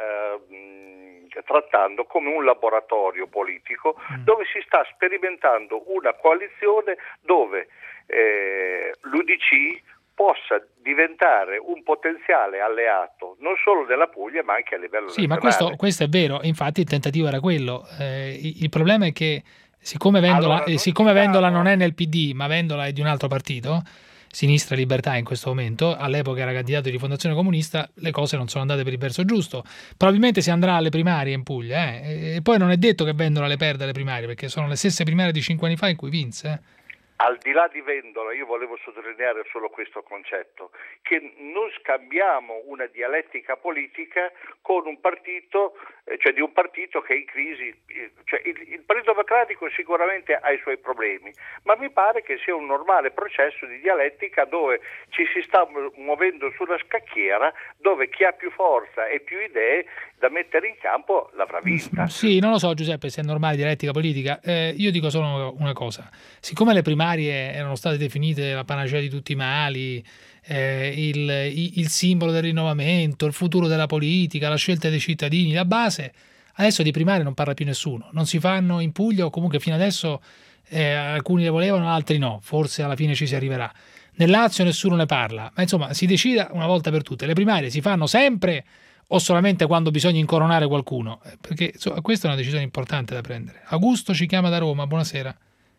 eh, trattando come un laboratorio politico mm. dove si sta sperimentando una coalizione dove eh, l'U D C possa diventare un potenziale alleato non solo della Puglia ma anche a livello sì, nazionale. Ma questo, questo è vero, infatti il tentativo era quello. Eh, il problema è che siccome Vendola, allora, non, siccome Vendola non è nel P D ma Vendola è di un altro partito, Sinistra e Libertà in questo momento, all'epoca era candidato di Rifondazione Comunista, le cose non sono andate per il verso giusto. Probabilmente si andrà alle primarie in Puglia, eh? E poi non è detto che Vendola le perda le primarie, perché sono le stesse primarie di cinque anni fa in cui vinse. Eh? Al di là di Vendola, io volevo sottolineare solo questo concetto, che non scambiamo una dialettica politica con un partito, cioè di un partito che è in crisi. Cioè il, il Partito Democratico sicuramente ha i suoi problemi, ma mi pare che sia un normale processo di dialettica dove ci si sta muovendo sulla scacchiera, dove chi ha più forza e più idee da mettere in campo l'avrà vinta. Sì, non lo so Giuseppe se è normale dialettica politica, eh, io dico solo una cosa, siccome le primarie erano state definite la panacea di tutti i mali, eh, il, il simbolo del rinnovamento, il futuro della politica, la scelta dei cittadini, la base, adesso di primarie non parla più nessuno, non si fanno in Puglia o comunque fino adesso eh, alcuni le volevano, altri no, forse alla fine ci si arriverà. Nel Lazio nessuno ne parla, ma insomma si decida una volta per tutte, le primarie si fanno sempre o solamente quando bisogna incoronare qualcuno? Perché insomma, questa è una decisione importante da prendere. Augusto ci chiama da Roma, buonasera.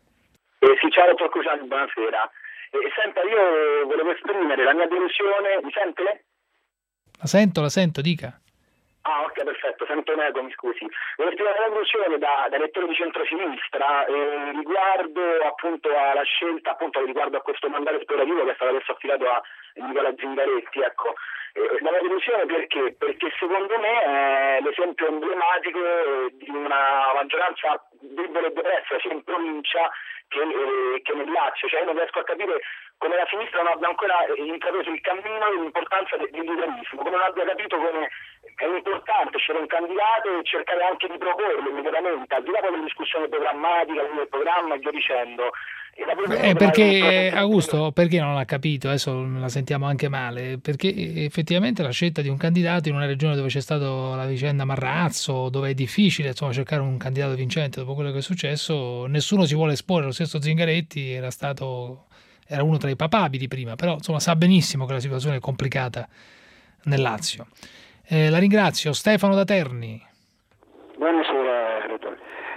Eh, sì, ciao dottor Cruciani, buonasera. Eh, senta, io volevo esprimere la mia delusione, mi sente lei? La sento, la sento, dica. Ah, ok, perfetto, sento un eco, mi scusi. Volevo esprimere la delusione da, da elettore di centrosinistra eh, riguardo appunto alla scelta, appunto riguardo a questo mandato esplorativo che è stato adesso affidato a Nicola Zingaretti, ecco. Eh, la mia delusione perché? Perché secondo me è l'esempio emblematico di una maggioranza debole e depressa sia in provincia che, eh, che nel Lazio, cioè io non riesco a capire come la sinistra non abbia ancora intrapreso il cammino e l'importanza dell'individualismo, come non abbia capito come è importante scegliere un candidato e cercare anche di proporlo immediatamente, al di là della discussione programmatica, del programma e via dicendo. Eh, perché Augusto, perché non l'ha capito? Adesso la sentiamo anche male, perché effettivamente la scelta di un candidato in una regione dove c'è stata la vicenda Marrazzo, dove è difficile insomma cercare un candidato vincente dopo quello che è successo, nessuno si vuole esporre, lo stesso Zingaretti era stato era uno tra i papabili prima, però insomma sa benissimo che la situazione è complicata nel Lazio. Eh, la ringrazio. Stefano da Terni. Buonasera, rettore.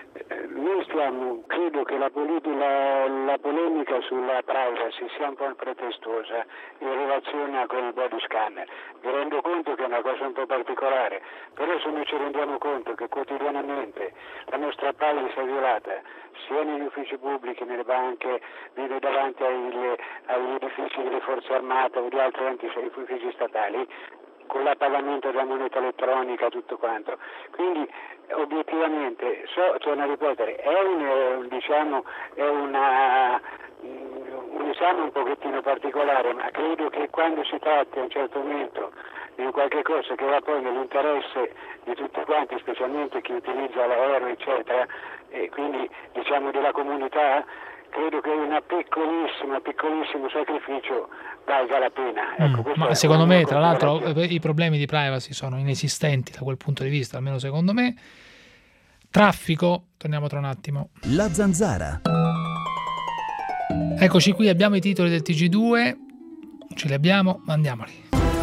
Noi stiamo, credo che la, la, la polemica sulla privacy sia un po' pretestuosa in relazione a quel body scanner. Mi rendo conto che è una cosa un po' particolare, però se noi ci rendiamo conto che quotidianamente la nostra privacy è violata, sia negli uffici pubblici, nelle banche, vive davanti agli, agli edifici delle forze armate o di altri uffici statali, con la pagamento della moneta elettronica, tutto quanto. Quindi obiettivamente, so, torno a ripetere, è un, diciamo, è una, un esame un pochettino particolare, ma credo che quando si tratti a un certo momento di qualche cosa che va poi nell'interesse di tutti quanti, specialmente chi utilizza l'aereo, eccetera, e quindi diciamo della comunità, credo che una piccolissima, piccolissimo sacrificio valga la pena. Ecco, mm, ma secondo me, tra l'altro, i problemi di privacy sono inesistenti da quel punto di vista, almeno secondo me. Traffico, torniamo tra un attimo. La Zanzara. Eccoci qui, abbiamo i titoli del T G due, ce li abbiamo, andiamoli.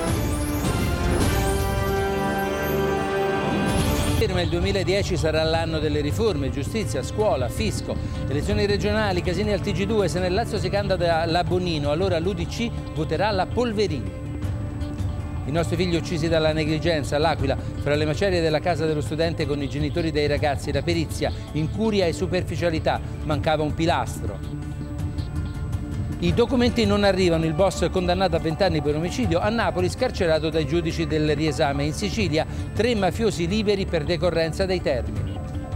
Il duemiladieci sarà l'anno delle riforme, giustizia, scuola, fisco, elezioni regionali, casini al T G due, se nel Lazio si candida la Bonino, allora l'U D C voterà la Polverini. I nostri figli uccisi dalla negligenza, all'Aquila, fra le macerie della casa dello studente con i genitori dei ragazzi, la perizia, incuria e superficialità, mancava un pilastro. I documenti non arrivano, il boss è condannato a vent'anni per omicidio, a Napoli scarcerato dai giudici del riesame, in Sicilia tre mafiosi liberi per decorrenza dei termini.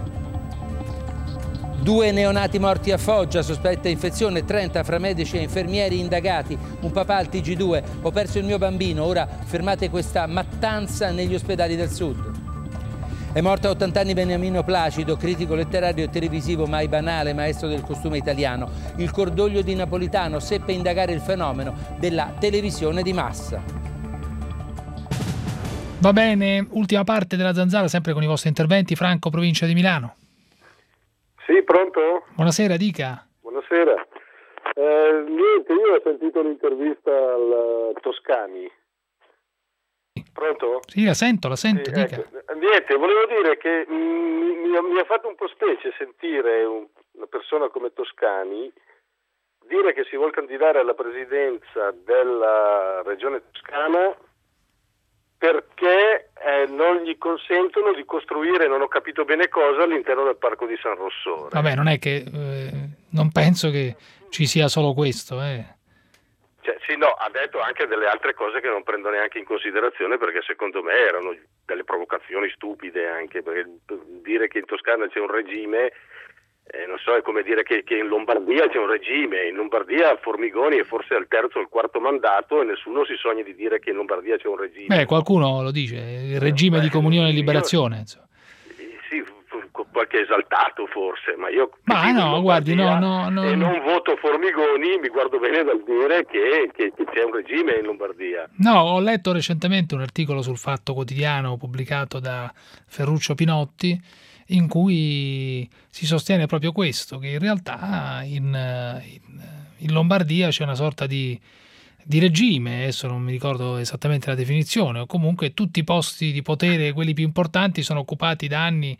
Due neonati morti a Foggia, sospetta infezione, trenta fra medici e infermieri indagati, un papà al T G due, ho perso il mio bambino, ora fermate questa mattanza negli ospedali del sud. È morto a ottanta anni Beniamino Placido, critico letterario e televisivo mai banale, maestro del costume italiano. Il cordoglio di Napolitano seppe indagare il fenomeno della televisione di massa. Va bene, ultima parte della Zanzara, sempre con i vostri interventi. Franco, provincia di Milano. Sì, pronto? Buonasera, dica. Buonasera. Eh, niente, io ho sentito l'intervista al Toscani. Pronto? Sì, la sento, la sento, sì, dica. Ecco. Niente, volevo dire che mi, mi, mi ha fatto un po' specie sentire un, una persona come Toscani dire che si vuol candidare alla presidenza della regione toscana perché eh, non gli consentono di costruire, non ho capito bene cosa, all'interno del parco di San Rossore. Vabbè, non è che eh, non penso che ci sia solo questo, eh. Cioè, sì, no, ha detto anche delle altre cose che non prendo neanche in considerazione, perché secondo me erano delle provocazioni stupide, anche perché dire che in Toscana c'è un regime, eh, non so, è come dire che, che in Lombardia c'è un regime. In Lombardia Formigoni è forse al terzo o al quarto mandato e nessuno si sogna di dire che in Lombardia c'è un regime. Beh, qualcuno lo dice, il regime Beh, di comunione e liberazione, insomma. Sì, qualche esaltato forse, ma io ma no, guardi, no, no, no, e no. non voto Formigoni, mi guardo bene dal dire che, che, che c'è un regime in Lombardia. No, ho letto recentemente un articolo sul Fatto Quotidiano pubblicato da Ferruccio Pinotti in cui si sostiene proprio questo, che in realtà in, in, in Lombardia c'è una sorta di, di regime, adesso non mi ricordo esattamente la definizione, o comunque tutti i posti di potere, quelli più importanti, sono occupati da anni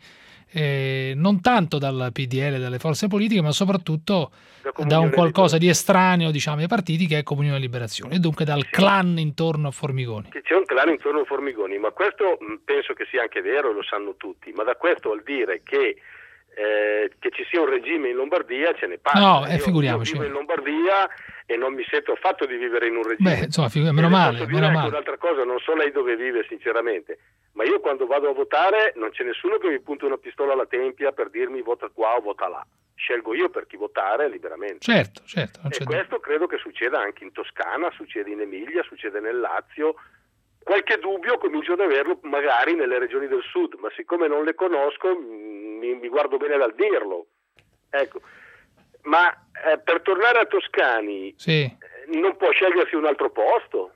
eh, non tanto dal P D L, dalle forze politiche, ma soprattutto da un qualcosa di estraneo, diciamo, ai partiti, che è Comunione e Liberazione, e dunque dal sì. clan intorno a Formigoni. Che c'è un clan intorno a Formigoni, ma questo penso che sia anche vero e lo sanno tutti, ma da questo al dire che Eh, che ci sia un regime in Lombardia ce ne parla. No, eh, io, figuriamoci. Io vivo in Lombardia e non mi sento affatto di vivere in un regime. Beh, insomma, figu- meno male. Posso meno dire anche male. un'altra cosa, non so lei dove vive sinceramente, ma io quando vado a votare non c'è nessuno che mi punta una pistola alla tempia per dirmi vota qua o vota là. Scelgo io per chi votare liberamente. Certo, certo. Non e c'è questo credo che succeda anche in Toscana, succede in Emilia, succede nel Lazio. Qualche dubbio comincio ad averlo magari nelle regioni del sud, ma siccome non le conosco mi, mi guardo bene dal dirlo. Ecco. Ma eh, per tornare a Toscani, sì. eh, non può scegliersi un altro posto?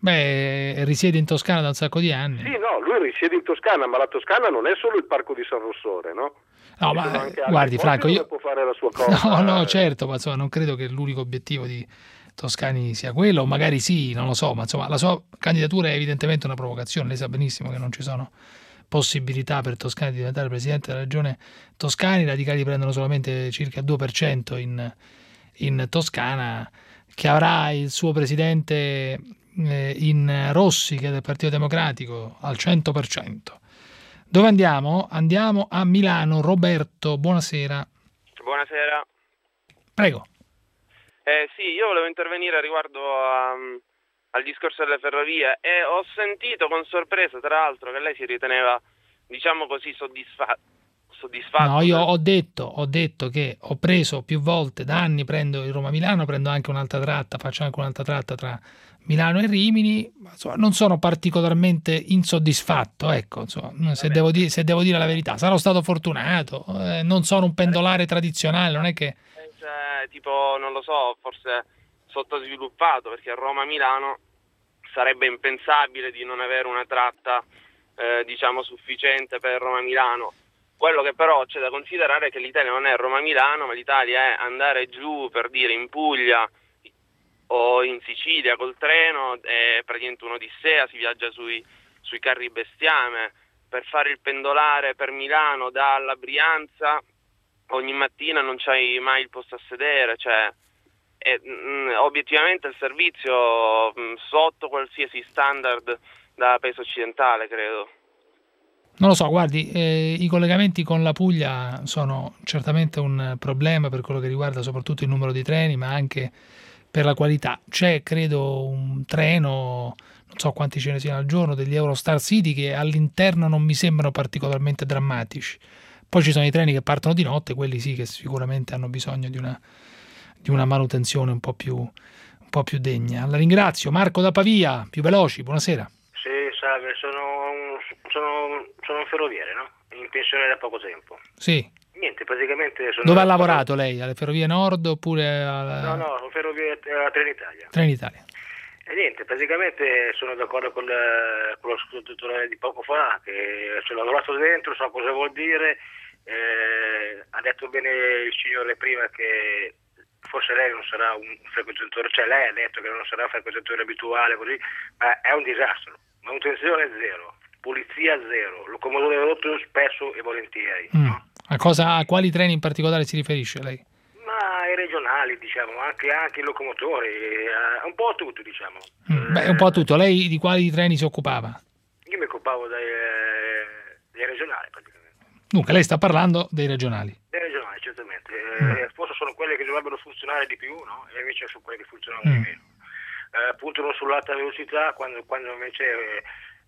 Beh, risiede in Toscana da un sacco di anni. Sì, no, lui risiede in Toscana, ma la Toscana non è solo il parco di San Rossore, no? No, ma guardi Franco, io... può fare la sua cosa. No, no, certo, ma insomma non credo che l'unico obiettivo di Toscani sia quello, o magari sì, non lo so, ma insomma la sua candidatura è evidentemente una provocazione. Lei sa benissimo che non ci sono possibilità per Toscani di diventare presidente della regione Toscana. I radicali prendono solamente circa il due per cento in, in Toscana, che avrà il suo presidente eh, in Rossi, che è del Partito Democratico, al cento per cento. Dove andiamo? Andiamo a Milano. Roberto, buonasera. Buonasera. Prego. Eh, sì, io volevo intervenire riguardo a, al discorso delle ferrovie e ho sentito con sorpresa, tra l'altro, che lei si riteneva, diciamo così, soddisfa- soddisfatto. No, io ho detto, ho detto che ho preso più volte, da anni prendo il Roma-Milano, prendo anche un'altra tratta, faccio anche un'altra tratta tra Milano e Rimini, ma insomma, non sono particolarmente insoddisfatto, ecco, insomma, se devo, di- se devo dire la verità. Sarò stato fortunato, eh, non sono un pendolare tradizionale, non è che... Cioè, tipo, non lo so, forse sottosviluppato, perché a Roma-Milano sarebbe impensabile di non avere una tratta, eh, diciamo, sufficiente per Roma-Milano. Quello che però c'è da considerare è che l'Italia non è Roma-Milano, ma l'Italia è andare giù, per dire, in Puglia o in Sicilia col treno, è praticamente un'odissea, si viaggia sui, sui carri bestiame. Per fare il pendolare per Milano dalla Brianza ogni mattina non c'hai mai il posto a sedere, cioè è, mh, obiettivamente il servizio mh, sotto qualsiasi standard da paese occidentale, credo. Non lo so, guardi, eh, i collegamenti con la Puglia sono certamente un problema per quello che riguarda soprattutto il numero di treni, ma anche per la qualità. C'è, credo, un treno, non so quanti ce ne siano al giorno, degli Eurostar City, che all'interno non mi sembrano particolarmente drammatici. Poi ci sono i treni che partono di notte, quelli sì che sicuramente hanno bisogno di una, di una manutenzione un po' più, un po' più degna. La ringrazio. Marco da Pavia, più veloci, buonasera. Sì, salve, sono un, sono, sono un ferroviere, no? In pensione da poco tempo. Sì. Niente, praticamente sono... Dove ha lavorato lei? Alle Ferrovie Nord oppure alla... No, no, sono ferrovie alla Trenitalia. Trenitalia. E niente, praticamente sono d'accordo con, le, con lo scrittore di poco fa, che ci ho lavorato dentro, so cosa vuol dire. Eh, ha detto bene il signore prima che forse lei non sarà un frequentatore, cioè lei ha detto che non sarà un frequentatore abituale, così, ma è un disastro. Manutenzione zero, pulizia zero, locomotore rotto spesso e volentieri. Mm. No? A, cosa, a quali treni in particolare si riferisce lei? Ma ai regionali, diciamo, anche, anche i locomotori, eh, un po' a tutto, diciamo. Mm. Beh, un po' a tutto. Lei di quali treni si occupava? Io mi occupavo dei, eh, dei regionali, praticamente. Dunque, lei sta parlando dei regionali. Dei regionali, certamente. Mm. Eh, forse sono quelle che dovrebbero funzionare di più, no? E invece sono quelle che funzionano Mm. di meno. Eh, puntano sull'alta velocità quando, quando invece eh,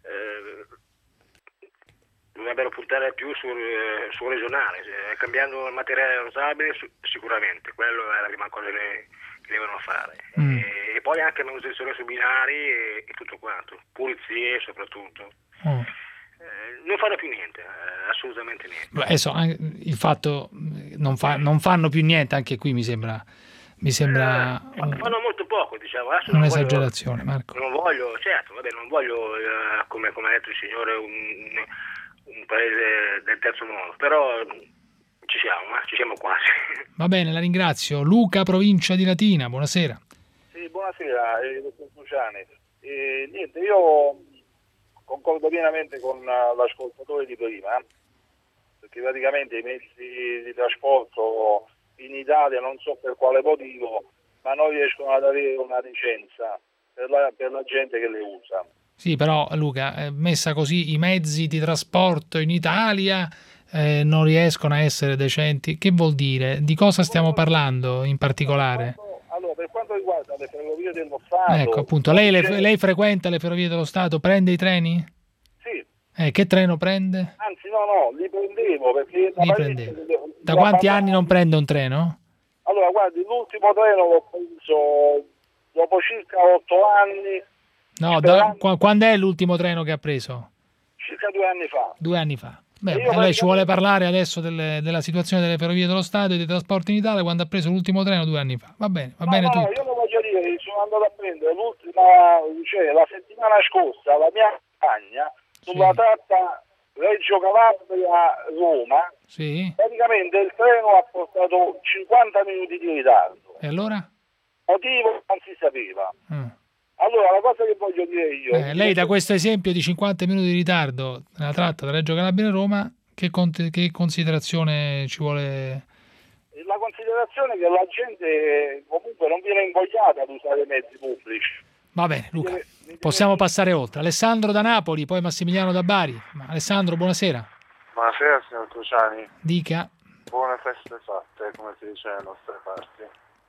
eh, dovrebbero puntare più sul, eh, sul regionale, eh, cambiando il materiale rotabile su, sicuramente, quello è la prima cosa che, che devono fare. Mm. E, e poi anche manutenzione su binari e, e tutto quanto, pulizie soprattutto. Mm. Eh, non fanno più niente, eh, assolutamente niente. Beh, adesso, anche il fatto non, fa, non fanno più niente, anche qui mi sembra mi sembra eh, un, fanno molto poco, diciamo. Adesso un'esagerazione, voglio, Marco. Non voglio, certo, vabbè, non voglio, eh, come, come ha detto il signore, un, un paese del terzo mondo, però ci siamo, eh, ci siamo quasi. Va bene, la ringrazio. Luca, provincia di Latina, buonasera. Sì, buonasera, eh, dottor Cruciani. Eh, niente, io concordo pienamente con uh, l'ascoltatore di prima, perché praticamente i mezzi di trasporto in Italia, non so per quale motivo, ma non riescono ad avere una licenza per la, per la gente che le usa. Sì, però Luca, eh, messa così, i mezzi di trasporto in Italia eh, non riescono a essere decenti. Che vuol dire? Di cosa stiamo parlando in particolare? Allora, per quanto riguarda le ferrovie dello Stato... Ecco, appunto, lei, le, lei frequenta le ferrovie dello Stato, prende i treni? Sì. Eh, che treno prende? Anzi, no, no, li prendevo perché... Li prendevo. Da quanti anni non prende un treno? Allora, guardi, l'ultimo treno l'ho preso dopo circa otto anni. No, da, qu- quando è l'ultimo treno che ha preso? Circa due anni fa. Due anni fa. Beh, Io lei ci vuole parlare adesso delle, della situazione delle ferrovie dello Stato e dei trasporti in Italia quando ha preso l'ultimo treno due anni fa. Va bene, va no, bene no, tutto. No, io non voglio dire, sono andato a prendere l'ultima, cioè la settimana scorsa, la mia campagna, sulla sì. tratta Reggio Calabria-Roma, sì. praticamente il treno ha portato cinquanta minuti di ritardo. E allora? Motivo non si sapeva. Mm. Allora, la cosa che voglio dire io... Eh, lei da questo esempio di cinquanta minuti di ritardo nella tratta da Reggio Calabria a Roma, che, con- che considerazione ci vuole... La considerazione è che la gente comunque non viene invogliata ad usare i mezzi pubblici. Va bene, Luca, possiamo passare oltre. Alessandro da Napoli, poi Massimiliano da Bari. Ma Alessandro, buonasera. Buonasera, signor Cruciani. Dica. Buone feste fatte, come si dice nelle nostre parti.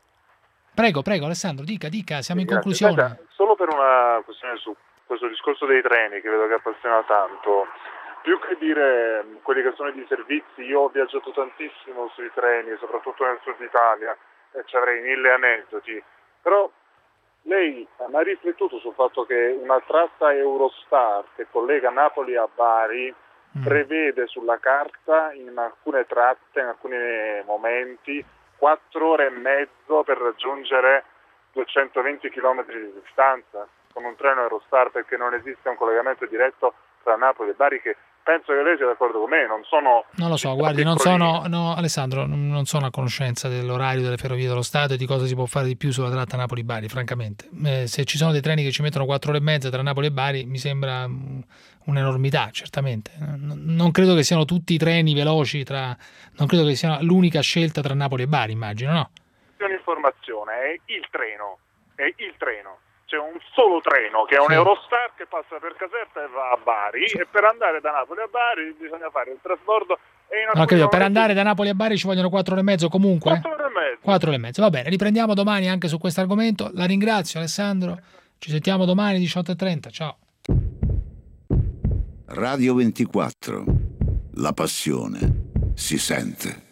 Prego, prego, Alessandro, dica, dica, siamo in Grazie. conclusione. Senta, solo per una questione su questo discorso dei treni, che vedo che appassiona tanto, più che dire quelli che sono i disservizi, io ho viaggiato tantissimo sui treni, soprattutto nel sud Italia, e ci avrei mille aneddoti, però lei ha mai riflettuto sul fatto che una tratta Eurostar che collega Napoli a Bari mm. prevede sulla carta in alcune tratte, in alcuni momenti, quattro ore e mezzo per raggiungere duecentoventi chilometri di distanza con un treno Eurostar, perché non esiste un collegamento diretto tra Napoli e Bari, che penso che lei sia d'accordo con me, non sono... Non lo so, guardi, non sono, no, Alessandro, non sono a conoscenza dell'orario delle ferrovie dello Stato e di cosa si può fare di più sulla tratta Napoli-Bari, francamente. Eh, se ci sono dei treni che ci mettono quattro ore e mezza tra Napoli e Bari, mi sembra un'enormità, certamente. Non credo che siano tutti i treni veloci, tra, non credo che sia l'unica scelta tra Napoli e Bari, immagino, no? Un'informazione, è il treno, è il treno. C'è un solo treno che è un sì. Eurostar che passa per Caserta e va a Bari, sì. e per andare da Napoli a Bari bisogna fare il trasbordo. E in no, credo, per andare da Napoli a Bari ci vogliono quattro ore e mezzo comunque? Quattro ore e mezzo. Quattro ore e mezzo, va bene, riprendiamo domani anche su questo argomento. La ringrazio, Alessandro, ci sentiamo domani diciotto e trenta, ciao. Radio ventiquattro, la passione si sente.